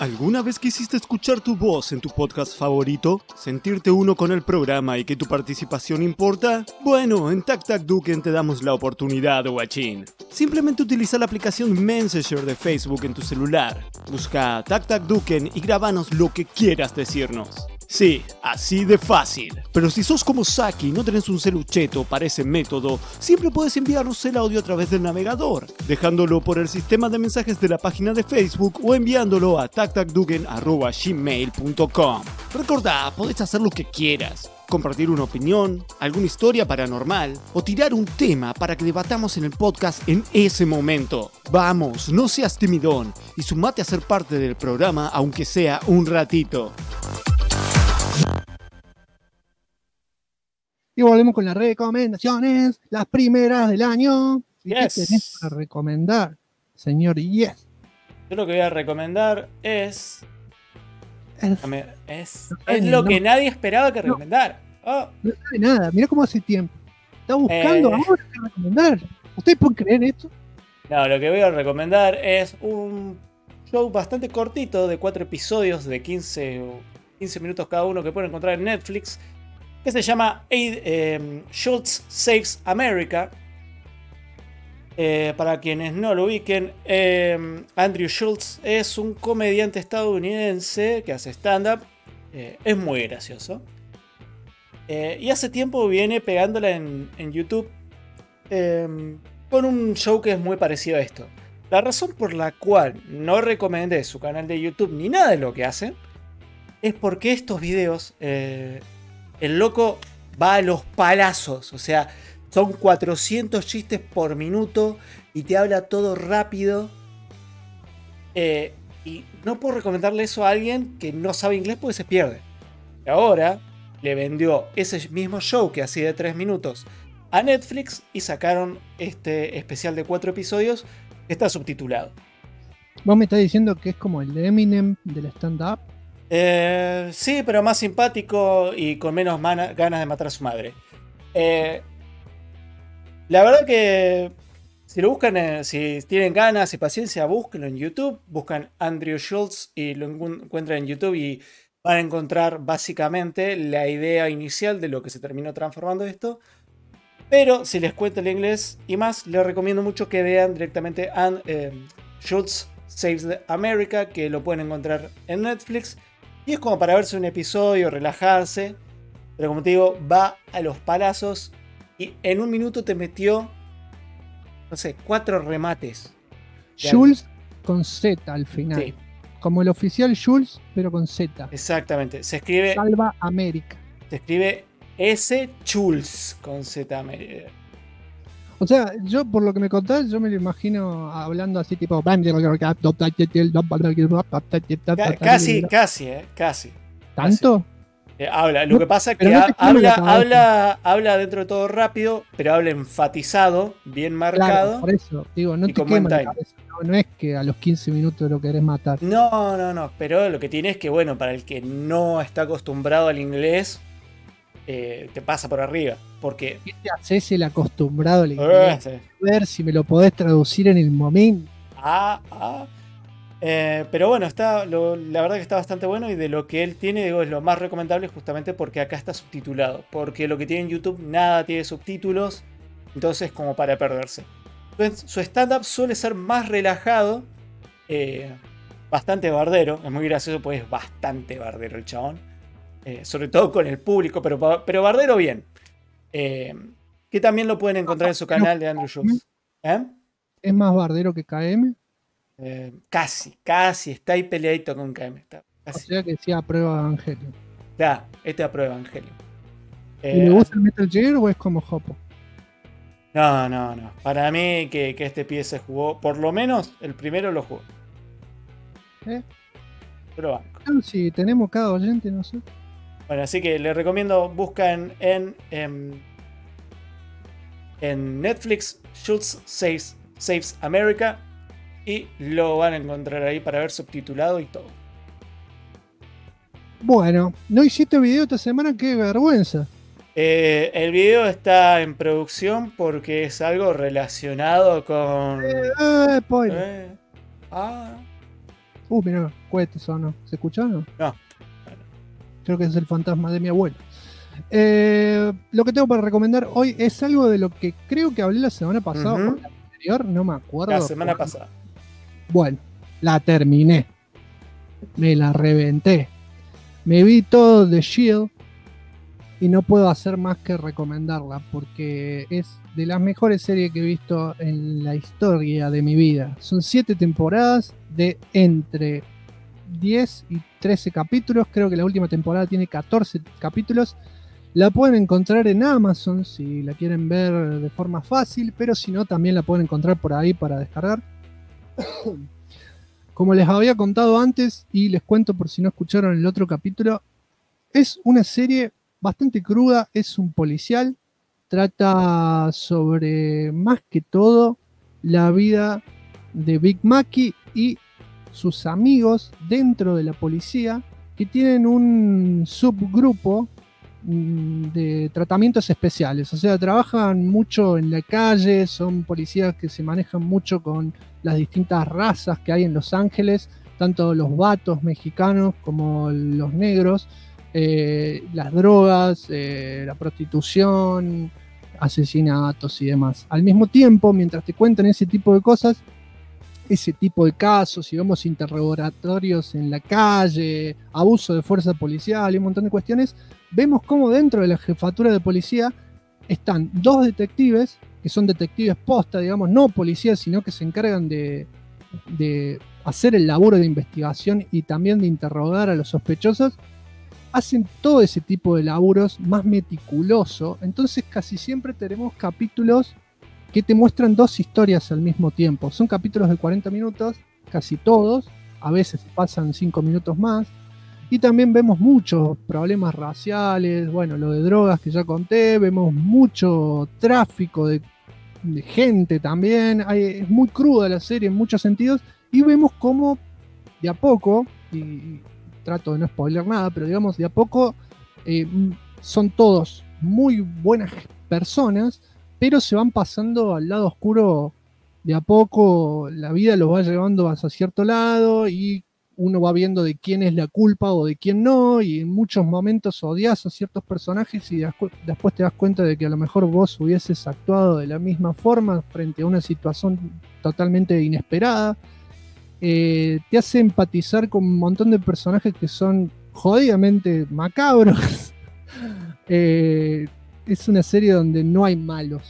¿Alguna vez quisiste escuchar tu voz en tu podcast favorito? ¿Sentirte uno con el programa y que tu participación importa? Bueno, en Tac Tac Duken te damos la oportunidad, guachín. Simplemente utiliza la aplicación Messenger de Facebook en tu celular. Busca Tac Tac Duken y grabanos lo que quieras decirnos. Sí, así de fácil. Pero si sos como Saki y no tenés un celucheto para ese método, siempre puedes enviarnos el audio a través del navegador, dejándolo por el sistema de mensajes de la página de Facebook o enviándolo a tactacduken@gmail.com. Recordá, podés hacer lo que quieras. Compartir una opinión, alguna historia paranormal o tirar un tema para que debatamos en el podcast en ese momento. Vamos, no seas timidón y sumate a ser parte del programa aunque sea un ratito. Y volvemos con las recomendaciones, las primeras del año. ¿Qué tenés para recomendar, señor Yes? Yo lo que voy a recomendar es no, lo que nadie esperaba que recomendara. Oh. No sabe nada, mirá cómo hace tiempo. Está buscando ahora qué recomendar. ¿Ustedes pueden creer esto? No, lo que voy a recomendar es un show bastante cortito de 4 episodios de 15 minutos cada uno que pueden encontrar en Netflix, que se llama Schultz Saves America. Para quienes no lo ubiquen, Andrew Schultz es un comediante estadounidense que hace stand-up. Es muy gracioso. Y hace tiempo viene pegándola en YouTube con un show que es muy parecido a esto. La razón por la cual no recomendé su canal de YouTube ni nada de lo que hace es porque estos videos... el loco va a los palazos, o sea, son 400 chistes por minuto y te habla todo rápido. Y no puedo recomendarle eso a alguien que no sabe inglés porque se pierde. Y ahora le vendió ese mismo show que hacía de 3 minutos a Netflix y sacaron este especial de 4 episodios que está subtitulado. ¿Vos me estás diciendo que es como el Eminem del stand-up? Sí, pero más simpático y con menos ganas de matar a su madre. La verdad que si lo buscan, si tienen ganas y paciencia, búsquenlo en YouTube. Buscan Andrew Schultz y lo encuentran en YouTube y van a encontrar básicamente la idea inicial de lo que se terminó transformando esto. Pero si les cuento el inglés y más, les recomiendo mucho que vean directamente Schultz Saves America, que lo pueden encontrar en Netflix. Y es como para verse un episodio, relajarse. Pero como te digo, va a los palazos. Y en un minuto te metió, no sé, 4 remates. Schultz con Z al final. Sí. Como el oficial Schultz, pero con Z. Exactamente. Se escribe... Salva América. Se escribe S. Schultz con Z América. O sea, yo por lo que me contás, yo me lo imagino hablando así tipo... Casi. ¿Tanto? Habla. Lo que pasa es que habla dentro de todo rápido, pero habla enfatizado, bien marcado. Claro, por eso, digo, no te quema la cabeza. No es que a los 15 minutos lo querés matar. No. Pero lo que tiene es que, bueno, para el que no está acostumbrado al inglés, te pasa por arriba. Porque... ¿Qué te haces el acostumbrado al inglés? Sí. A ver si me lo podés traducir en el momento. Pero bueno, la verdad que está bastante bueno. Y de lo que él tiene, digo, es lo más recomendable justamente porque acá está subtitulado. Porque lo que tiene en YouTube, nada tiene subtítulos. Entonces, como para perderse. Entonces, su stand-up suele ser más relajado. Bastante bardero. Es muy gracioso porque es bastante bardero el chabón. Sobre todo con el público, pero bardero bien. Que también lo pueden encontrar en su canal de Andrew Schultz. ¿Es más bardero que KM? Casi, está ahí peleadito con KM. O sea que sí aprueba Evangelion. Ya, este aprueba Evangelion. ¿Y le gusta el Metal Gear o es como Hopo? No. Para mí que este pie se jugó, por lo menos el primero lo jugó. Pero banco. No, si tenemos cada oyente, no sé. Bueno, así que les recomiendo, buscan en Netflix Schultz Saves America y lo van a encontrar ahí para ver subtitulado y todo. Bueno, no hiciste video esta semana, qué vergüenza. El video está en producción porque es algo relacionado con... Spoiler. Mira, cohetes o no. ¿Se escuchó o no? No. Creo que es el fantasma de mi abuelo. Lo que tengo para recomendar hoy es algo de lo que creo que hablé la semana pasada o la anterior, no me acuerdo. La semana pasada. Bueno, la terminé. Me la reventé. Me vi todo de Shield y no puedo hacer más que recomendarla porque es de las mejores series que he visto en la historia de mi vida. Son 7 temporadas de entre 10 y 13 capítulos. Creo que la última temporada tiene 14 capítulos. La pueden encontrar en Amazon si la quieren ver de forma fácil, pero si no, también la pueden encontrar por ahí para descargar. Como les había contado antes, y les cuento por si no escucharon el otro capítulo, es una serie bastante cruda, es un policial, trata sobre, más que todo, la vida de Big Mackey y sus amigos dentro de la policía, que tienen un subgrupo de tratamientos especiales, o sea, trabajan mucho en la calle, son policías que se manejan mucho con las distintas razas que hay en Los Ángeles, tanto los vatos mexicanos como los negros, las drogas, la prostitución, asesinatos y demás. Al mismo tiempo, mientras te cuentan ese tipo de cosas, ese tipo de casos, y vemos interrogatorios en la calle, abuso de fuerza policial y un montón de cuestiones, vemos cómo dentro de la jefatura de policía están 2 detectives, que son detectives posta, digamos, no policías, sino que se encargan de hacer el laburo de investigación y también de interrogar a los sospechosos. Hacen todo ese tipo de laburos más meticuloso, entonces casi siempre tenemos capítulos que te muestran 2 historias al mismo tiempo. Son capítulos de 40 minutos, casi todos, a veces pasan 5 minutos más, y también vemos muchos problemas raciales, bueno, lo de drogas que ya conté, vemos mucho tráfico de gente también, es muy cruda la serie en muchos sentidos, y vemos cómo de a poco, y trato de no spoiler nada, pero digamos de a poco son todos muy buenas personas, pero se van pasando al lado oscuro de a poco, la vida los va llevando hacia cierto lado y uno va viendo de quién es la culpa o de quién no, y en muchos momentos odias a ciertos personajes y después te das cuenta de que a lo mejor vos hubieses actuado de la misma forma frente a una situación totalmente inesperada. Te hace empatizar con un montón de personajes que son jodidamente macabros. Es una serie donde no hay malos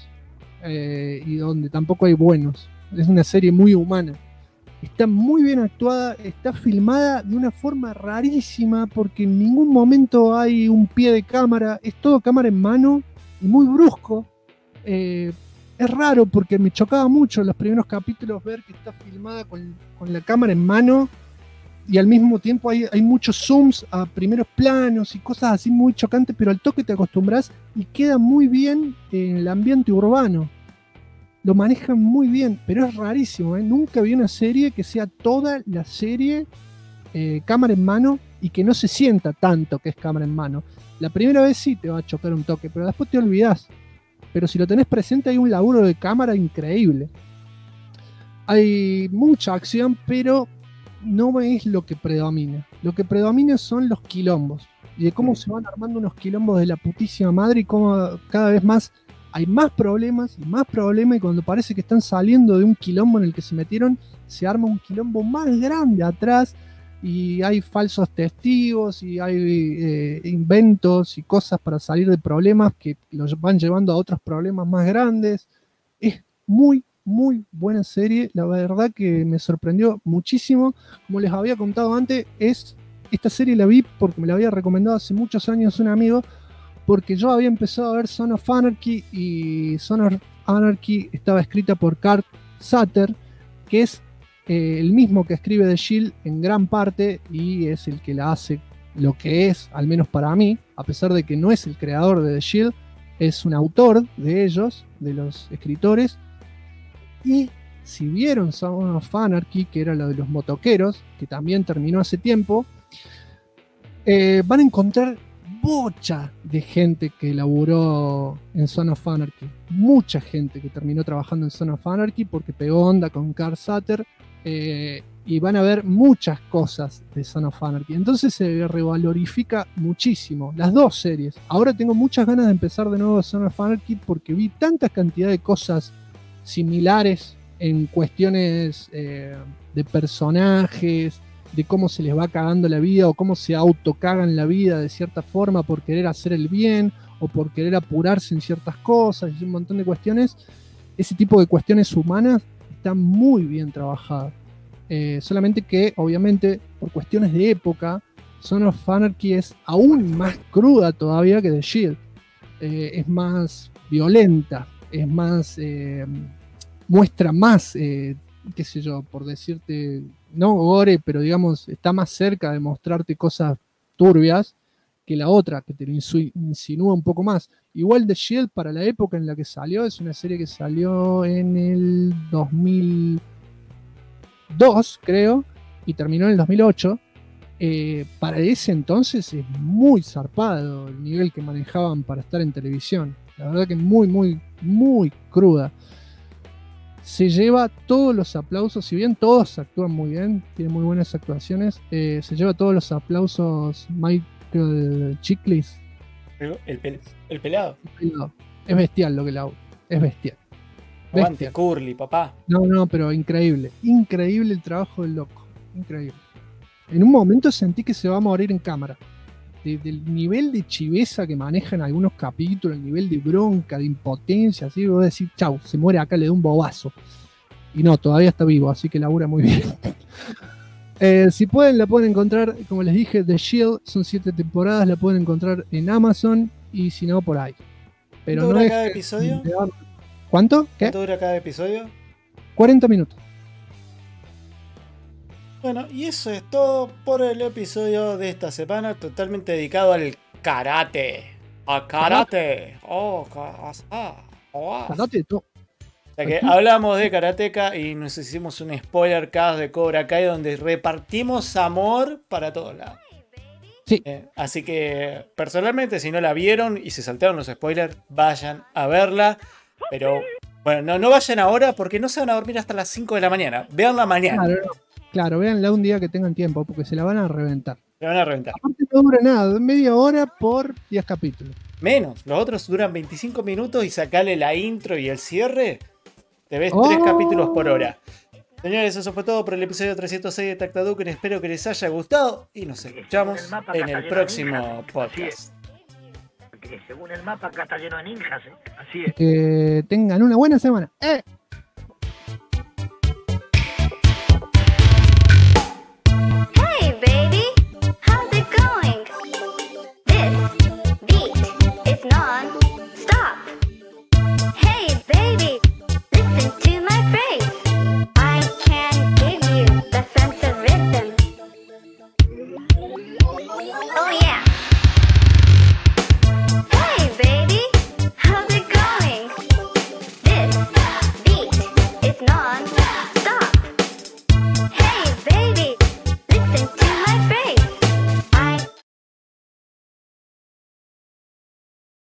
y donde tampoco hay buenos. Es una serie muy humana. Está muy bien actuada, está filmada de una forma rarísima porque en ningún momento hay un pie de cámara, es todo cámara en mano y muy brusco. Es raro porque me chocaba mucho en los primeros capítulos ver que está filmada con la cámara en mano y al mismo tiempo hay muchos zooms a primeros planos y cosas así muy chocantes, pero al toque te acostumbras y queda muy bien en el ambiente urbano. Lo manejan muy bien, pero es rarísimo, ¿eh? Nunca vi una serie que sea toda la serie cámara en mano y que no se sienta tanto que es cámara en mano. La primera vez sí te va a chocar un toque, pero después te olvidás. Pero si lo tenés presente hay un laburo de cámara increíble. Hay mucha acción, pero no es lo que predomina. Lo que predomina son los quilombos. Y de cómo se van armando unos quilombos de la putísima madre y cómo cada vez más hay más problemas y cuando parece que están saliendo de un quilombo en el que se metieron, se arma un quilombo más grande atrás y hay falsos testigos y hay inventos y cosas para salir de problemas que los van llevando a otros problemas más grandes. Es muy, muy buena serie, la verdad que me sorprendió muchísimo. Como les había contado antes, esta serie la vi porque me la había recomendado hace muchos años un amigo, porque yo había empezado a ver Son of Anarchy y Son of Anarchy estaba escrita por Kurt Sutter, que es el mismo que escribe The Shield en gran parte y es el que la hace lo que es, al menos para mí, a pesar de que no es el creador de The Shield, es un autor de ellos, de los escritores. Y si vieron Son of Anarchy, que era lo de los motoqueros, que también terminó hace tiempo, van a encontrar bocha de gente que laburó en Son of Anarchy. Mucha gente que terminó trabajando en Son of Anarchy porque pegó onda con Kurt Sutter. y van a ver muchas cosas de Son of Anarchy. Entonces se revalorifica muchísimo las dos series. Ahora tengo muchas ganas de empezar de nuevo Son of Anarchy porque vi tanta cantidad de cosas similares en cuestiones de personajes, de cómo se les va cagando la vida o cómo se autocagan la vida de cierta forma por querer hacer el bien o por querer apurarse en ciertas cosas y un montón de cuestiones. Ese tipo de cuestiones humanas están muy bien trabajadas. Solamente que, obviamente, por cuestiones de época, Son of Anarchy es aún más cruda todavía que The Shield. Es más violenta, es más... muestra más, qué sé yo, por decirte, no gore, pero digamos, está más cerca de mostrarte cosas turbias que la otra, que te lo insinúa un poco más. Igual The Shield, para la época en la que salió, es una serie que salió en el 2002, creo, y terminó en el 2008. Para ese entonces es muy zarpado el nivel que manejaban para estar en televisión. La verdad que muy, muy, muy cruda. Se lleva todos los aplausos, si bien todos actúan muy bien, tienen muy buenas actuaciones, se lleva todos los aplausos Michael Chiklis. El pelado. Es bestial lo que la es bestial. Aguante, Curly, papá. No, pero increíble. Increíble el trabajo del loco. Increíble. En un momento sentí que se va a morir en cámara. Del nivel de chiveza que manejan algunos capítulos, el nivel de bronca, de impotencia, así, voy a decir, chau, se muere acá, le da un bobazo. Y no, todavía está vivo, así que labura muy bien. Si pueden, la pueden encontrar, como les dije, The Shield, son 7 temporadas, la pueden encontrar en Amazon, y si no, por ahí. Pero ¿Cuánto no dura cada episodio? ¿Cuánto? ¿Qué? ¿Cuánto dura cada episodio? 40 minutos. Bueno, y eso es todo por el episodio de esta semana, totalmente dedicado al karate. A karate. Karate, todo. O sea que hablamos de Karateka y nos hicimos un spoiler cast de Cobra Kai donde repartimos amor para todos lados. Sí. Así que personalmente, si no la vieron y se saltaron los spoilers, vayan a verla. Pero bueno, no vayan ahora porque no se van a dormir hasta las 5 de la mañana. Veanla mañana. Claro, véanla un día que tengan tiempo, porque se la van a reventar. Se van a reventar. Aparte no dura nada, media hora por 10 capítulos. Menos, los otros duran 25 minutos y sacale la intro y el cierre. Te ves 3 capítulos por hora. Señores, eso fue todo por el episodio 306 de Tactaduken. Espero que les haya gustado y nos escuchamos en el próximo podcast. Porque según el mapa acá está lleno de ninjas, ¿eh? Así es. Que tengan una buena semana. Hey baby, how's it going? This beat is non-stop. Hey baby, listen to my phrase. I can give you the sense of rhythm. Oh yeah. Hey baby, how's it going? This beat is non-stop.